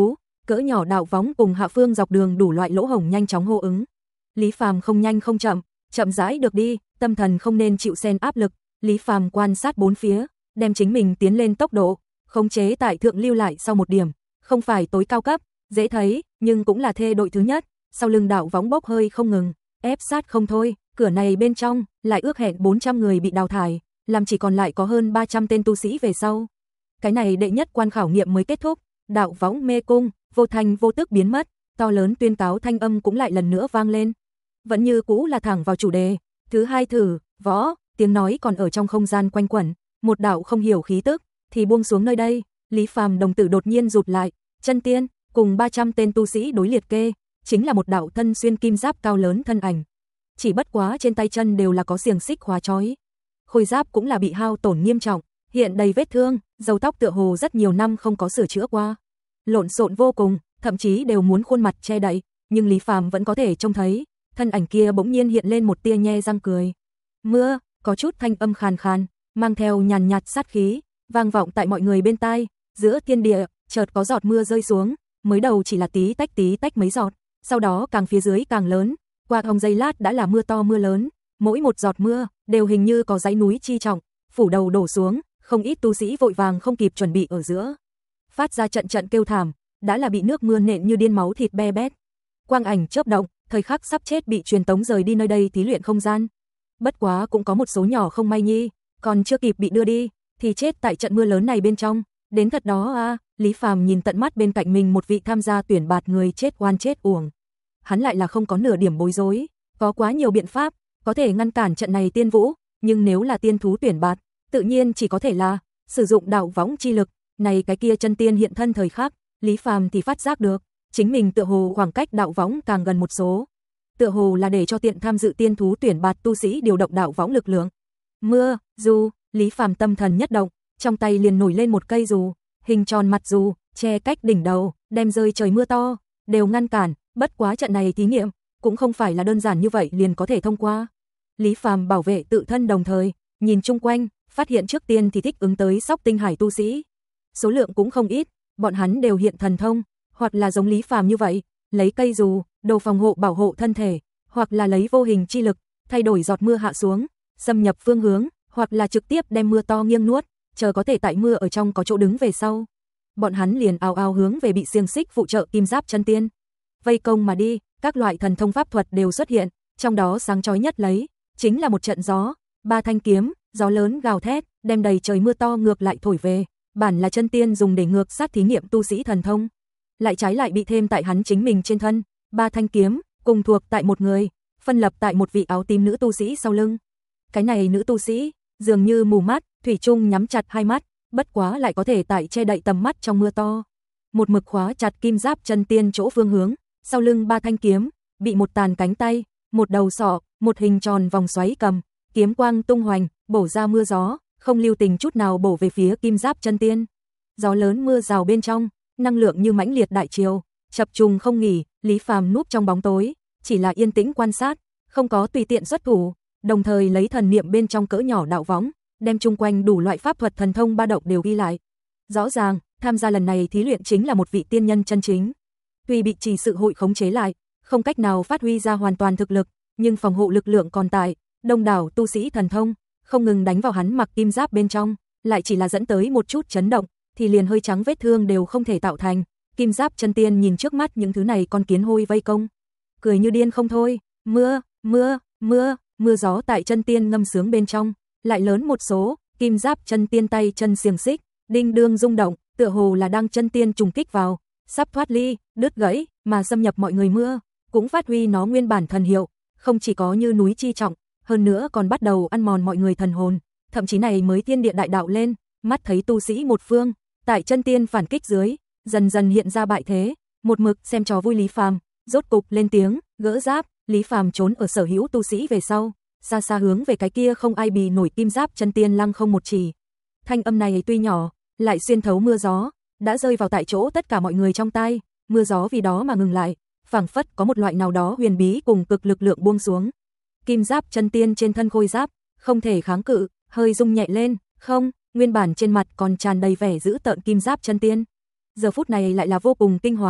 cỡ nhỏ đạo võng cùng hạ phương dọc đường đủ loại lỗ hổng nhanh chóng hô ứng. Lý Phàm không nhanh không chậm, chậm rãi được đi, tâm thần không nên chịu xen áp lực, Lý Phàm quan sát bốn phía, đem chính mình tiến lên tốc độ, khống chế tại thượng lưu lại sau một điểm, không phải tối cao cấp, dễ thấy, nhưng cũng là thê đội thứ nhất, sau lưng đạo võng bốc hơi không ngừng, ép sát không thôi, cửa này bên trong lại ước hẹn bốn trăm người bị đào thải, làm chỉ còn lại có hơn ba trăm tên tu sĩ về sau. Cái này đệ nhất quan khảo nghiệm mới kết thúc, đạo võng mê cung, vô thành vô tức biến mất, to lớn tuyên cáo thanh âm cũng lại lần nữa vang lên. Vẫn như cũ là thẳng vào chủ đề, thứ hai thử, võ, tiếng nói còn ở trong không gian quanh quẩn, một đạo không hiểu khí tức, thì buông xuống nơi đây, Lý Phàm đồng tử đột nhiên rụt lại, chân tiên, cùng ba trăm tên tu sĩ đối liệt kê, chính là một đạo thân xuyên kim giáp cao lớn thân ảnh. Chỉ bất quá trên tay chân đều là có xiềng xích khóa trói. Khôi giáp cũng là bị hao tổn nghiêm trọng, hiện đầy vết thương, râu tóc tựa hồ rất nhiều năm không có sửa chữa qua. Lộn xộn vô cùng, thậm chí đều muốn khuôn mặt che đậy, nhưng Lý Phàm vẫn có thể trông thấy, thân ảnh kia bỗng nhiên hiện lên một tia nhe răng cười. Mưa, có chút thanh âm khàn khàn, mang theo nhàn nhạt sát khí, vang vọng tại mọi người bên tai, giữa thiên địa, chợt có giọt mưa rơi xuống, mới đầu chỉ là tí tách tí tách mấy giọt, sau đó càng phía dưới càng lớn, qua hồng giây lát đã là mưa to mưa lớn, mỗi một giọt mưa đều hình như có dãy núi chi trọng, phủ đầu đổ xuống, không ít tu sĩ vội vàng không kịp chuẩn bị ở giữa, phát ra trận trận kêu thảm, đã là bị nước mưa nện như điên máu thịt be bét. Quang ảnh chớp động, thời khắc sắp chết bị truyền tống rời đi nơi đây thí luyện không gian. Bất quá cũng có một số nhỏ không may nhi, còn chưa kịp bị đưa đi, thì chết tại trận mưa lớn này bên trong. Đến thật đó a, à, Lý Phàm nhìn tận mắt bên cạnh mình một vị tham gia tuyển bạt người chết oan chết uổng. Hắn lại là không có nửa điểm bối rối, có quá nhiều biện pháp có thể ngăn cản trận này tiên vũ, nhưng nếu là tiên thú tuyển bạt, tự nhiên chỉ có thể là sử dụng đạo võng chi lực, này cái kia chân tiên hiện thân thời khắc, Lý Phàm thì phát giác được, chính mình tựa hồ khoảng cách đạo võng càng gần một số. Tựa hồ là để cho tiện tham dự tiên thú tuyển bạt tu sĩ điều động đạo võng lực lượng. Mưa, dù, Lý Phàm tâm thần nhất động, trong tay liền nổi lên một cây dù, hình tròn mặt dù, che cách đỉnh đầu, đem rơi trời mưa to, đều ngăn cản, bất quá trận này thí nghiệm, cũng không phải là đơn giản như vậy liền có thể thông qua. Lý Phàm bảo vệ tự thân đồng thời, nhìn chung quanh, phát hiện trước tiên thì thích ứng tới Sóc Tinh Hải tu sĩ. Số lượng cũng không ít, bọn hắn đều hiện thần thông, hoặc là giống Lý Phàm như vậy, lấy cây dù, đồ phòng hộ bảo hộ thân thể, hoặc là lấy vô hình chi lực, thay đổi giọt mưa hạ xuống, xâm nhập phương hướng, hoặc là trực tiếp đem mưa to nghiêng nuốt, chờ có thể tại mưa ở trong có chỗ đứng về sau. Bọn hắn liền ào ào hướng về bị xiềng xích phụ trợ kim giáp chân tiên. Vây công mà đi, các loại thần thông pháp thuật đều xuất hiện, trong đó sáng chói nhất lấy, chính là một trận gió, ba thanh kiếm, gió lớn gào thét, đem đầy trời mưa to ngược lại thổi về, bản là chân tiên dùng để ngược sát thí nghiệm tu sĩ thần thông. Lại trái lại bị thêm tại hắn chính mình trên thân, ba thanh kiếm, cùng thuộc tại một người, phân lập tại một vị áo tím nữ tu sĩ sau lưng. Cái này nữ tu sĩ, dường như mù mắt, thủy chung nhắm chặt hai mắt, bất quá lại có thể tại che đậy tầm mắt trong mưa to. Một mực khóa chặt kim giáp chân tiên chỗ phương hướng, sau lưng ba thanh kiếm, bị một tàn cánh tay, một đầu sọ, một hình tròn vòng xoáy cầm, kiếm quang tung hoành, bổ ra mưa gió, không lưu tình chút nào bổ về phía kim giáp chân tiên. Gió lớn mưa rào bên trong, năng lượng như mãnh liệt đại triều, chập trùng không nghỉ, Lý Phàm núp trong bóng tối, chỉ là yên tĩnh quan sát, không có tùy tiện xuất thủ, đồng thời lấy thần niệm bên trong cỡ nhỏ đạo võng, đem chung quanh đủ loại pháp thuật thần thông ba động đều ghi lại. Rõ ràng, tham gia lần này thí luyện chính là một vị tiên nhân chân chính. Tuy bị trì sự hội khống chế lại, không cách nào phát huy ra hoàn toàn thực lực, nhưng phòng hộ lực lượng còn tại, đông đảo tu sĩ thần thông, không ngừng đánh vào hắn mặc kim giáp bên trong, lại chỉ là dẫn tới một chút chấn động, thì liền hơi trắng vết thương đều không thể tạo thành. Kim giáp chân tiên nhìn trước mắt những thứ này con kiến hôi vây công, cười như điên không thôi, mưa, mưa, mưa, mưa gió tại chân tiên ngâm sướng bên trong, lại lớn một số, kim giáp chân tiên tay chân xiềng xích, đinh đương rung động, tựa hồ là đang chân tiên trùng kích vào, sắp thoát ly, đứt gãy, mà xâm nhập mọi người mưa, cũng phát huy nó nguyên bản thần hiệu, không chỉ có như núi chi trọng, hơn nữa còn bắt đầu ăn mòn mọi người thần hồn, thậm chí này mới thiên địa đại đạo lên, mắt thấy tu sĩ một phương, tại chân tiên phản kích dưới, dần dần hiện ra bại thế, một mực xem trò vui Lý Phàm, rốt cục lên tiếng, gỡ giáp, Lý Phàm trốn ở sở hữu tu sĩ về sau, xa xa hướng về cái kia không ai bì nổi kim giáp chân tiên lăng không một chỉ. Thanh âm này tuy nhỏ, lại xuyên thấu mưa gió, đã rơi vào tại chỗ tất cả mọi người trong tai, mưa gió vì đó mà ngừng lại, phảng phất có một loại nào đó huyền bí cùng cực lực lượng buông xuống. Kim giáp chân tiên trên thân khôi giáp, không thể kháng cự, hơi rung nhẹ lên, không, nguyên bản trên mặt còn tràn đầy vẻ dữ tợn kim giáp chân tiên. Giờ phút này lại là vô cùng kinh hoàng,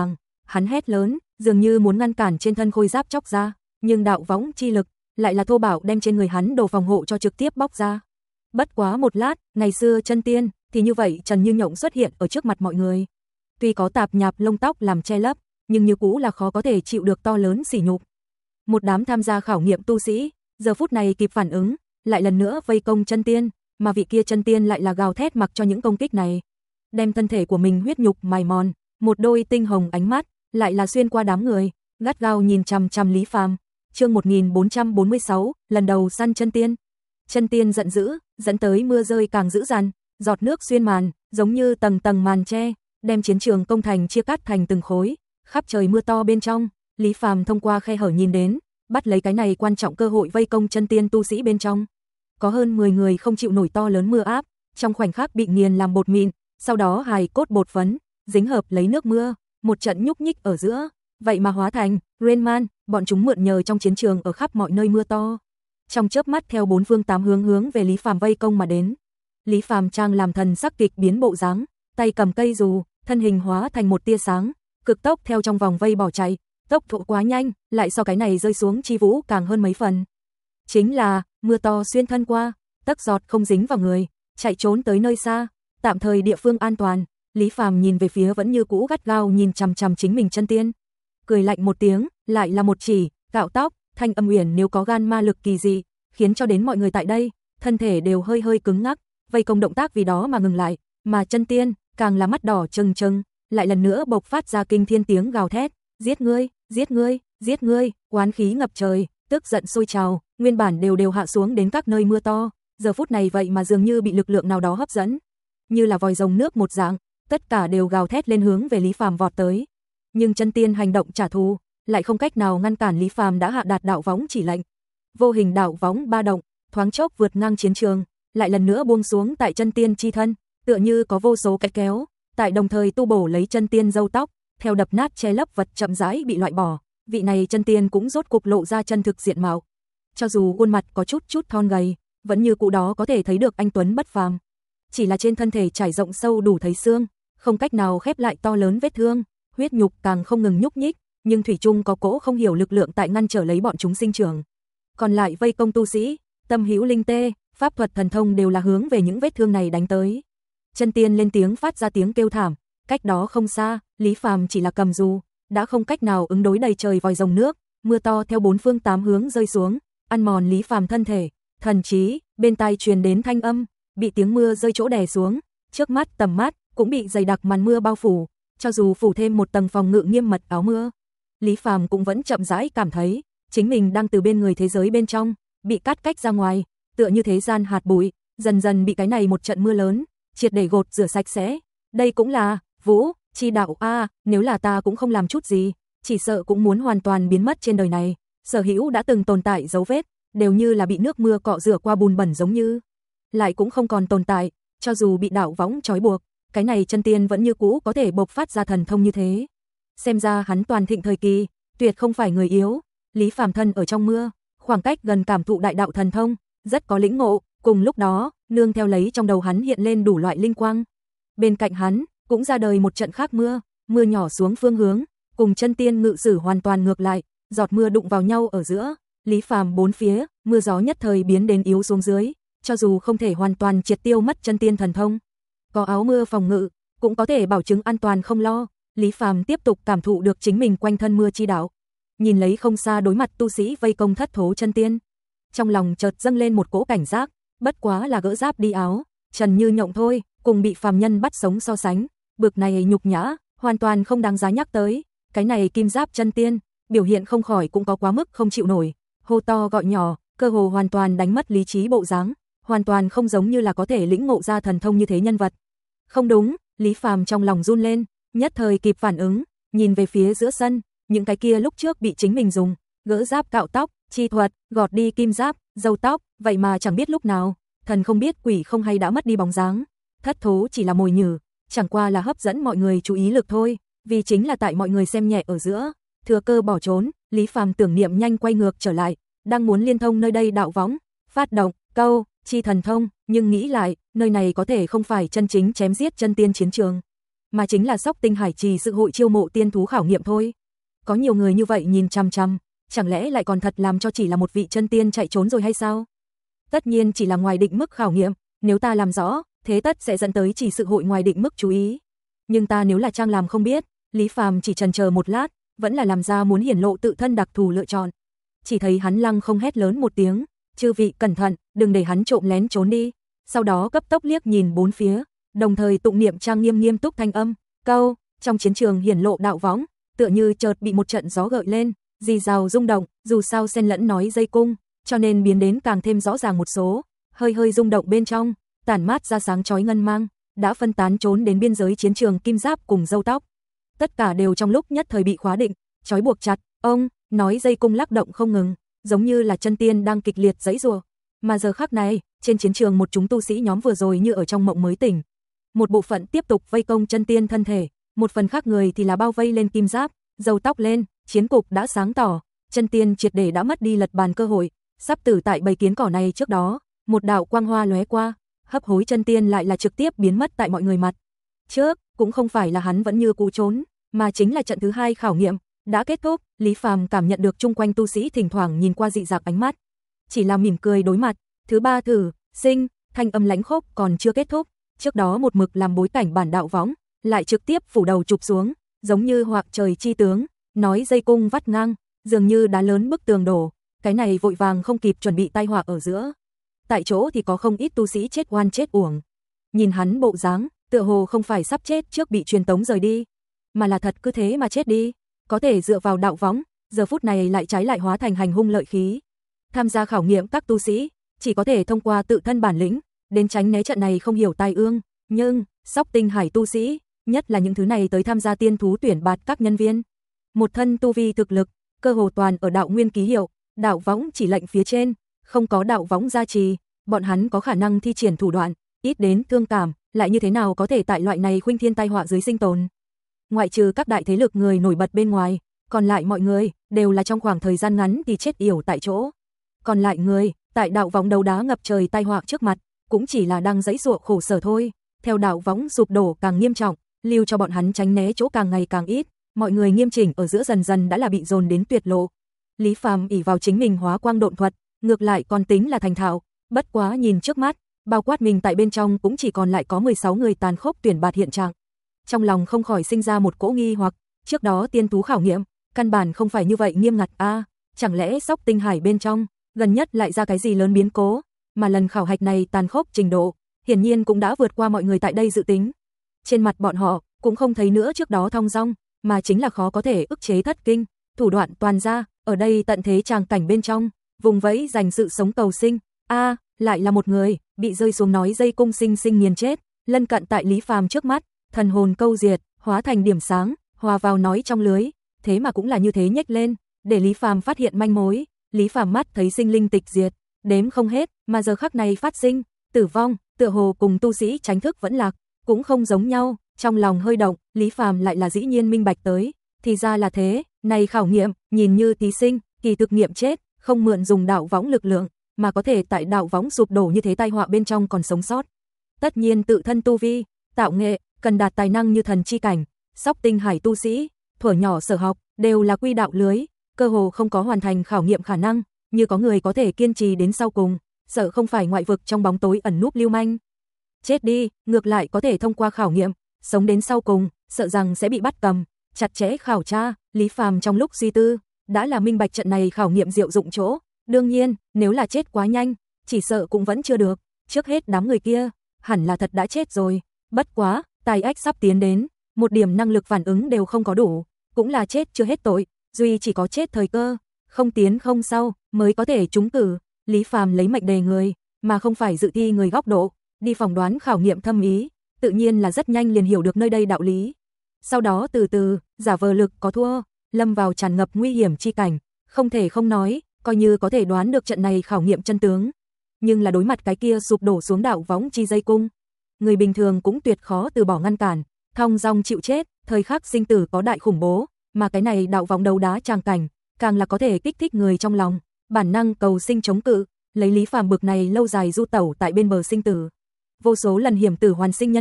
hắn hét lớn, dường như muốn ngăn cản trên thân khôi giáp chóc ra, nhưng đạo võng chi lực lại là thô bạo đem trên người hắn đồ phòng hộ cho trực tiếp bóc ra. Bất quá một lát, ngày xưa chân tiên thì như vậy Trần Như Nhộng xuất hiện ở trước mặt mọi người. Tuy có tạp nhạp lông tóc làm che lấp, nhưng như cũ là khó có thể chịu được to lớn sỉ nhục. Một đám tham gia khảo nghiệm tu sĩ, giờ phút này kịp phản ứng, lại lần nữa vây công chân tiên, mà vị kia chân tiên lại là gào thét mặc cho những công kích này, đem thân thể của mình huyết nhục mài mòn, một đôi tinh hồng ánh mắt lại là xuyên qua đám người, gắt gao nhìn chằm chằm Lý Phàm. Chương một nghìn bốn trăm bốn mươi sáu, lần đầu săn chân tiên. Chân tiên giận dữ, dẫn tới mưa rơi càng dữ dằn, giọt nước xuyên màn, giống như tầng tầng màn che, đem chiến trường công thành chia cắt thành từng khối. Khắp trời mưa to bên trong, Lý Phàm thông qua khe hở nhìn đến, bắt lấy cái này quan trọng cơ hội vây công chân tiên tu sĩ bên trong. Có hơn mười người không chịu nổi to lớn mưa áp, trong khoảnh khắc bị nghiền làm bột mịn, sau đó hài cốt bột phấn, dính hợp lấy nước mưa, một trận nhúc nhích ở giữa, vậy mà hóa thành Rain Man, bọn chúng mượn nhờ trong chiến trường ở khắp mọi nơi mưa to. Trong chớp mắt theo bốn phương tám hướng hướng về Lý Phàm vây công mà đến. Lý Phàm trang làm thần sắc kịch biến bộ dáng, tay cầm cây dù, thân hình hóa thành một tia sáng, cực tốc theo trong vòng vây bỏ chạy, tốc độ quá nhanh, lại so cái này rơi xuống chi vũ càng hơn mấy phần. Chính là mưa to xuyên thân qua, tấc giọt không dính vào người, chạy trốn tới nơi xa, tạm thời địa phương an toàn. Lý Phàm nhìn về phía vẫn như cũ gắt gao nhìn chằm chằm chính mình chân tiên, cười lạnh một tiếng, lại là một chỉ, cạo tóc, thanh âm uyển nếu có gan ma lực kỳ dị, khiến cho đến mọi người tại đây, thân thể đều hơi hơi cứng ngắc, vây công động tác vì đó mà ngừng lại, mà chân tiên càng là mắt đỏ trừng trừng, lại lần nữa bộc phát ra kinh thiên tiếng gào thét, giết ngươi, giết ngươi, giết ngươi, oán khí ngập trời, tức giận sôi trào, nguyên bản đều đều hạ xuống đến các nơi mưa to, giờ phút này vậy mà dường như bị lực lượng nào đó hấp dẫn, như là vòi rồng nước một dạng, tất cả đều gào thét lên hướng về Lý Phàm vọt tới. Nhưng chân tiên hành động trả thù, lại không cách nào ngăn cản Lý Phàm đã hạ đạt đạo võng chỉ lệnh. Vô hình đạo võng ba động, thoáng chốc vượt ngang chiến trường, lại lần nữa buông xuống tại chân tiên chi thân, tựa như có vô số cái kéo, tại đồng thời tu bổ lấy chân tiên râu tóc, theo đập nát che lấp vật chậm rãi bị loại bỏ, vị này chân tiên cũng rốt cục lộ ra chân thực diện mạo. Cho dù khuôn mặt có chút chút thon gầy, vẫn như cụ đó có thể thấy được anh tuấn bất phàm. Chỉ là trên thân thể trải rộng sâu đủ thấy xương, không cách nào khép lại to lớn vết thương, huyết nhục càng không ngừng nhúc nhích, nhưng thủy chung có cỗ không hiểu lực lượng tại ngăn trở lấy bọn chúng sinh trưởng. Còn lại vây công tu sĩ, tâm hữu linh tê, pháp thuật thần thông đều là hướng về những vết thương này đánh tới. Chân tiên lên tiếng phát ra tiếng kêu thảm, cách đó không xa, Lý Phàm chỉ là cầm dù, đã không cách nào ứng đối đầy trời vòi rồng nước, mưa to theo bốn phương tám hướng rơi xuống, ăn mòn Lý Phàm thân thể, thần trí, bên tai truyền đến thanh âm, bị tiếng mưa rơi chỗ đè xuống, trước mắt tầm mắt cũng bị dày đặc màn mưa bao phủ, cho dù phủ thêm một tầng phòng ngự nghiêm mật áo mưa, Lý Phàm cũng vẫn chậm rãi cảm thấy chính mình đang từ bên người thế giới bên trong bị cắt cách ra ngoài, tựa như thế gian hạt bụi, dần dần bị cái này một trận mưa lớn triệt để gột rửa sạch sẽ. Đây cũng là Vũ chi đạo a, à, nếu là ta cũng không làm chút gì, chỉ sợ cũng muốn hoàn toàn biến mất trên đời này. Sở hữu đã từng tồn tại dấu vết, đều như là bị nước mưa cọ rửa qua bùn bẩn giống như, lại cũng không còn tồn tại, cho dù bị đạo võng trói buộc, cái này chân tiên vẫn như cũ có thể bộc phát ra thần thông như thế. Xem ra hắn toàn thịnh thời kỳ, tuyệt không phải người yếu. Lý Phàm thân ở trong mưa, khoảng cách gần cảm thụ đại đạo thần thông, rất có lĩnh ngộ, cùng lúc đó, nương theo lấy trong đầu hắn hiện lên đủ loại linh quang. Bên cạnh hắn, cũng ra đời một trận khác mưa, mưa nhỏ xuống phương hướng, cùng chân tiên ngự sử hoàn toàn ngược lại, giọt mưa đụng vào nhau ở giữa, Lý Phàm bốn phía, mưa gió nhất thời biến đến yếu xuống dưới, cho dù không thể hoàn toàn triệt tiêu mất chân tiên thần thông, có áo mưa phòng ngự, cũng có thể bảo chứng an toàn không lo. Lý Phàm tiếp tục cảm thụ được chính mình quanh thân mưa chi đạo, nhìn lấy không xa đối mặt tu sĩ vây công thất thố chân tiên, trong lòng chợt dâng lên một cỗ cảnh giác, bất quá là gỡ giáp đi áo, Trần Như Nhộng thôi, cùng bị phàm nhân bắt sống so sánh, bực này nhục nhã, hoàn toàn không đáng giá nhắc tới. Cái này kim giáp chân tiên, biểu hiện không khỏi cũng có quá mức không chịu nổi, hô to gọi nhỏ, cơ hồ hoàn toàn đánh mất lý trí bộ dáng, hoàn toàn không giống như là có thể lĩnh ngộ ra thần thông như thế nhân vật. Không đúng, Lý Phàm trong lòng run lên, nhất thời kịp phản ứng, nhìn về phía giữa sân, những cái kia lúc trước bị chính mình dùng gỡ giáp cạo tóc, chi thuật, gọt đi kim giáp, râu tóc, vậy mà chẳng biết lúc nào, thần không biết quỷ không hay đã mất đi bóng dáng. Thất thố chỉ là mồi nhử, chẳng qua là hấp dẫn mọi người chú ý lực thôi, vì chính là tại mọi người xem nhẹ ở giữa, thừa cơ bỏ trốn. Lý Phàm tưởng niệm nhanh quay ngược trở lại, đang muốn liên thông nơi đây đạo võng, phát động câu chi thần thông, nhưng nghĩ lại, nơi này có thể không phải chân chính chém giết chân tiên chiến trường. mà chính là Sóc Tinh Hải Trì sự hội chiêu mộ tiên thú khảo nghiệm thôi. Có nhiều người như vậy nhìn chằm chằm, chẳng lẽ lại còn thật làm cho chỉ là một vị chân tiên chạy trốn rồi hay sao? Tất nhiên chỉ là ngoài định mức khảo nghiệm, nếu ta làm rõ, thế tất sẽ dẫn tới chỉ sự hội ngoài định mức chú ý. Nhưng ta nếu là trang làm không biết, Lý Phàm chỉ chần chờ một lát, vẫn là làm ra muốn hiển lộ tự thân đặc thù lựa chọn. Chỉ thấy hắn lăng không hét lớn một tiếng, chư vị cẩn thận, đừng để hắn trộm lén trốn đi. Sau đó cấp tốc liếc nhìn bốn phía, đồng thời tụng niệm trang nghiêm nghiêm túc thanh âm, câu, trong chiến trường hiển lộ đạo võng, tựa như chợt bị một trận gió gợi lên, rì rào rung động, dù sao xen lẫn nói dây cung, cho nên biến đến càng thêm rõ ràng một số, hơi hơi rung động bên trong, tản mát ra sáng chói ngân mang, đã phân tán trốn đến biên giới chiến trường kim giáp cùng râu tóc. Tất cả đều trong lúc nhất thời bị khóa định, trói buộc chặt, ông, nói dây cung lắc động không ngừng, giống như là chân tiên đang kịch liệt giãy giụa. Mà giờ khắc này, trên chiến trường một chúng tu sĩ nhóm vừa rồi như ở trong mộng mới tỉnh. Một bộ phận tiếp tục vây công chân tiên thân thể, một phần khác người thì là bao vây lên kim giáp, râu tóc lên, chiến cục đã sáng tỏ, chân tiên triệt để đã mất đi lật bàn cơ hội, sắp tử tại bầy kiến cỏ này trước đó, một đạo quang hoa lóe qua, hấp hối chân tiên lại là trực tiếp biến mất tại mọi người mặt. Trước, cũng không phải là hắn vẫn như cũ trốn, mà chính là trận thứ hai khảo nghiệm đã kết thúc, Lý Phàm cảm nhận được chung quanh tu sĩ thỉnh thoảng nhìn qua dị dạng ánh mắt, chỉ là mỉm cười đối mặt. Thứ ba thử, sinh, thanh âm lãnh khốc còn chưa kết thúc, trước đó một mực làm bối cảnh bản đạo võng, lại trực tiếp phủ đầu chụp xuống, giống như hoặc trời chi tướng, nói dây cung vắt ngang, dường như đá lớn bức tường đổ, cái này vội vàng không kịp chuẩn bị tai họa ở giữa. Tại chỗ thì có không ít tu sĩ chết oan chết uổng. Nhìn hắn bộ dáng, tựa hồ không phải sắp chết trước bị truyền tống rời đi, mà là thật cứ thế mà chết đi, có thể dựa vào đạo võng, giờ phút này lại trái lại hóa thành hành hung lợi khí. Tham gia khảo nghiệm các tu sĩ, chỉ có thể thông qua tự thân bản lĩnh, đến tránh né trận này không hiểu tai ương, nhưng Sóc Tinh Hải tu sĩ, nhất là những thứ này tới tham gia tiên thú tuyển bạt các nhân viên, một thân tu vi thực lực, cơ hồ toàn ở đạo nguyên ký hiệu, đạo võng chỉ lệnh phía trên, không có đạo võng gia trì, bọn hắn có khả năng thi triển thủ đoạn, ít đến thương cảm, lại như thế nào có thể tại loại này khuynh thiên tai họa dưới sinh tồn. Ngoại trừ các đại thế lực người nổi bật bên ngoài, còn lại mọi người đều là trong khoảng thời gian ngắn thì chết yểu tại chỗ. Còn lại người, tại đạo võng đấu đá ngập trời tai họa trước mặt, cũng chỉ là đang giãy giụa khổ sở thôi. Theo đạo võng sụp đổ càng nghiêm trọng, lưu cho bọn hắn tránh né chỗ càng ngày càng ít, mọi người nghiêm chỉnh ở giữa dần dần đã là bị dồn đến tuyệt lộ. Lý Phàm ỷ vào chính mình hóa quang độn thuật, ngược lại còn tính là thành thạo, bất quá nhìn trước mắt, bao quát mình tại bên trong cũng chỉ còn lại có mười sáu người tàn khốc tuyển bạt hiện trạng. Trong lòng không khỏi sinh ra một cỗ nghi hoặc, trước đó tiên thú khảo nghiệm, căn bản không phải như vậy nghiêm ngặt a, à, chẳng lẽ Sóc Tinh Hải bên trong, gần nhất lại ra cái gì lớn biến cố, mà lần khảo hạch này tàn khốc trình độ, hiển nhiên cũng đã vượt qua mọi người tại đây dự tính. Trên mặt bọn họ, cũng không thấy nữa trước đó thong dong, mà chính là khó có thể ức chế thất kinh, thủ đoạn toàn ra, ở đây tận thế tràng cảnh bên trong, vùng vẫy dành sự sống cầu sinh, a, à, lại là một người, bị rơi xuống nói dây cung sinh sinh nghiền chết, lân cận tại Lý Phàm trước mắt, thần hồn câu diệt, hóa thành điểm sáng, hòa vào nói trong lưới, thế mà cũng là như thế nhếch lên, để Lý Phàm phát hiện manh mối, Lý Phàm mắt thấy sinh linh tịch diệt, đếm không hết, mà giờ khắc này phát sinh, tử vong, tựa hồ cùng tu sĩ tránh thức vẫn lạc, cũng không giống nhau, trong lòng hơi động, Lý Phàm lại là dĩ nhiên minh bạch tới, thì ra là thế, này khảo nghiệm, nhìn như thí sinh, kỳ thực nghiệm chết, không mượn dùng đạo võng lực lượng, mà có thể tại đạo võng sụp đổ như thế tai họa bên trong còn sống sót. Tất nhiên tự thân tu vi, tạo nghệ, cần đạt tài năng như thần chi cảnh, Sóc Tinh Hải tu sĩ, thuở nhỏ sở học, đều là quy đạo lưới, cơ hồ không có hoàn thành khảo nghiệm khả năng, như có người có thể kiên trì đến sau cùng, sợ không phải ngoại vực trong bóng tối ẩn núp lưu manh. Chết đi, ngược lại có thể thông qua khảo nghiệm, sống đến sau cùng, sợ rằng sẽ bị bắt cầm, chặt chẽ khảo tra, Lý Phàm trong lúc suy tư, đã là minh bạch trận này khảo nghiệm diệu dụng chỗ, đương nhiên, nếu là chết quá nhanh, chỉ sợ cũng vẫn chưa được, trước hết đám người kia, hẳn là thật đã chết rồi, bất quá, tài ách sắp tiến đến, một điểm năng lực phản ứng đều không có đủ, cũng là chết chưa hết tội, duy chỉ có chết thời cơ, không tiến không sau, mới có thể trúng cử. Lý Phàm lấy mệnh đề người, mà không phải dự thi người góc độ, đi phỏng đoán khảo nghiệm thâm ý, tự nhiên là rất nhanh liền hiểu được nơi đây đạo lý. Sau đó từ từ, giả vờ lực có thua, lâm vào tràn ngập nguy hiểm chi cảnh, không thể không nói, coi như có thể đoán được trận này khảo nghiệm chân tướng. Nhưng là đối mặt cái kia sụp đổ xuống đạo võng chi dây cung, người bình thường cũng tuyệt khó từ bỏ ngăn cản, thong dong chịu chết, thời khắc sinh tử có đại khủng bố, mà cái này đạo võng đấu đá tràng cảnh, càng là có thể kích thích người trong lòng, bản năng cầu sinh chống cự, lấy Lý Phàm bực này lâu dài du tẩu tại bên bờ sinh tử, vô số lần hiểm tử hoàn sinh nhân vật,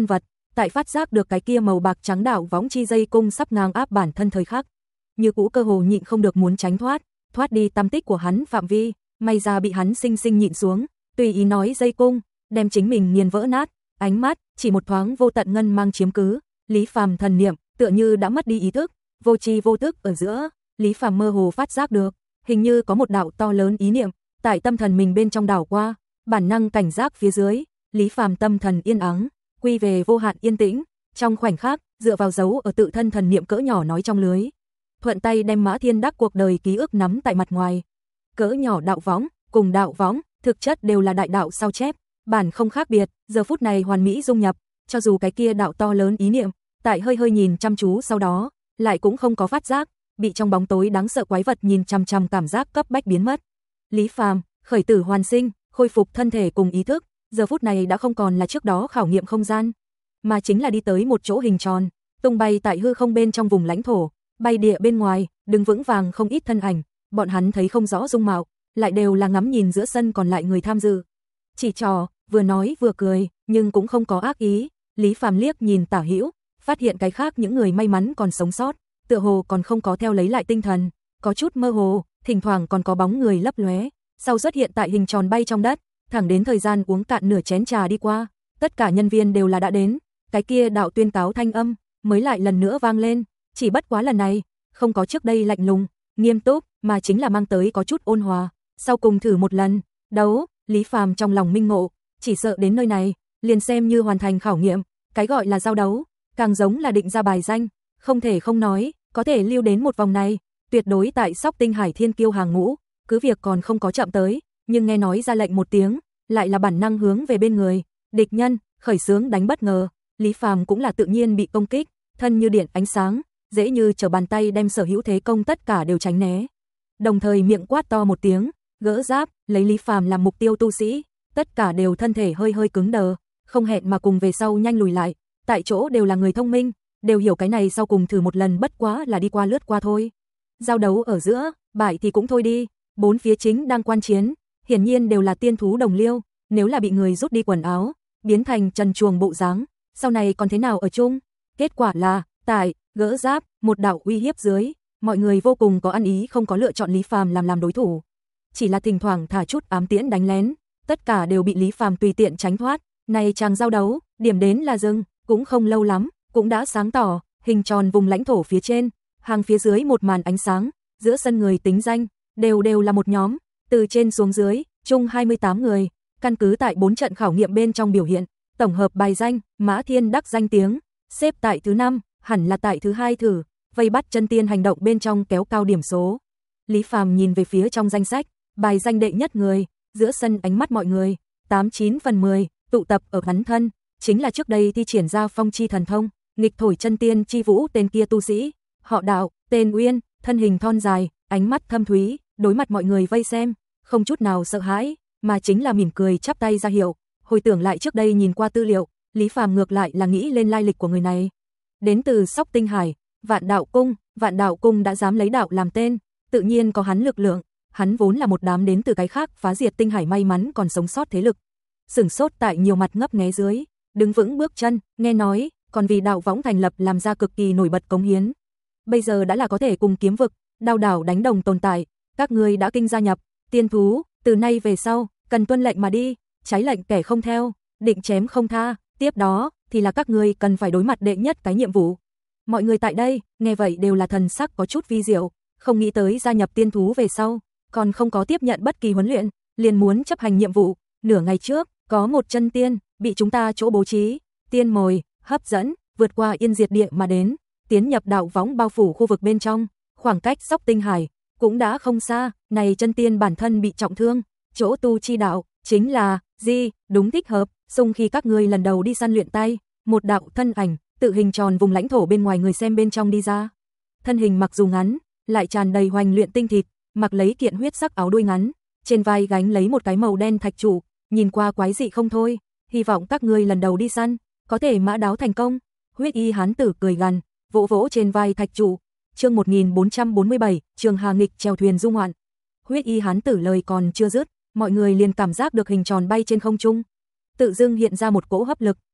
tại phát giác được cái kia màu bạc trắng đạo võng chi dây cung sắp ngang áp bản thân thời khắc, như cũ cơ hồ nhịn không được muốn tránh thoát, thoát đi tăm tích của hắn phạm vi, may ra bị hắn sinh sinh nhịn xuống, tùy ý nói dây cung, đem chính mình nghiền vỡ nát, ánh mắt chỉ một thoáng vô tận ngân mang chiếm cứ, Lý Phàm thần niệm tựa như đã mất đi ý thức, vô tri vô thức ở giữa, Lý Phàm mơ hồ phát giác được, hình như có một đạo to lớn ý niệm tại tâm thần mình bên trong đảo qua, bản năng cảnh giác phía dưới, Lý Phàm tâm thần yên ắng, quy về vô hạn yên tĩnh, trong khoảnh khắc, dựa vào dấu ở tự thân thần niệm cỡ nhỏ nói trong lưới, thuận tay đem Mã Thiên Đắc cuộc đời ký ức nắm tại mặt ngoài. Cỡ nhỏ đạo võng, cùng đạo võng, thực chất đều là đại đạo sao chép, bản không khác biệt, giờ phút này hoàn mỹ dung nhập, cho dù cái kia đạo to lớn ý niệm, tại hơi hơi nhìn chăm chú sau đó, lại cũng không có phát giác, bị trong bóng tối đáng sợ quái vật nhìn chằm chằm cảm giác cấp bách biến mất. Lý Phàm, khởi tử hoàn sinh, khôi phục thân thể cùng ý thức, giờ phút này đã không còn là trước đó khảo nghiệm không gian, mà chính là đi tới một chỗ hình tròn, tung bay tại hư không bên trong vùng lãnh thổ, bay địa bên ngoài, đứng vững vàng không ít thân ảnh, bọn hắn thấy không rõ dung mạo, lại đều là ngắm nhìn giữa sân còn lại người tham dự. Chỉ trò, vừa nói vừa cười, nhưng cũng không có ác ý, Lý Phàm liếc nhìn tả hữu, phát hiện cái khác những người may mắn còn sống sót, tựa hồ còn không có theo lấy lại tinh thần, có chút mơ hồ, thỉnh thoảng còn có bóng người lấp lóe, sau xuất hiện tại hình tròn bay trong đất, thẳng đến thời gian uống cạn nửa chén trà đi qua, tất cả nhân viên đều là đã đến, cái kia đạo tuyên cáo thanh âm mới lại lần nữa vang lên, chỉ bất quá lần này, không có trước đây lạnh lùng, nghiêm túc, mà chính là mang tới có chút ôn hòa, sau cùng thử một lần, đấu, Lý Phàm trong lòng minh ngộ, chỉ sợ đến nơi này, liền xem như hoàn thành khảo nghiệm, cái gọi là giao đấu, càng giống là định ra bài danh, không thể không nói, có thể lưu đến một vòng này, tuyệt đối tại Sóc Tinh Hải thiên kiêu hàng ngũ, cứ việc còn không có chậm tới, nhưng nghe nói ra lệnh một tiếng, lại là bản năng hướng về bên người, địch nhân, khởi xướng đánh bất ngờ, Lý Phàm cũng là tự nhiên bị công kích, thân như điện ánh sáng, dễ như trở bàn tay đem sở hữu thế công tất cả đều tránh né. Đồng thời miệng quát to một tiếng, gỡ giáp, lấy Lý Phàm làm mục tiêu tu sĩ, tất cả đều thân thể hơi hơi cứng đờ, không hẹn mà cùng về sau nhanh lùi lại, tại chỗ đều là người thông minh, đều hiểu cái này sau cùng thử một lần bất quá là đi qua lướt qua thôi. Giao đấu ở giữa, bại thì cũng thôi đi, bốn phía chính đang quan chiến, hiển nhiên đều là tiên thú đồng liêu, nếu là bị người rút đi quần áo, biến thành trần truồng bộ dáng, sau này còn thế nào ở chung? Kết quả là, tại gỡ giáp, một đạo uy hiếp dưới, mọi người vô cùng có ăn ý không có lựa chọn Lý Phàm làm làm đối thủ. Chỉ là thỉnh thoảng thả chút ám tiễn đánh lén, tất cả đều bị Lý Phàm tùy tiện tránh thoát. Này chàng giao đấu, điểm đến là dừng, cũng không lâu lắm, cũng đã sáng tỏ, hình tròn vùng lãnh thổ phía trên, hàng phía dưới một màn ánh sáng, giữa sân người tính danh, đều đều là một nhóm, từ trên xuống dưới, chung hai mươi tám người, căn cứ tại bốn trận khảo nghiệm bên trong biểu hiện, tổng hợp bài danh, Mã Thiên Đắc danh tiếng, xếp tại thứ năm, hẳn là tại thứ hai thử, vây bắt chân tiên hành động bên trong kéo cao điểm số. Lý Phàm nhìn về phía trong danh sách, bài danh đệ nhất người, giữa sân ánh mắt mọi người, tám chín phần mười, tụ tập ở hắn thân, chính là trước đây thi triển ra phong chi thần thông, nghịch thổi chân tiên chi vũ tên kia tu sĩ, họ Đạo, tên Uyên, thân hình thon dài, ánh mắt thâm thúy, đối mặt mọi người vây xem, không chút nào sợ hãi, mà chính là mỉm cười chắp tay ra hiệu, hồi tưởng lại trước đây nhìn qua tư liệu, Lý Phàm ngược lại là nghĩ lên lai lịch của người này. Đến từ Sóc Tinh Hải, Vạn Đạo Cung, Vạn Đạo Cung đã dám lấy đạo làm tên, tự nhiên có hắn lực lượng, hắn vốn là một đám đến từ cái khác phá diệt Tinh Hải may mắn còn sống sót thế lực. Sửng sốt tại nhiều mặt ngấp nghé dưới, đứng vững bước chân, nghe nói, còn vì đạo võng thành lập làm ra cực kỳ nổi bật cống hiến. Bây giờ đã là có thể cùng kiếm vực, đao đảo đánh đồng tồn tại, các ngươi đã kinh gia nhập, tiên thú, từ nay về sau, cần tuân lệnh mà đi, trái lệnh kẻ không theo, định chém không tha, tiếp đó, thì là các ngươi cần phải đối mặt đệ nhất cái nhiệm vụ. Mọi người tại đây, nghe vậy đều là thần sắc có chút vi diệu, không nghĩ tới gia nhập tiên thú về sau, còn không có tiếp nhận bất kỳ huấn luyện, liền muốn chấp hành nhiệm vụ. Nửa ngày trước, có một chân tiên, bị chúng ta chỗ bố trí, tiên mồi, hấp dẫn, vượt qua yên diệt địa mà đến, tiến nhập đạo võng bao phủ khu vực bên trong, khoảng cách Sóc Tinh Hải, cũng đã không xa, này chân tiên bản thân bị trọng thương, chỗ tu chi đạo, chính là, di, đúng thích hợp, xung khi các ngươi lần đầu đi săn luyện tay, một đạo thân ảnh, tự hình tròn vùng lãnh thổ bên ngoài người xem bên trong đi ra. Thân hình mặc dù ngắn, lại tràn đầy hoành luyện tinh thịt, mặc lấy kiện huyết sắc áo đuôi ngắn, trên vai gánh lấy một cái màu đen thạch trụ, nhìn qua quái dị không thôi, hy vọng các ngươi lần đầu đi săn, có thể mã đáo thành công. Huyết y hán tử cười gằn, vỗ vỗ trên vai thạch trụ. Chương một nghìn bốn trăm bốn mươi bảy, Trường Hà nghịch chèo thuyền du ngoạn. Huyết y hán tử lời còn chưa dứt, mọi người liền cảm giác được hình tròn bay trên không trung, tự dưng hiện ra một cỗ hấp lực,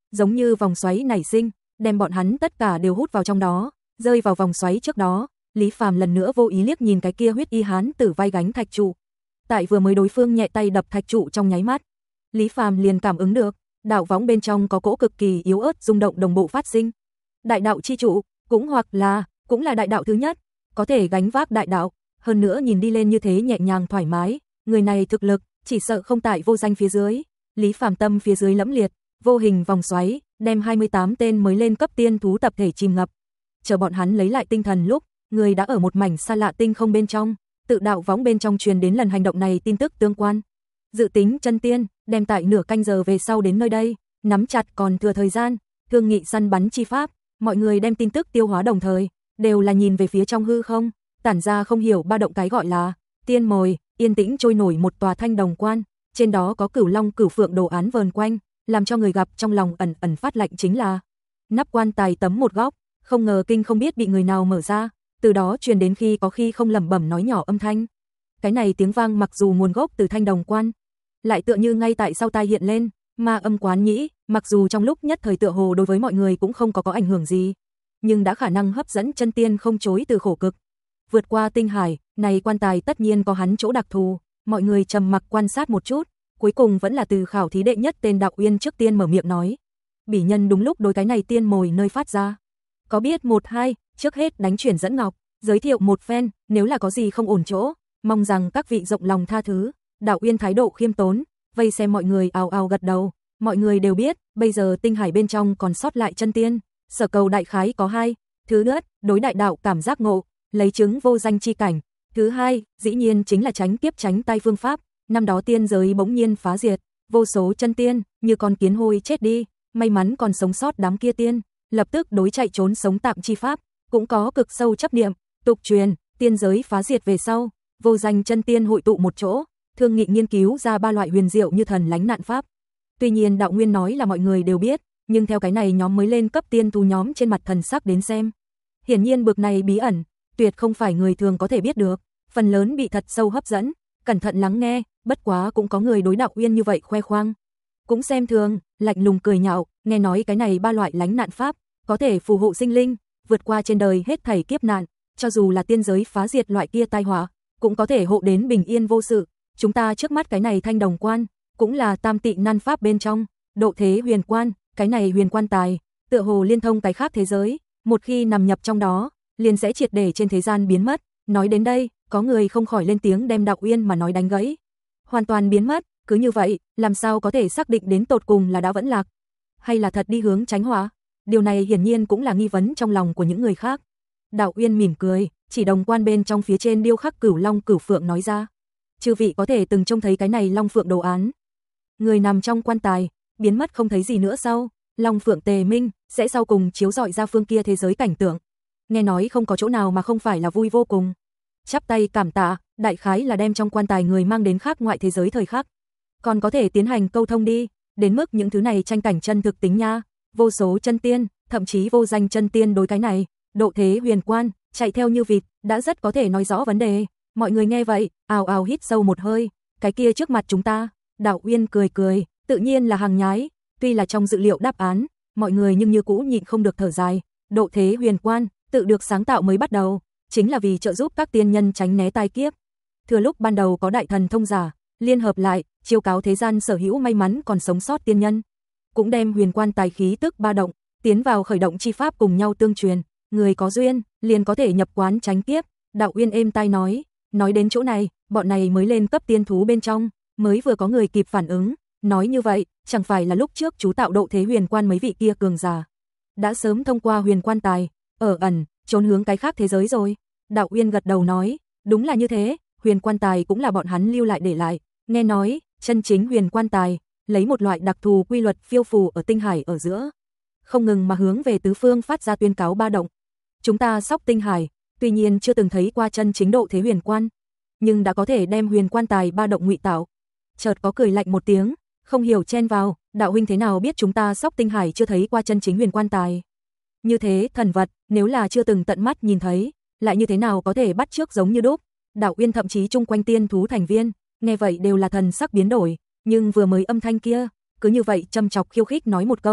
giống như vòng xoáy nảy sinh, đem bọn hắn tất cả đều hút vào trong đó, rơi vào vòng xoáy trước đó. Lý Phàm lần nữa vô ý liếc nhìn cái kia huyết y hán tử vai gánh thạch trụ. Tại vừa mới đối phương nhẹ tay đập thạch trụ trong nháy mắt, Lý Phàm liền cảm ứng được, đạo võng bên trong có cỗ cực kỳ yếu ớt rung động đồng bộ phát sinh. Đại đạo chi trụ, cũng hoặc là, cũng là đại đạo thứ nhất, có thể gánh vác đại đạo, hơn nữa nhìn đi lên như thế nhẹ nhàng thoải mái, người này thực lực, chỉ sợ không tại vô danh phía dưới. Lý Phàm tâm phía dưới lẫm liệt, vô hình vòng xoáy, đem hai mươi tám tên mới lên cấp tiên thú tập thể chìm ngập. Chờ bọn hắn lấy lại tinh thần lúc, người đã ở một mảnh xa lạ tinh không bên trong, tự đạo võng bên trong truyền đến lần hành động này tin tức tương quan. Dự tính chân tiên, đem tại nửa canh giờ về sau đến nơi đây, nắm chặt còn thừa thời gian, thương nghị săn bắn chi pháp, mọi người đem tin tức tiêu hóa đồng thời, đều là nhìn về phía trong hư không, tản ra không hiểu ba động cái gọi là tiên mồi, yên tĩnh trôi nổi một tòa thanh đồng quan, trên đó có cửu long cửu phượng đồ án vờn quanh, làm cho người gặp trong lòng ẩn ẩn phát lạnh chính là nắp quan tài tấm một góc, không ngờ kinh không biết bị người nào mở ra, từ đó truyền đến khi có khi không lẩm bẩm nói nhỏ âm thanh. Cái này tiếng vang mặc dù nguồn gốc từ thanh đồng quan, lại tựa như ngay tại sau tai hiện lên, ma âm quán nhĩ, mặc dù trong lúc nhất thời tựa hồ đối với mọi người cũng không có có ảnh hưởng gì, nhưng đã khả năng hấp dẫn chân tiên không chối từ khổ cực. Vượt qua tinh hải, này quan tài tất nhiên có hắn chỗ đặc thù, mọi người trầm mặc quan sát một chút, cuối cùng vẫn là từ khảo thí đệ nhất tên Đạo Uyên trước tiên mở miệng nói. Bỉ nhân đúng lúc đối cái này tiên mồi nơi phát ra. Có biết một hai, trước hết đánh chuyển dẫn ngọc, giới thiệu một phen, nếu là có gì không ổn chỗ, mong rằng các vị rộng lòng tha thứ. Đạo Uyên thái độ khiêm tốn, vây xem mọi người ào ào gật đầu, mọi người đều biết, bây giờ tinh hải bên trong còn sót lại chân tiên, sở cầu đại khái có hai, thứ nhất, đối đại đạo cảm giác ngộ, lấy chứng vô danh chi cảnh, thứ hai, dĩ nhiên chính là tránh kiếp tránh tai phương pháp, năm đó tiên giới bỗng nhiên phá diệt, vô số chân tiên, như con kiến hôi chết đi, may mắn còn sống sót đám kia tiên, lập tức đối chạy trốn sống tạm chi pháp, cũng có cực sâu chấp niệm, tục truyền, tiên giới phá diệt về sau, vô danh chân tiên hội tụ một chỗ, thương nghị nghiên cứu ra ba loại huyền diệu như thần lánh nạn pháp. Tuy nhiên Đạo Nguyên nói là mọi người đều biết, nhưng theo cái này nhóm mới lên cấp tiên thú nhóm trên mặt thần sắc đến xem, hiển nhiên bực này bí ẩn, tuyệt không phải người thường có thể biết được, phần lớn bị thật sâu hấp dẫn, cẩn thận lắng nghe, bất quá cũng có người đối Đạo Uyên như vậy khoe khoang, cũng xem thường, lạnh lùng cười nhạo, nghe nói cái này ba loại lánh nạn pháp, có thể phù hộ sinh linh, vượt qua trên đời hết thảy kiếp nạn, cho dù là tiên giới phá diệt loại kia tai họa, cũng có thể hộ đến bình yên vô sự. Chúng ta trước mắt cái này thanh đồng quan, cũng là tam tị nan pháp bên trong, độ thế huyền quan, cái này huyền quan tài, tựa hồ liên thông cái khác thế giới, một khi nằm nhập trong đó, liền sẽ triệt để trên thế gian biến mất. Nói đến đây, có người không khỏi lên tiếng đem Đạo Uyên mà nói đánh gãy. Hoàn toàn biến mất, cứ như vậy, làm sao có thể xác định đến tột cùng là đã vẫn lạc, hay là thật đi hướng tránh họa? Điều này hiển nhiên cũng là nghi vấn trong lòng của những người khác. Đạo Uyên mỉm cười, chỉ đồng quan bên trong phía trên điêu khắc cửu long cửu phượng nói ra. Chư vị có thể từng trông thấy cái này long phượng đồ án. Người nằm trong quan tài, biến mất không thấy gì nữa sau, long phượng tề minh, sẽ sau cùng chiếu rọi ra phương kia thế giới cảnh tượng. Nghe nói không có chỗ nào mà không phải là vui vô cùng. Chắp tay cảm tạ, đại khái là đem trong quan tài người mang đến khác ngoại thế giới thời khắc. Còn có thể tiến hành câu thông đi, đến mức những thứ này tranh cảnh chân thực tính nha, vô số chân tiên, thậm chí vô danh chân tiên đối cái này, độ thế huyền quan, chạy theo như vịt, đã rất có thể nói rõ vấn đề. Mọi người nghe vậy, ào ào hít sâu một hơi, cái kia trước mặt chúng ta, Đạo Uyên cười cười, tự nhiên là hàng nhái, tuy là trong dự liệu đáp án, mọi người nhưng như cũ nhịn không được thở dài, độ thế huyền quan, tự được sáng tạo mới bắt đầu, chính là vì trợ giúp các tiên nhân tránh né tai kiếp. Thừa lúc ban đầu có đại thần thông giả, liên hợp lại, chiêu cáo thế gian sở hữu may mắn còn sống sót tiên nhân, cũng đem huyền quan tài khí tức ba động, tiến vào khởi động chi pháp cùng nhau tương truyền, người có duyên, liền có thể nhập quán tránh kiếp. Đạo Uyên êm tai nói, nói đến chỗ này, bọn này mới lên cấp tiên thú bên trong, mới vừa có người kịp phản ứng, nói như vậy, chẳng phải là lúc trước chú tạo độ thế huyền quan mấy vị kia cường giả, đã sớm thông qua huyền quan tài, ở ẩn, trốn hướng cái khác thế giới rồi. Đạo Uyên gật đầu nói, đúng là như thế, huyền quan tài cũng là bọn hắn lưu lại để lại, nghe nói, chân chính huyền quan tài, lấy một loại đặc thù quy luật phiêu phù ở tinh hải ở giữa, không ngừng mà hướng về tứ phương phát ra tuyên cáo ba động. Chúng ta sóc tinh hải, tuy nhiên chưa từng thấy qua chân chính độ thế huyền quan, nhưng đã có thể đem huyền quan tài ba động ngụy tạo. Chợt có cười lạnh một tiếng, không hiểu chen vào, đạo huynh thế nào biết chúng ta sóc tinh hải chưa thấy qua chân chính huyền quan tài? Như thế thần vật, nếu là chưa từng tận mắt nhìn thấy, lại như thế nào có thể bắt chước giống như đúc? Đạo Uyên thậm chí chung quanh tiên thú thành viên, nghe vậy đều là thần sắc biến đổi, nhưng vừa mới âm thanh kia, cứ như vậy châm chọc khiêu khích nói một câu,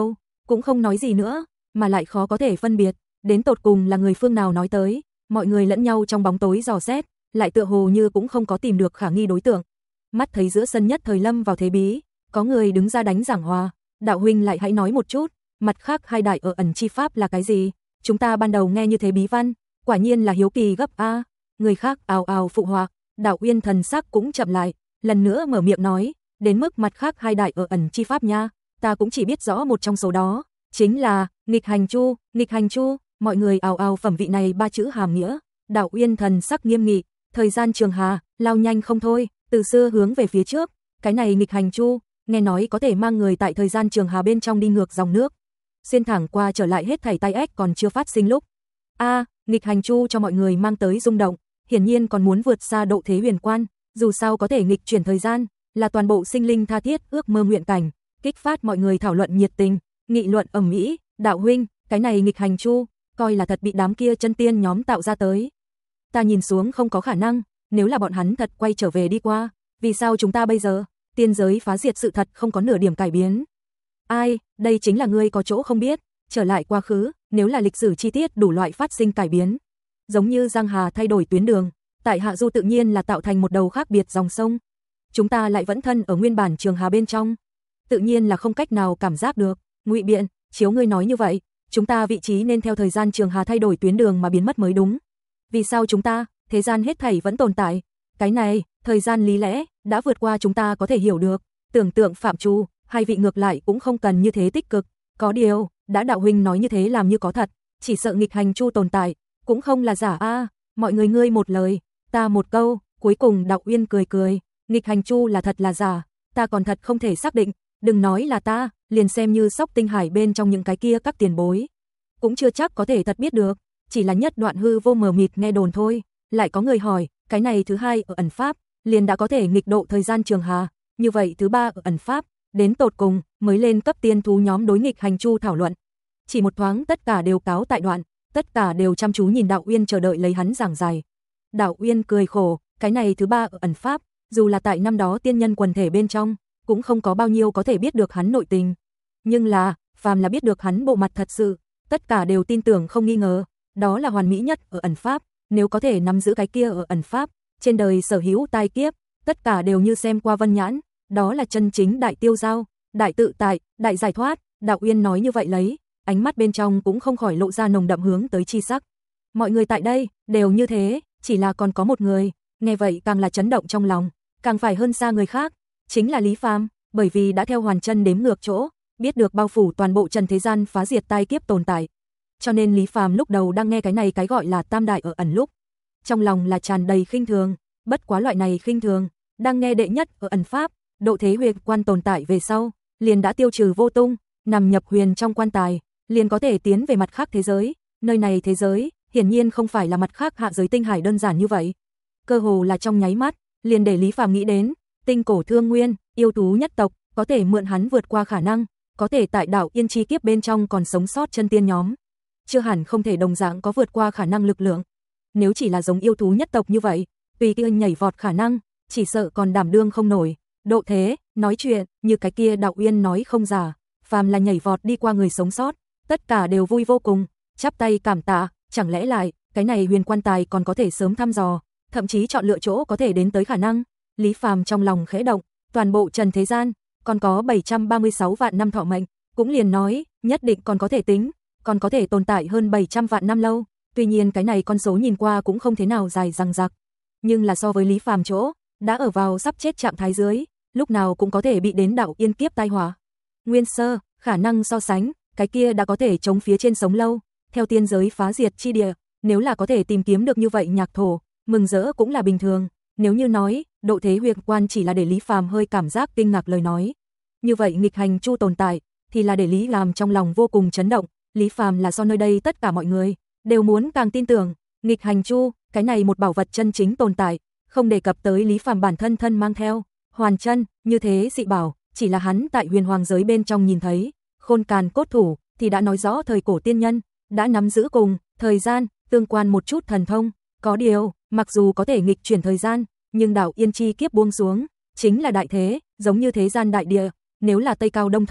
cũng không nói gì nữa, mà lại khó có thể phân biệt, đến tột cùng là người phương nào nói tới, mọi người lẫn nhau trong bóng tối dò xét, lại tựa hồ như cũng không có tìm được khả nghi đối tượng. Mắt thấy giữa sân nhất thời lâm vào thế bí, có người đứng ra đánh giảng hòa, đạo huynh lại hãy nói một chút, mặt khác hai đại ở ẩn chi pháp là cái gì? Chúng ta ban đầu nghe như thế bí văn, quả nhiên là hiếu kỳ gấp a. Người khác ào ào phụ họa, Đạo Uyên thần sắc cũng chậm lại, lần nữa mở miệng nói, đến mức mặt khác hai đại ở ẩn chi pháp nha, ta cũng chỉ biết rõ một trong số đó, chính là nghịch hành chu, nghịch hành chu, mọi người ào ào phẩm vị này ba chữ hàm nghĩa. Đạo Uyên thần sắc nghiêm nghị, thời gian trường hà lao nhanh không thôi, từ xưa hướng về phía trước, cái này nghịch hành chu, nghe nói có thể mang người tại thời gian trường hà bên trong đi ngược dòng nước, xuyên thẳng qua trở lại hết thảy tai ách còn chưa phát sinh lúc. A, nghịch hành chu cho mọi người mang tới rung động, hiển nhiên còn muốn vượt xa độ thế huyền quan, dù sao có thể nghịch chuyển thời gian, là toàn bộ sinh linh tha thiết ước mơ nguyện cảnh, kích phát mọi người thảo luận nhiệt tình, nghị luận ầm ĩ, đạo huynh, cái này nghịch hành chu, coi là thật bị đám kia chân tiên nhóm tạo ra tới. Ta nhìn xuống không có khả năng, nếu là bọn hắn thật quay trở về đi qua, vì sao chúng ta bây giờ, tiên giới phá diệt sự thật không có nửa điểm cải biến. Ai, đây chính là ngươi có chỗ không biết, trở lại quá khứ, nếu là lịch sử chi tiết đủ loại phát sinh cải biến. Giống như Giang Hà thay đổi tuyến đường, tại Hạ Du tự nhiên là tạo thành một đầu khác biệt dòng sông. Chúng ta lại vẫn thân ở nguyên bản trường hà bên trong, tự nhiên là không cách nào cảm giác được. Ngụy biện, chiếu ngươi nói như vậy, chúng ta vị trí nên theo thời gian trường hà thay đổi tuyến đường mà biến mất mới đúng. Vì sao chúng ta, thế gian hết thảy vẫn tồn tại? Cái này, thời gian lý lẽ, đã vượt qua chúng ta có thể hiểu được. Tưởng tượng phạm trù, hai vị ngược lại cũng không cần như thế tích cực. Có điều, đã đạo huynh nói như thế làm như có thật, chỉ sợ nghịch hành chu tồn tại, cũng không là giả a. À, mọi người ngươi một lời, ta một câu, cuối cùng Đạo Uyên cười cười, nghịch hành chu là thật là giả, ta còn thật không thể xác định, đừng nói là ta, liền xem như Sóc Tinh Hải bên trong những cái kia các tiền bối, cũng chưa chắc có thể thật biết được, chỉ là nhất đoạn hư vô mờ mịt nghe đồn thôi. Lại có người hỏi, cái này thứ hai ở ẩn pháp, liền đã có thể nghịch độ thời gian trường hà, như vậy thứ ba ở ẩn pháp, đến tột cùng mới lên cấp tiên thú nhóm đối nghịch hành chu thảo luận. Chỉ một thoáng tất cả đều cáo tại đoạn, tất cả đều chăm chú nhìn Đạo Uyên chờ đợi lấy hắn giảng giải. Đạo Uyên cười khổ, cái này thứ ba ở ẩn pháp, dù là tại năm đó tiên nhân quần thể bên trong, cũng không có bao nhiêu có thể biết được hắn nội tình. Nhưng là, phàm là biết được hắn bộ mặt thật sự, tất cả đều tin tưởng không nghi ngờ, đó là hoàn mỹ nhất ở ẩn pháp, nếu có thể nắm giữ cái kia ở ẩn pháp, trên đời sở hữu tai kiếp, tất cả đều như xem qua vân nhãn, đó là chân chính đại tiêu giao, đại tự tại, đại giải thoát. Đạo Uyên nói như vậy lấy, ánh mắt bên trong cũng không khỏi lộ ra nồng đậm hướng tới chi sắc. Mọi người tại đây đều như thế, chỉ là còn có một người, nghe vậy càng là chấn động trong lòng, càng phải hơn xa người khác, chính là Lý Phàm, bởi vì đã theo hoàn chân đếm ngược chỗ, biết được bao phủ toàn bộ trần thế gian phá diệt tai kiếp tồn tại. Cho nên Lý Phàm lúc đầu đang nghe cái này cái gọi là tam đại ở ẩn lúc, trong lòng là tràn đầy khinh thường, bất quá loại này khinh thường, đang nghe đệ nhất ở ẩn pháp, độ thế huyền quan tồn tại về sau, liền đã tiêu trừ vô tung, nằm nhập huyền trong quan tài, liền có thể tiến về mặt khác thế giới, nơi này thế giới, hiển nhiên không phải là mặt khác hạ giới tinh hải đơn giản như vậy. Cơ hồ là trong nháy mắt, liền để Lý Phàm nghĩ đến, tinh cổ thương nguyên, yêu thú nhất tộc, có thể mượn hắn vượt qua khả năng, có thể tại đảo Yên Chi kiếp bên trong còn sống sót chân tiên nhóm. Chưa hẳn không thể đồng dạng có vượt qua khả năng lực lượng. Nếu chỉ là giống yêu thú nhất tộc như vậy, tùy kia nhảy vọt khả năng, chỉ sợ còn đảm đương không nổi. Độ thế, nói chuyện, như cái kia Đạo Uyên nói không giả, phàm là nhảy vọt đi qua người sống sót, tất cả đều vui vô cùng, chắp tay cảm tạ, chẳng lẽ lại, cái này huyền quan tài còn có thể sớm thăm dò, thậm chí chọn lựa chỗ có thể đến tới khả năng. Lý Phàm trong lòng khẽ động, toàn bộ trần thế gian, còn có bảy trăm ba mươi sáu vạn năm thọ mệnh, cũng liền nói, nhất định còn có thể tính, còn có thể tồn tại hơn bảy trăm vạn năm lâu. Tuy nhiên cái này con số nhìn qua cũng không thế nào dài dằng dặc, nhưng là so với Lý Phàm chỗ, đã ở vào sắp chết trạng thái dưới, lúc nào cũng có thể bị đến Đạo Yên kiếp tai họa. Nguyên sơ, khả năng so sánh, cái kia đã có thể chống phía trên sống lâu, theo tiên giới phá diệt chi địa, nếu là có thể tìm kiếm được như vậy nhạc thổ, mừng rỡ cũng là bình thường. Nếu như nói, độ thế huyền quan chỉ là để Lý Phàm hơi cảm giác kinh ngạc lời nói, như vậy nghịch hành chu tồn tại, thì là để Lý làm trong lòng vô cùng chấn động. Lý Phàm là do nơi đây tất cả mọi người đều muốn càng tin tưởng, nghịch hành chu, cái này một bảo vật chân chính tồn tại, không đề cập tới Lý Phàm bản thân thân mang theo, hoàn chân, như thế dị bảo, chỉ là hắn tại huyền hoàng giới bên trong nhìn thấy, khôn càn cốt thủ, thì đã nói rõ thời cổ tiên nhân, đã nắm giữ cùng, thời gian, tương quan một chút thần thông. Có điều, mặc dù có thể nghịch chuyển thời gian, nhưng đảo Yên Chi kiếp buông xuống, chính là đại thế, giống như thế gian đại địa, nếu là Tây Cao Đông Thấp,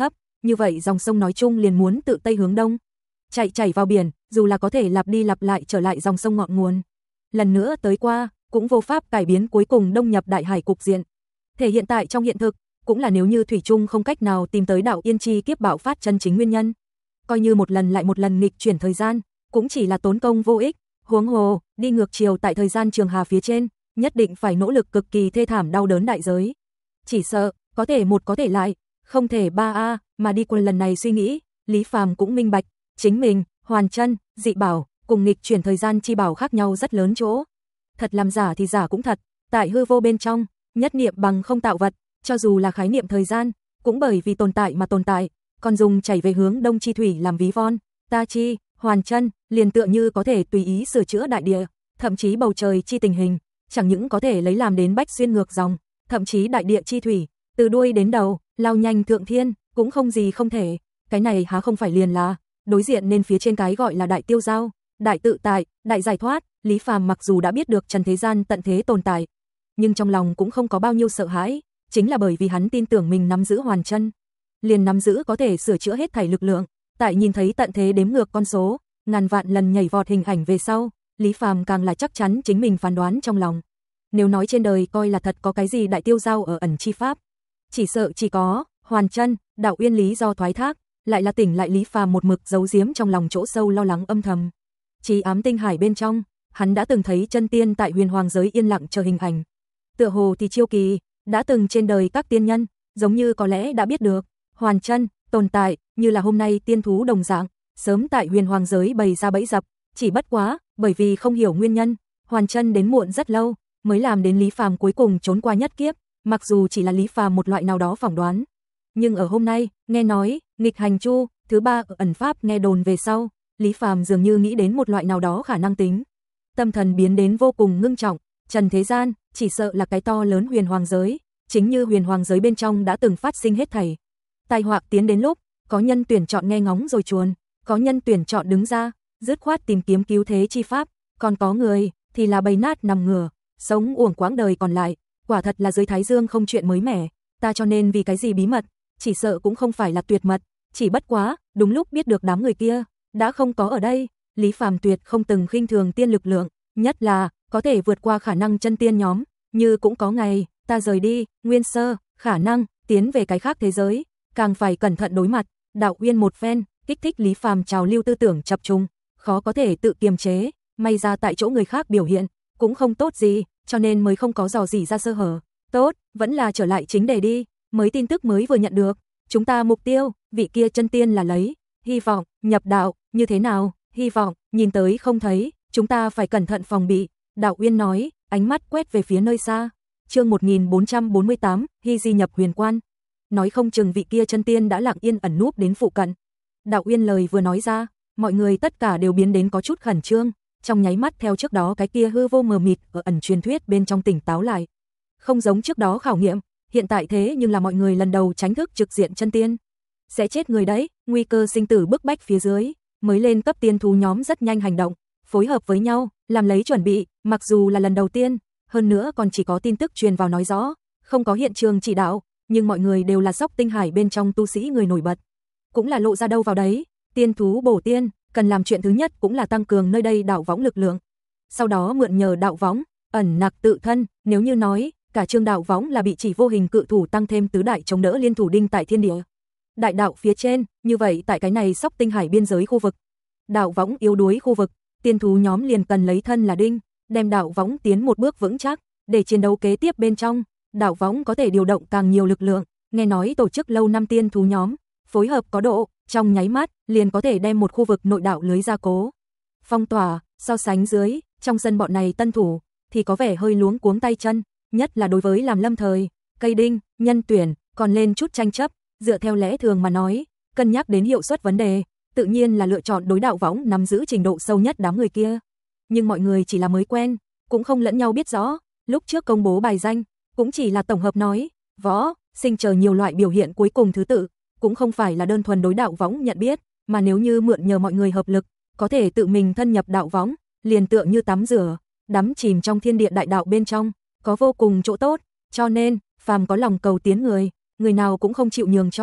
như vậy dòng sông nói chung liền muốn tự tây hướng đông, chạy chảy vào biển, dù là có thể lặp đi lặp lại trở lại dòng sông ngọn nguồn. Lần nữa tới qua, cũng vô pháp cải biến cuối cùng đông nhập đại hải cục diện. Thể hiện tại trong hiện thực, cũng là nếu như thủy chung không cách nào tìm tới đạo yên chi kiếp bạo phát chân chính nguyên nhân. Coi như một lần lại một lần nghịch chuyển thời gian, cũng chỉ là tốn công vô ích, huống hồ, đi ngược chiều tại thời gian trường hà phía trên, nhất định phải nỗ lực cực kỳ thê thảm đau đớn đại giới. Chỉ sợ, có thể một có thể lại, không thể ba a, mà đi qua lần này suy nghĩ, Lý Phàm cũng minh bạch, chính mình, hoàn chân, dị bảo, cùng nghịch chuyển thời gian chi bảo khác nhau rất lớn chỗ. Thật làm giả thì giả cũng thật, tại hư vô bên trong, nhất niệm bằng không tạo vật, cho dù là khái niệm thời gian, cũng bởi vì tồn tại mà tồn tại, còn dùng chảy về hướng đông chi thủy làm ví von, ta chi, hoàn chân, liền tựa như có thể tùy ý sửa chữa đại địa, thậm chí bầu trời chi tình hình, chẳng những có thể lấy làm đến bách xuyên ngược dòng, thậm chí đại địa chi thủy, từ đuôi đến đầu, lao nhanh thượng thiên, cũng không gì không thể, cái này há không phải liền là đối diện nên phía trên cái gọi là đại tiêu giao, đại tự tại, đại giải thoát. Lý Phàm mặc dù đã biết được trần thế gian tận thế tồn tại, nhưng trong lòng cũng không có bao nhiêu sợ hãi, chính là bởi vì hắn tin tưởng mình nắm giữ hoàn chân, liền nắm giữ có thể sửa chữa hết thảy lực lượng. Tại nhìn thấy tận thế đếm ngược con số, ngàn vạn lần nhảy vọt hình ảnh về sau, Lý Phàm càng là chắc chắn chính mình phán đoán trong lòng. Nếu nói trên đời coi là thật có cái gì đại tiêu giao ở ẩn chi pháp, chỉ sợ chỉ có hoàn chân, đạo uyên lý do thoái thác, lại là tỉnh lại Lý Phàm một mực giấu giếm trong lòng chỗ sâu lo lắng âm thầm. Chí ám tinh hải bên trong, hắn đã từng thấy chân tiên tại huyền hoàng giới yên lặng chờ hình ảnh. Tựa hồ thì chiêu kỳ, đã từng trên đời các tiên nhân, giống như có lẽ đã biết được, hoàn chân, tồn tại, như là hôm nay tiên thú đồng dạng, sớm tại huyền hoàng giới bày ra bẫy dập, chỉ bất quá, bởi vì không hiểu nguyên nhân, hoàn chân đến muộn rất lâu, mới làm đến Lý Phàm cuối cùng trốn qua nhất kiếp, mặc dù chỉ là Lý Phàm một loại nào đó phỏng đoán. Nhưng ở hôm nay, nghe nói, nghịch hành chu, thứ ba ở ẩn pháp nghe đồn về sau, Lý Phàm dường như nghĩ đến một loại nào đó khả năng tính. Tâm thần biến đến vô cùng ngưng trọng, trần thế gian, chỉ sợ là cái to lớn huyền hoàng giới, chính như huyền hoàng giới bên trong đã từng phát sinh hết thảy. Tai họa tiến đến lúc, có nhân tuyển chọn nghe ngóng rồi chuồn, có nhân tuyển chọn đứng ra, dứt khoát tìm kiếm cứu thế chi pháp, còn có người thì là bầy nát nằm ngửa, sống uổng quãng đời còn lại, quả thật là dưới thái dương không chuyện mới mẻ, ta cho nên vì cái gì bí mật, chỉ sợ cũng không phải là tuyệt mật, chỉ bất quá, đúng lúc biết được đám người kia đã không có ở đây, Lý Phàm tuyệt không từng khinh thường tiên lực lượng, nhất là có thể vượt qua khả năng chân tiên nhóm, như cũng có ngày ta rời đi, nguyên sơ, khả năng tiến về cái khác thế giới, càng phải cẩn thận đối mặt, đạo uyên một phen, kích thích Lý Phàm trào lưu tư tưởng chập trùng, khó có thể tự kiềm chế, may ra tại chỗ người khác biểu hiện cũng không tốt gì, cho nên mới không có dò dỉ ra sơ hở. Tốt, vẫn là trở lại chính đề đi, mới tin tức mới vừa nhận được, chúng ta mục tiêu, vị kia chân tiên là lấy, hy vọng, nhập đạo, như thế nào, hy vọng, nhìn tới không thấy, chúng ta phải cẩn thận phòng bị, đạo uyên nói, ánh mắt quét về phía nơi xa. Chương một nghìn bốn trăm bốn mươi tám, Hy Di nhập huyền quan. Nói không chừng vị kia chân tiên đã lặng yên ẩn núp đến phụ cận. Đạo uyên lời vừa nói ra, mọi người tất cả đều biến đến có chút khẩn trương, trong nháy mắt theo trước đó cái kia hư vô mờ mịt ở ẩn truyền thuyết bên trong tỉnh táo lại. Không giống trước đó khảo nghiệm, hiện tại thế nhưng là mọi người lần đầu tránh thức trực diện chân tiên. Sẽ chết người đấy, nguy cơ sinh tử bức bách phía dưới, mới lên cấp tiên thú nhóm rất nhanh hành động, phối hợp với nhau, làm lấy chuẩn bị, mặc dù là lần đầu tiên, hơn nữa còn chỉ có tin tức truyền vào nói rõ, không có hiện trường chỉ đạo, nhưng mọi người đều là Sóc Tinh Hải bên trong tu sĩ người nổi bật, cũng là lộ ra đâu vào đấy, tiên thú bổ tiên, cần làm chuyện thứ nhất cũng là tăng cường nơi đây đạo võng lực lượng. Sau đó mượn nhờ đạo võng, ẩn nặc tự thân, nếu như nói, cả chương đạo võng là bị chỉ vô hình cự thủ tăng thêm tứ đại chống đỡ liên thủ đinh tại thiên địa. Đại đạo phía trên, như vậy tại cái này Sóc Tinh Hải biên giới khu vực, đạo võng yếu đuối khu vực, tiên thú nhóm liền cần lấy thân là đinh, đem đạo võng tiến một bước vững chắc, để chiến đấu kế tiếp bên trong, đạo võng có thể điều động càng nhiều lực lượng, nghe nói tổ chức lâu năm tiên thú nhóm, phối hợp có độ, trong nháy mắt, liền có thể đem một khu vực nội đạo lưới gia cố. Phong tỏa, so sánh dưới, trong sân bọn này tân thủ, thì có vẻ hơi luống cuống tay chân, nhất là đối với làm lâm thời, cây đinh, nhân tuyển, còn lên chút tranh chấp, dựa theo lẽ thường mà nói, cân nhắc đến hiệu suất vấn đề, tự nhiên là lựa chọn đối đạo võng nắm giữ trình độ sâu nhất đám người kia. Nhưng mọi người chỉ là mới quen, cũng không lẫn nhau biết rõ, lúc trước công bố bài danh, cũng chỉ là tổng hợp nói, võ, sinh chờ nhiều loại biểu hiện cuối cùng thứ tự, cũng không phải là đơn thuần đối đạo võng nhận biết, mà nếu như mượn nhờ mọi người hợp lực, có thể tự mình thân nhập đạo võng, liền tựa như tắm rửa, đắm chìm trong thiên địa đại đạo bên trong, có vô cùng chỗ tốt, cho nên, phàm có lòng cầu tiến người, người nào cũng không chịu nhường cho,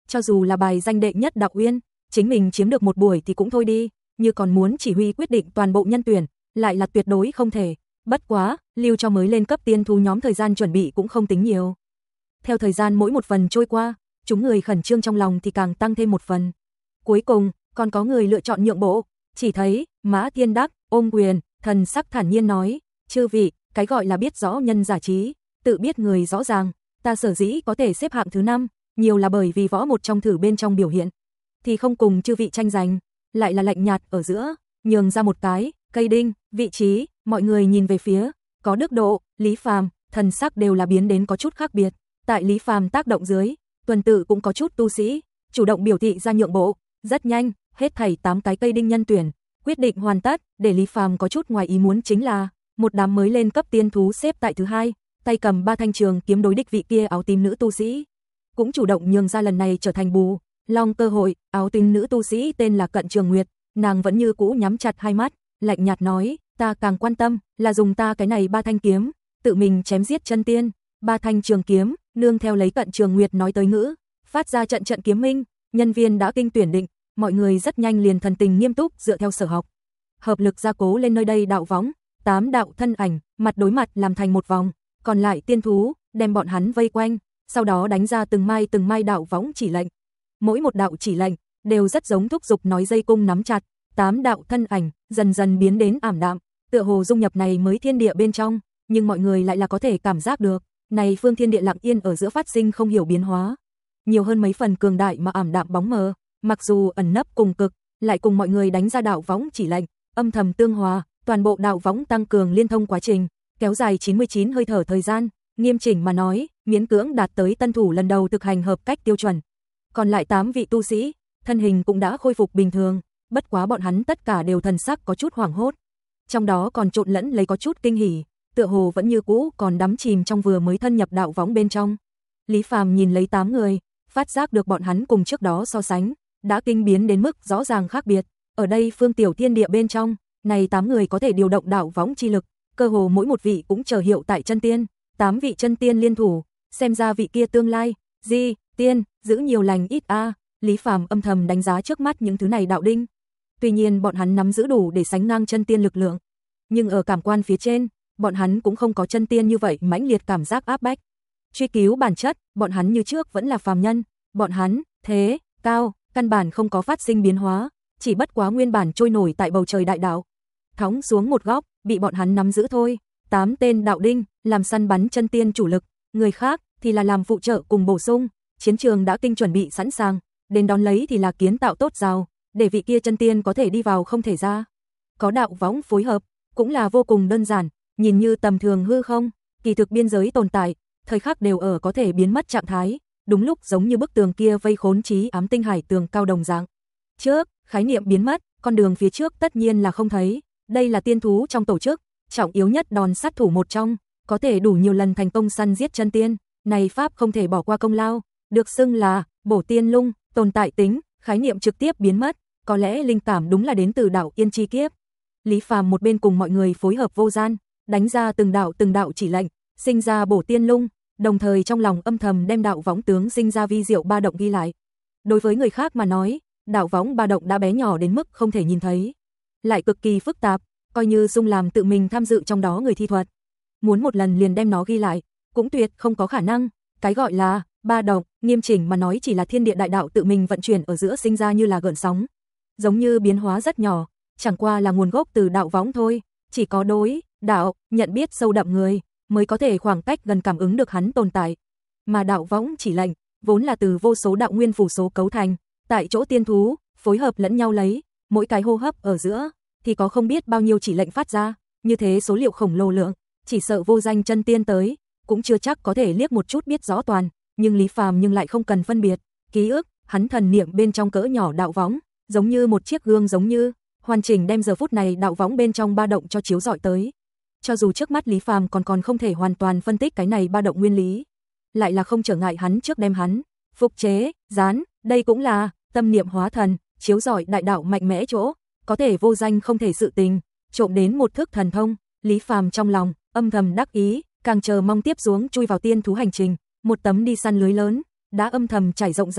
cho dù là bài danh đệ nhất Đạo Uyên, chính mình chiếm được một buổi thì cũng thôi đi, như còn muốn chỉ huy quyết định toàn bộ nhân tuyển, lại là tuyệt đối không thể. Bất quá, lưu cho mới lên cấp tiên thú nhóm thời gian chuẩn bị cũng không tính nhiều. Theo thời gian mỗi một phần trôi qua, chúng người khẩn trương trong lòng thì càng tăng thêm một phần. Cuối cùng, còn có người lựa chọn nhượng bộ, chỉ thấy Mã Thiên Đắc ôm quyền, thần sắc thản nhiên nói, chư vị, cái gọi là biết rõ nhân giả trí, tự biết người rõ ràng, ta sở dĩ có thể xếp hạng thứ năm, nhiều là bởi vì võ một trong thử bên trong biểu hiện, thì không cùng chư vị tranh giành, lại là lạnh nhạt ở giữa, nhường ra một cái, cây đinh, vị trí, mọi người nhìn về phía, có Đức Độ, Lý Phàm, thần sắc đều là biến đến có chút khác biệt, tại Lý Phàm tác động dưới, tuần tự cũng có chút tu sĩ, chủ động biểu thị ra nhượng bộ, rất nhanh, hết thảy tám cái cây đinh nhân tuyển, quyết định hoàn tất, để Lý Phàm có chút ngoài ý muốn chính là, một đám mới lên cấp tiên thú xếp tại thứ hai, tay cầm ba thanh trường kiếm đối địch vị kia áo tím nữ tu sĩ, cũng chủ động nhường ra lần này trở thành bù long cơ hội. Áo tím nữ tu sĩ tên là Cận Trường Nguyệt, nàng vẫn như cũ nhắm chặt hai mắt, lạnh nhạt nói, ta càng quan tâm là dùng ta cái này ba thanh kiếm, tự mình chém giết chân tiên. Ba thanh trường kiếm, nương theo lấy Cận Trường Nguyệt nói tới ngữ, phát ra trận trận kiếm minh, nhân viên đã kinh tuyển định, mọi người rất nhanh liền thần tình nghiêm túc dựa theo sở học, hợp lực gia cố lên nơi đây đạo võng, tám đạo thân ảnh, mặt đối mặt làm thành một vòng, còn lại tiên thú, đem bọn hắn vây quanh, sau đó đánh ra từng mai từng mai đạo võng chỉ lệnh. Mỗi một đạo chỉ lệnh, đều rất giống thúc giục nói dây cung nắm chặt, tám đạo thân ảnh, dần dần biến đến ảm đạm, tựa hồ dung nhập này mới thiên địa bên trong, nhưng mọi người lại là có thể cảm giác được, này phương thiên địa lặng yên ở giữa phát sinh không hiểu biến hóa. Nhiều hơn mấy phần cường đại mà ảm đạm bóng mờ, mặc dù ẩn nấp cùng cực, lại cùng mọi người đánh ra đạo võng chỉ lệnh, âm thầm tương hòa, toàn bộ đạo võng tăng cường liên thông quá trình, kéo dài chín mươi chín hơi thở thời gian, nghiêm chỉnh mà nói, miễn cưỡng đạt tới tân thủ lần đầu thực hành hợp cách tiêu chuẩn. Còn lại tám vị tu sĩ, thân hình cũng đã khôi phục bình thường, bất quá bọn hắn tất cả đều thần sắc có chút hoảng hốt. Trong đó còn trộn lẫn lấy có chút kinh hỉ, tựa hồ vẫn như cũ còn đắm chìm trong vừa mới thân nhập đạo võng bên trong. Lý Phàm nhìn lấy tám người, phát giác được bọn hắn cùng trước đó so sánh, đã kinh biến đến mức rõ ràng khác biệt. Ở đây phương tiểu thiên địa bên trong, này tám người có thể điều động đạo võng chi lực, cơ hồ mỗi một vị cũng chờ hiệu tại chân tiên, tám vị chân tiên liên thủ, xem ra vị kia tương lai, di, tiên, giữ nhiều lành ít a. Lý Phàm âm thầm đánh giá trước mắt những thứ này đạo đinh. Tuy nhiên bọn hắn nắm giữ đủ để sánh ngang chân tiên lực lượng, nhưng ở cảm quan phía trên, bọn hắn cũng không có chân tiên như vậy mãnh liệt cảm giác áp bách. Truy cứu bản chất, bọn hắn như trước vẫn là phàm nhân, bọn hắn, thế, cao, căn bản không có phát sinh biến hóa, chỉ bất quá nguyên bản trôi nổi tại bầu trời đại đạo, thóng xuống một góc, bị bọn hắn nắm giữ thôi. Tám tên đạo đinh, làm săn bắn chân tiên chủ lực, người khác thì là làm phụ trợ cùng bổ sung, chiến trường đã kinh chuẩn bị sẵn sàng, đến đón lấy thì là kiến tạo tốt rào, để vị kia chân tiên có thể đi vào không thể ra. Có đạo võng phối hợp, cũng là vô cùng đơn giản, nhìn như tầm thường hư không, kỳ thực biên giới tồn tại, thời khắc đều ở có thể biến mất trạng thái, đúng lúc giống như bức tường kia vây khốn trí ám tinh hải tường cao đồng dạng. Trước, khái niệm biến mất, con đường phía trước tất nhiên là không thấy, đây là tiên thú trong tổ chức, trọng yếu nhất đòn sát thủ một trong, có thể đủ nhiều lần thành công săn giết chân tiên, này pháp không thể bỏ qua công lao, được xưng là bổ tiên lung, tồn tại tính, khái niệm trực tiếp biến mất, có lẽ linh cảm đúng là đến từ đạo Yên Chi Kiếp. Lý Phàm một bên cùng mọi người phối hợp vô gian, đánh ra từng đạo từng đạo chỉ lệnh, sinh ra bổ tiên lung, đồng thời trong lòng âm thầm đem đạo võng tướng sinh ra vi diệu ba động ghi lại. Đối với người khác mà nói, đạo võng ba động đã bé nhỏ đến mức không thể nhìn thấy, lại cực kỳ phức tạp, coi như Dung làm tự mình tham dự trong đó người thi thuật, muốn một lần liền đem nó ghi lại, cũng tuyệt không có khả năng. Cái gọi là ba động, nghiêm chỉnh mà nói chỉ là thiên địa đại đạo tự mình vận chuyển ở giữa sinh ra như là gợn sóng, giống như biến hóa rất nhỏ, chẳng qua là nguồn gốc từ đạo võng thôi, chỉ có đối đạo nhận biết sâu đậm người mới có thể khoảng cách gần cảm ứng được hắn tồn tại. Mà đạo võng chỉ lệnh vốn là từ vô số đạo nguyên phủ số cấu thành, tại chỗ tiên thú phối hợp lẫn nhau lấy, mỗi cái hô hấp ở giữa thì có không biết bao nhiêu chỉ lệnh phát ra, như thế số liệu khổng lồ lượng, chỉ sợ vô danh chân tiên tới cũng chưa chắc có thể liếc một chút biết rõ toàn, nhưng Lý Phàm nhưng lại không cần phân biệt, ký ức, hắn thần niệm bên trong cỡ nhỏ đạo võng, giống như một chiếc gương giống như, hoàn chỉnh đem giờ phút này đạo võng bên trong ba động cho chiếu rọi tới. Cho dù trước mắt Lý Phàm còn còn không thể hoàn toàn phân tích cái này ba động nguyên lý, lại là không trở ngại hắn trước đem hắn phục chế, dán, đây cũng là tâm niệm hóa thần, chiếu rọi đại đạo mạnh mẽ chỗ, có thể vô danh không thể sự tình, trộm đến một thức thần thông. Lý Phàm trong lòng âm thầm đắc ý, càng chờ mong tiếp xuống chui vào tiên thú hành trình, một tấm đi săn lưới lớn đã âm thầm trải rộng ra,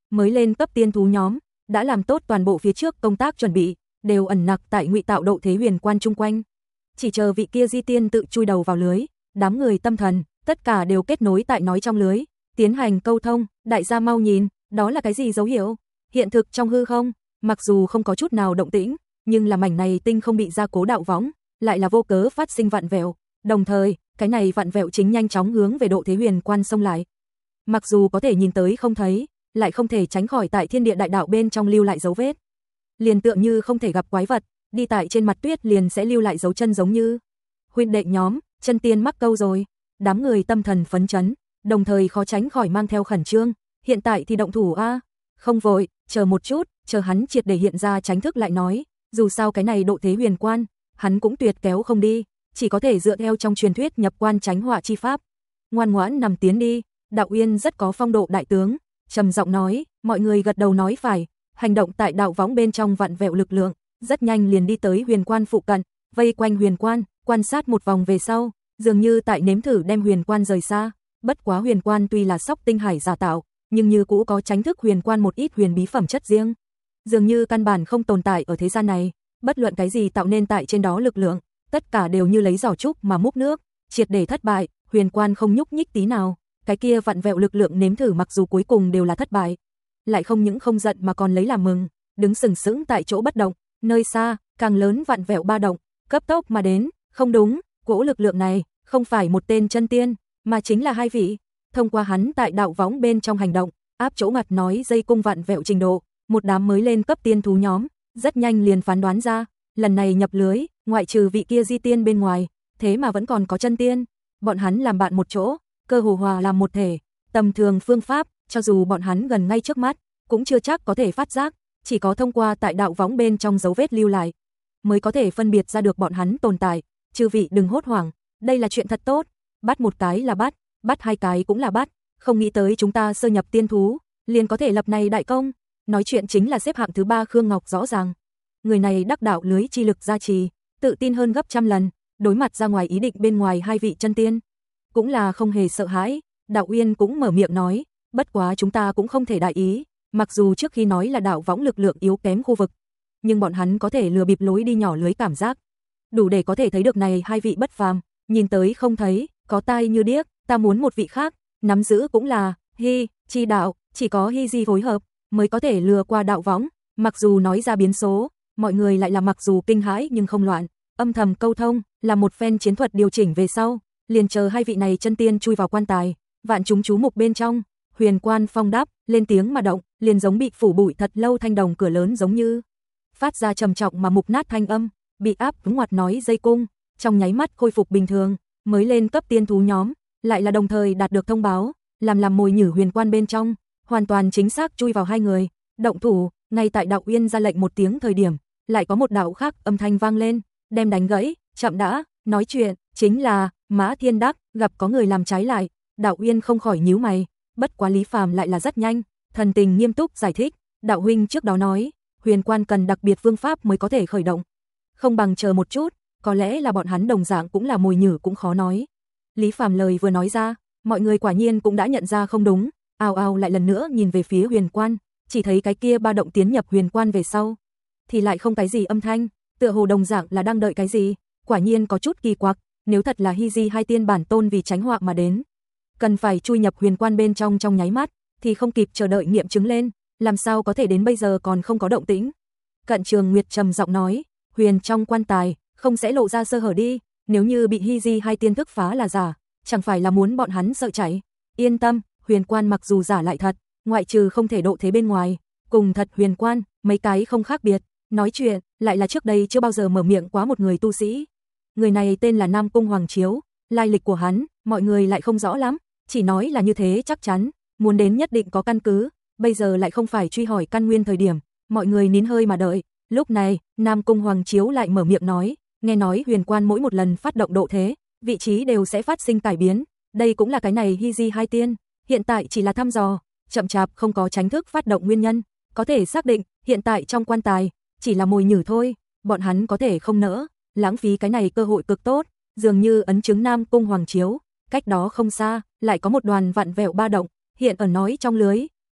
mới lên cấp tiên thú nhóm đã làm tốt toàn bộ phía trước công tác chuẩn bị, đều ẩn nặc tại ngụy tạo độ thế huyền quan chung quanh. Chỉ chờ vị kia di tiên tự chui đầu vào lưới, đám người tâm thần, tất cả đều kết nối tại nói trong lưới, tiến hành câu thông. Đại gia mau nhìn, đó là cái gì dấu hiệu? Hiện thực trong hư không, mặc dù không có chút nào động tĩnh, nhưng là mảnh này tinh không bị gia cố đạo võng, lại là vô cớ phát sinh vặn vẹo, đồng thời, cái này vặn vẹo chính nhanh chóng hướng về độ thế huyền quan xông lại. Mặc dù có thể nhìn tới không thấy, lại không thể tránh khỏi tại thiên địa đại đạo bên trong lưu lại dấu vết. Liền tượng như không thể gặp quái vật, đi tại trên mặt tuyết liền sẽ lưu lại dấu chân giống như. Huynh đệ nhóm, chân tiên mắc câu rồi. Đám người tâm thần phấn chấn, đồng thời khó tránh khỏi mang theo khẩn trương. Hiện tại thì động thủ a, không vội, chờ một chút, chờ hắn triệt để hiện ra tránh thức lại nói. Dù sao cái này độ thế huyền quan, hắn cũng tuyệt kéo không đi, chỉ có thể dựa theo trong truyền thuyết nhập quan tránh họa chi pháp. Ngoan ngoãn nằm tiến đi. Đạo Uyên rất có phong độ đại tướng, trầm giọng nói, mọi người gật đầu nói phải, hành động tại đạo võng bên trong vặn vẹo lực lượng, rất nhanh liền đi tới huyền quan phụ cận, vây quanh huyền quan, quan sát một vòng về sau, dường như tại nếm thử đem huyền quan rời xa. Bất quá huyền quan tuy là sóc tinh hải giả tạo, nhưng như cũ có tránh thức huyền quan một ít huyền bí phẩm chất riêng, dường như căn bản không tồn tại ở thế gian này. Bất luận cái gì tạo nên tại trên đó lực lượng, tất cả đều như lấy giỏ trúc mà múc nước, triệt để thất bại. Huyền quan không nhúc nhích tí nào. Cái kia vặn vẹo lực lượng nếm thử mặc dù cuối cùng đều là thất bại, lại không những không giận mà còn lấy làm mừng, đứng sừng sững tại chỗ bất động. Nơi xa, càng lớn vặn vẹo ba động, cấp tốc mà đến. Không đúng, cỗ lực lượng này không phải một tên chân tiên, mà chính là hai vị. Thông qua hắn tại đạo võng bên trong hành động, áp chỗ ngặt nói dây cung vặn vẹo trình độ, một đám mới lên cấp tiên thú nhóm rất nhanh liền phán đoán ra, lần này nhập lưới, ngoại trừ vị kia di tiên bên ngoài, thế mà vẫn còn có chân tiên. Bọn hắn làm bạn một chỗ, cơ hồ hòa làm một thể, tầm thường phương pháp, cho dù bọn hắn gần ngay trước mắt, cũng chưa chắc có thể phát giác, chỉ có thông qua tại đạo võng bên trong dấu vết lưu lại, mới có thể phân biệt ra được bọn hắn tồn tại. Chư vị đừng hốt hoảng, đây là chuyện thật tốt, bắt một cái là bắt, bắt hai cái cũng là bắt, không nghĩ tới chúng ta sơ nhập tiên thú, liền có thể lập này đại công. Nói chuyện chính là xếp hạng thứ ba Khương Ngọc rõ ràng. Người này đắc đạo lưới chi lực gia trì, tự tin hơn gấp trăm lần, đối mặt ra ngoài ý định bên ngoài hai vị chân tiên, cũng là không hề sợ hãi. Đạo Uyên cũng mở miệng nói, bất quá chúng ta cũng không thể đại ý, mặc dù trước khi nói là đạo võng lực lượng yếu kém khu vực, nhưng bọn hắn có thể lừa bịp lối đi nhỏ lưới cảm giác, đủ để có thể thấy được này hai vị bất phàm, nhìn tới không thấy, có tai như điếc. Ta muốn một vị khác, nắm giữ cũng là Hy chi đạo, chỉ có Hy di phối hợp mới có thể lừa qua đạo võng. Mặc dù nói ra biến số, mọi người lại là mặc dù kinh hãi nhưng không loạn, âm thầm câu thông, là một phen chiến thuật điều chỉnh về sau, liền chờ hai vị này chân tiên chui vào quan tài, vạn chúng chú mục bên trong. Huyền quan phong đáp, lên tiếng mà động, liền giống bị phủ bụi thật lâu thanh đồng cửa lớn giống như phát ra trầm trọng mà mục nát thanh âm, bị áp cứng ngoặt nói dây cung, trong nháy mắt khôi phục bình thường. Mới lên cấp tiên thú nhóm lại là đồng thời đạt được thông báo, làm làm mồi nhử huyền quan bên trong, hoàn toàn chính xác chui vào hai người. Động thủ, ngay tại Đạo Uyên ra lệnh một tiếng thời điểm, lại có một đạo khác âm thanh vang lên, đem đánh gãy. Chậm đã, nói chuyện chính là Mã Thiên Đắc, gặp có người làm trái lại, Đạo Uyên không khỏi nhíu mày, bất quá Lý Phàm lại là rất nhanh, thần tình nghiêm túc giải thích, đạo huynh trước đó nói, huyền quan cần đặc biệt phương pháp mới có thể khởi động, không bằng chờ một chút, có lẽ là bọn hắn đồng dạng cũng là mồi nhử cũng khó nói. Lý Phàm lời vừa nói ra, mọi người quả nhiên cũng đã nhận ra không đúng, ào ào lại lần nữa nhìn về phía huyền quan, chỉ thấy cái kia ba động tiến nhập huyền quan về sau, thì lại không cái gì âm thanh, tựa hồ đồng dạng là đang đợi cái gì, quả nhiên có chút kỳ quặc, nếu thật là Hy Di hai tiên bản tôn vì tránh họa mà đến, cần phải chui nhập huyền quan bên trong trong nháy mắt, thì không kịp chờ đợi nghiệm chứng lên, làm sao có thể đến bây giờ còn không có động tĩnh. Cận Trường Nguyệt trầm giọng nói, huyền trong quan tài không sẽ lộ ra sơ hở đi, nếu như bị Hy Di hai tiên thức phá là giả, chẳng phải là muốn bọn hắn sợ chạy. Yên tâm, huyền quan mặc dù giả lại thật, ngoại trừ không thể độ thế bên ngoài, cùng thật huyền quan, mấy cái không khác biệt. Nói chuyện, lại là trước đây chưa bao giờ mở miệng quá một người tu sĩ. Người này tên là Nam Cung Hoàng Chiếu, lai lịch của hắn, mọi người lại không rõ lắm, chỉ nói là như thế chắc chắn, muốn đến nhất định có căn cứ, bây giờ lại không phải truy hỏi căn nguyên thời điểm, mọi người nín hơi mà đợi. Lúc này, Nam Cung Hoàng Chiếu lại mở miệng nói, nghe nói huyền quan mỗi một lần phát động độ thế, vị trí đều sẽ phát sinh cải biến, đây cũng là cái này Hy Di hai tiên, hiện tại chỉ là thăm dò, chậm chạp không có chính thức phát động nguyên nhân, có thể xác định, hiện tại trong quan tài chỉ là mồi nhử thôi, bọn hắn có thể không nỡ lãng phí cái này cơ hội cực tốt. Dường như ấn chứng Nam Cung Hoàng Chiếu, cách đó không xa, lại có một đoàn vặn vẹo ba động, hiện ở nói trong lưới,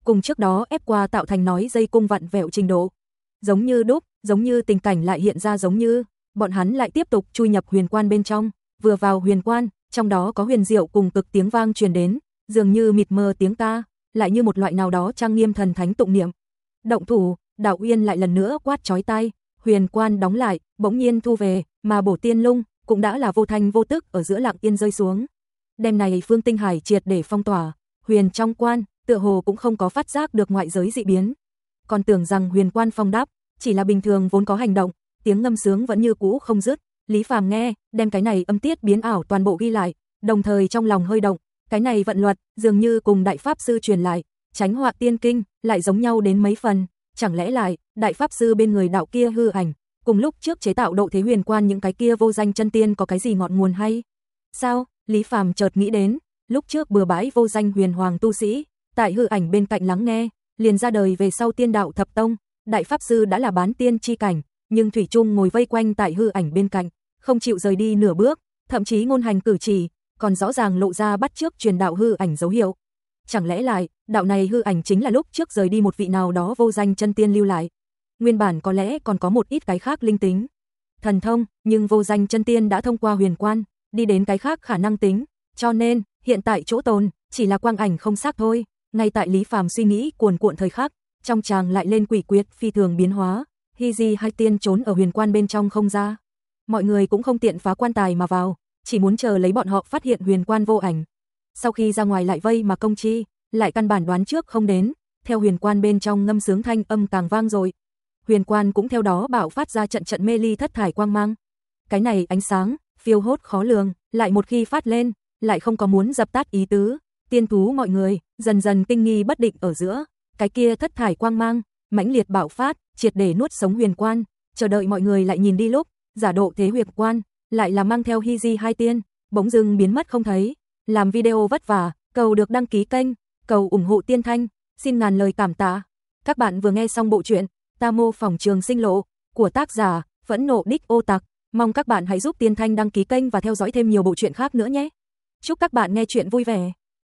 cùng trước đó ép qua tạo thành nói dây cung vặn vẹo trình độ. Giống như đúc, giống như tình cảnh lại hiện ra giống như, bọn hắn lại tiếp tục chui nhập huyền quan bên trong, vừa vào huyền quan, trong đó có huyền diệu cùng cực tiếng vang truyền đến, dường như mịt mờ tiếng ca, lại như một loại nào đó trang nghiêm thần thánh tụng niệm. Động thủ, Đạo Uyên lại lần nữa quát chói tai, huyền quan đóng lại, bỗng nhiên thu về, mà bổ tiên lung cũng đã là vô thanh vô tức ở giữa lặng yên rơi xuống. Đêm này Phương Tinh Hải triệt để phong tỏa, huyền trong quan, tựa hồ cũng không có phát giác được ngoại giới dị biến. Còn tưởng rằng huyền quan phong đáp, chỉ là bình thường vốn có hành động, tiếng ngâm sướng vẫn như cũ không dứt. Lý Phàm nghe, đem cái này âm tiết biến ảo toàn bộ ghi lại, đồng thời trong lòng hơi động, cái này vận luật, dường như cùng đại pháp sư truyền lại, Chánh Họa Tiên Kinh, lại giống nhau đến mấy phần, chẳng lẽ lại, đại pháp sư bên người đạo kia hư ảnh, cùng lúc trước chế tạo độ thế huyền quan những cái kia vô danh chân tiên có cái gì ngọn nguồn hay? Sao? Lý Phàm chợt nghĩ đến, lúc trước bừa bãi vô danh huyền hoàng tu sĩ, tại hư ảnh bên cạnh lắng nghe, liền ra đời về sau tiên đạo thập tông, đại pháp sư đã là bán tiên chi cảnh, nhưng thủy chung ngồi vây quanh tại hư ảnh bên cạnh, không chịu rời đi nửa bước, thậm chí ngôn hành cử chỉ, còn rõ ràng lộ ra bắt chước truyền đạo hư ảnh dấu hiệu. Chẳng lẽ lại, đạo này hư ảnh chính là lúc trước rời đi một vị nào đó vô danh chân tiên lưu lại. Nguyên bản có lẽ còn có một ít cái khác linh tính, thần thông, nhưng vô danh chân tiên đã thông qua huyền quan, đi đến cái khác khả năng tính, cho nên, hiện tại chỗ tồn, chỉ là quang ảnh không xác thôi. Ngay tại Lý Phàm suy nghĩ cuồn cuộn thời khắc, trong tràng lại lên quỷ quyệt phi thường biến hóa, Hy Di hai tiên trốn ở huyền quan bên trong không ra. Mọi người cũng không tiện phá quan tài mà vào, chỉ muốn chờ lấy bọn họ phát hiện huyền quan vô ảnh. Sau khi ra ngoài lại vây mà công chi, lại căn bản đoán trước không đến, theo huyền quan bên trong ngâm sướng thanh âm càng vang rồi. Huyền quan cũng theo đó bạo phát ra trận trận mê ly thất thải quang mang. Cái này ánh sáng, phiêu hốt khó lường, lại một khi phát lên, lại không có muốn dập tắt ý tứ. Tiên thú mọi người, dần dần kinh nghi bất định ở giữa, cái kia thất thải quang mang, mãnh liệt bạo phát, triệt để nuốt sống huyền quan, chờ đợi mọi người lại nhìn đi lúc, giả độ thế huyền quan, lại là mang theo Hy Di hai tiên, bỗng dưng biến mất không thấy. Làm video vất vả, cầu được đăng ký kênh, cầu ủng hộ Tiên Thanh, xin ngàn lời cảm tạ. Các bạn vừa nghe xong bộ truyện Ta mô phỏng trường sinh lộ của tác giả Phẫn nộ đích ô tặc, mong các bạn hãy giúp Tiên Thanh đăng ký kênh và theo dõi thêm nhiều bộ truyện khác nữa nhé. Chúc các bạn nghe truyện vui vẻ.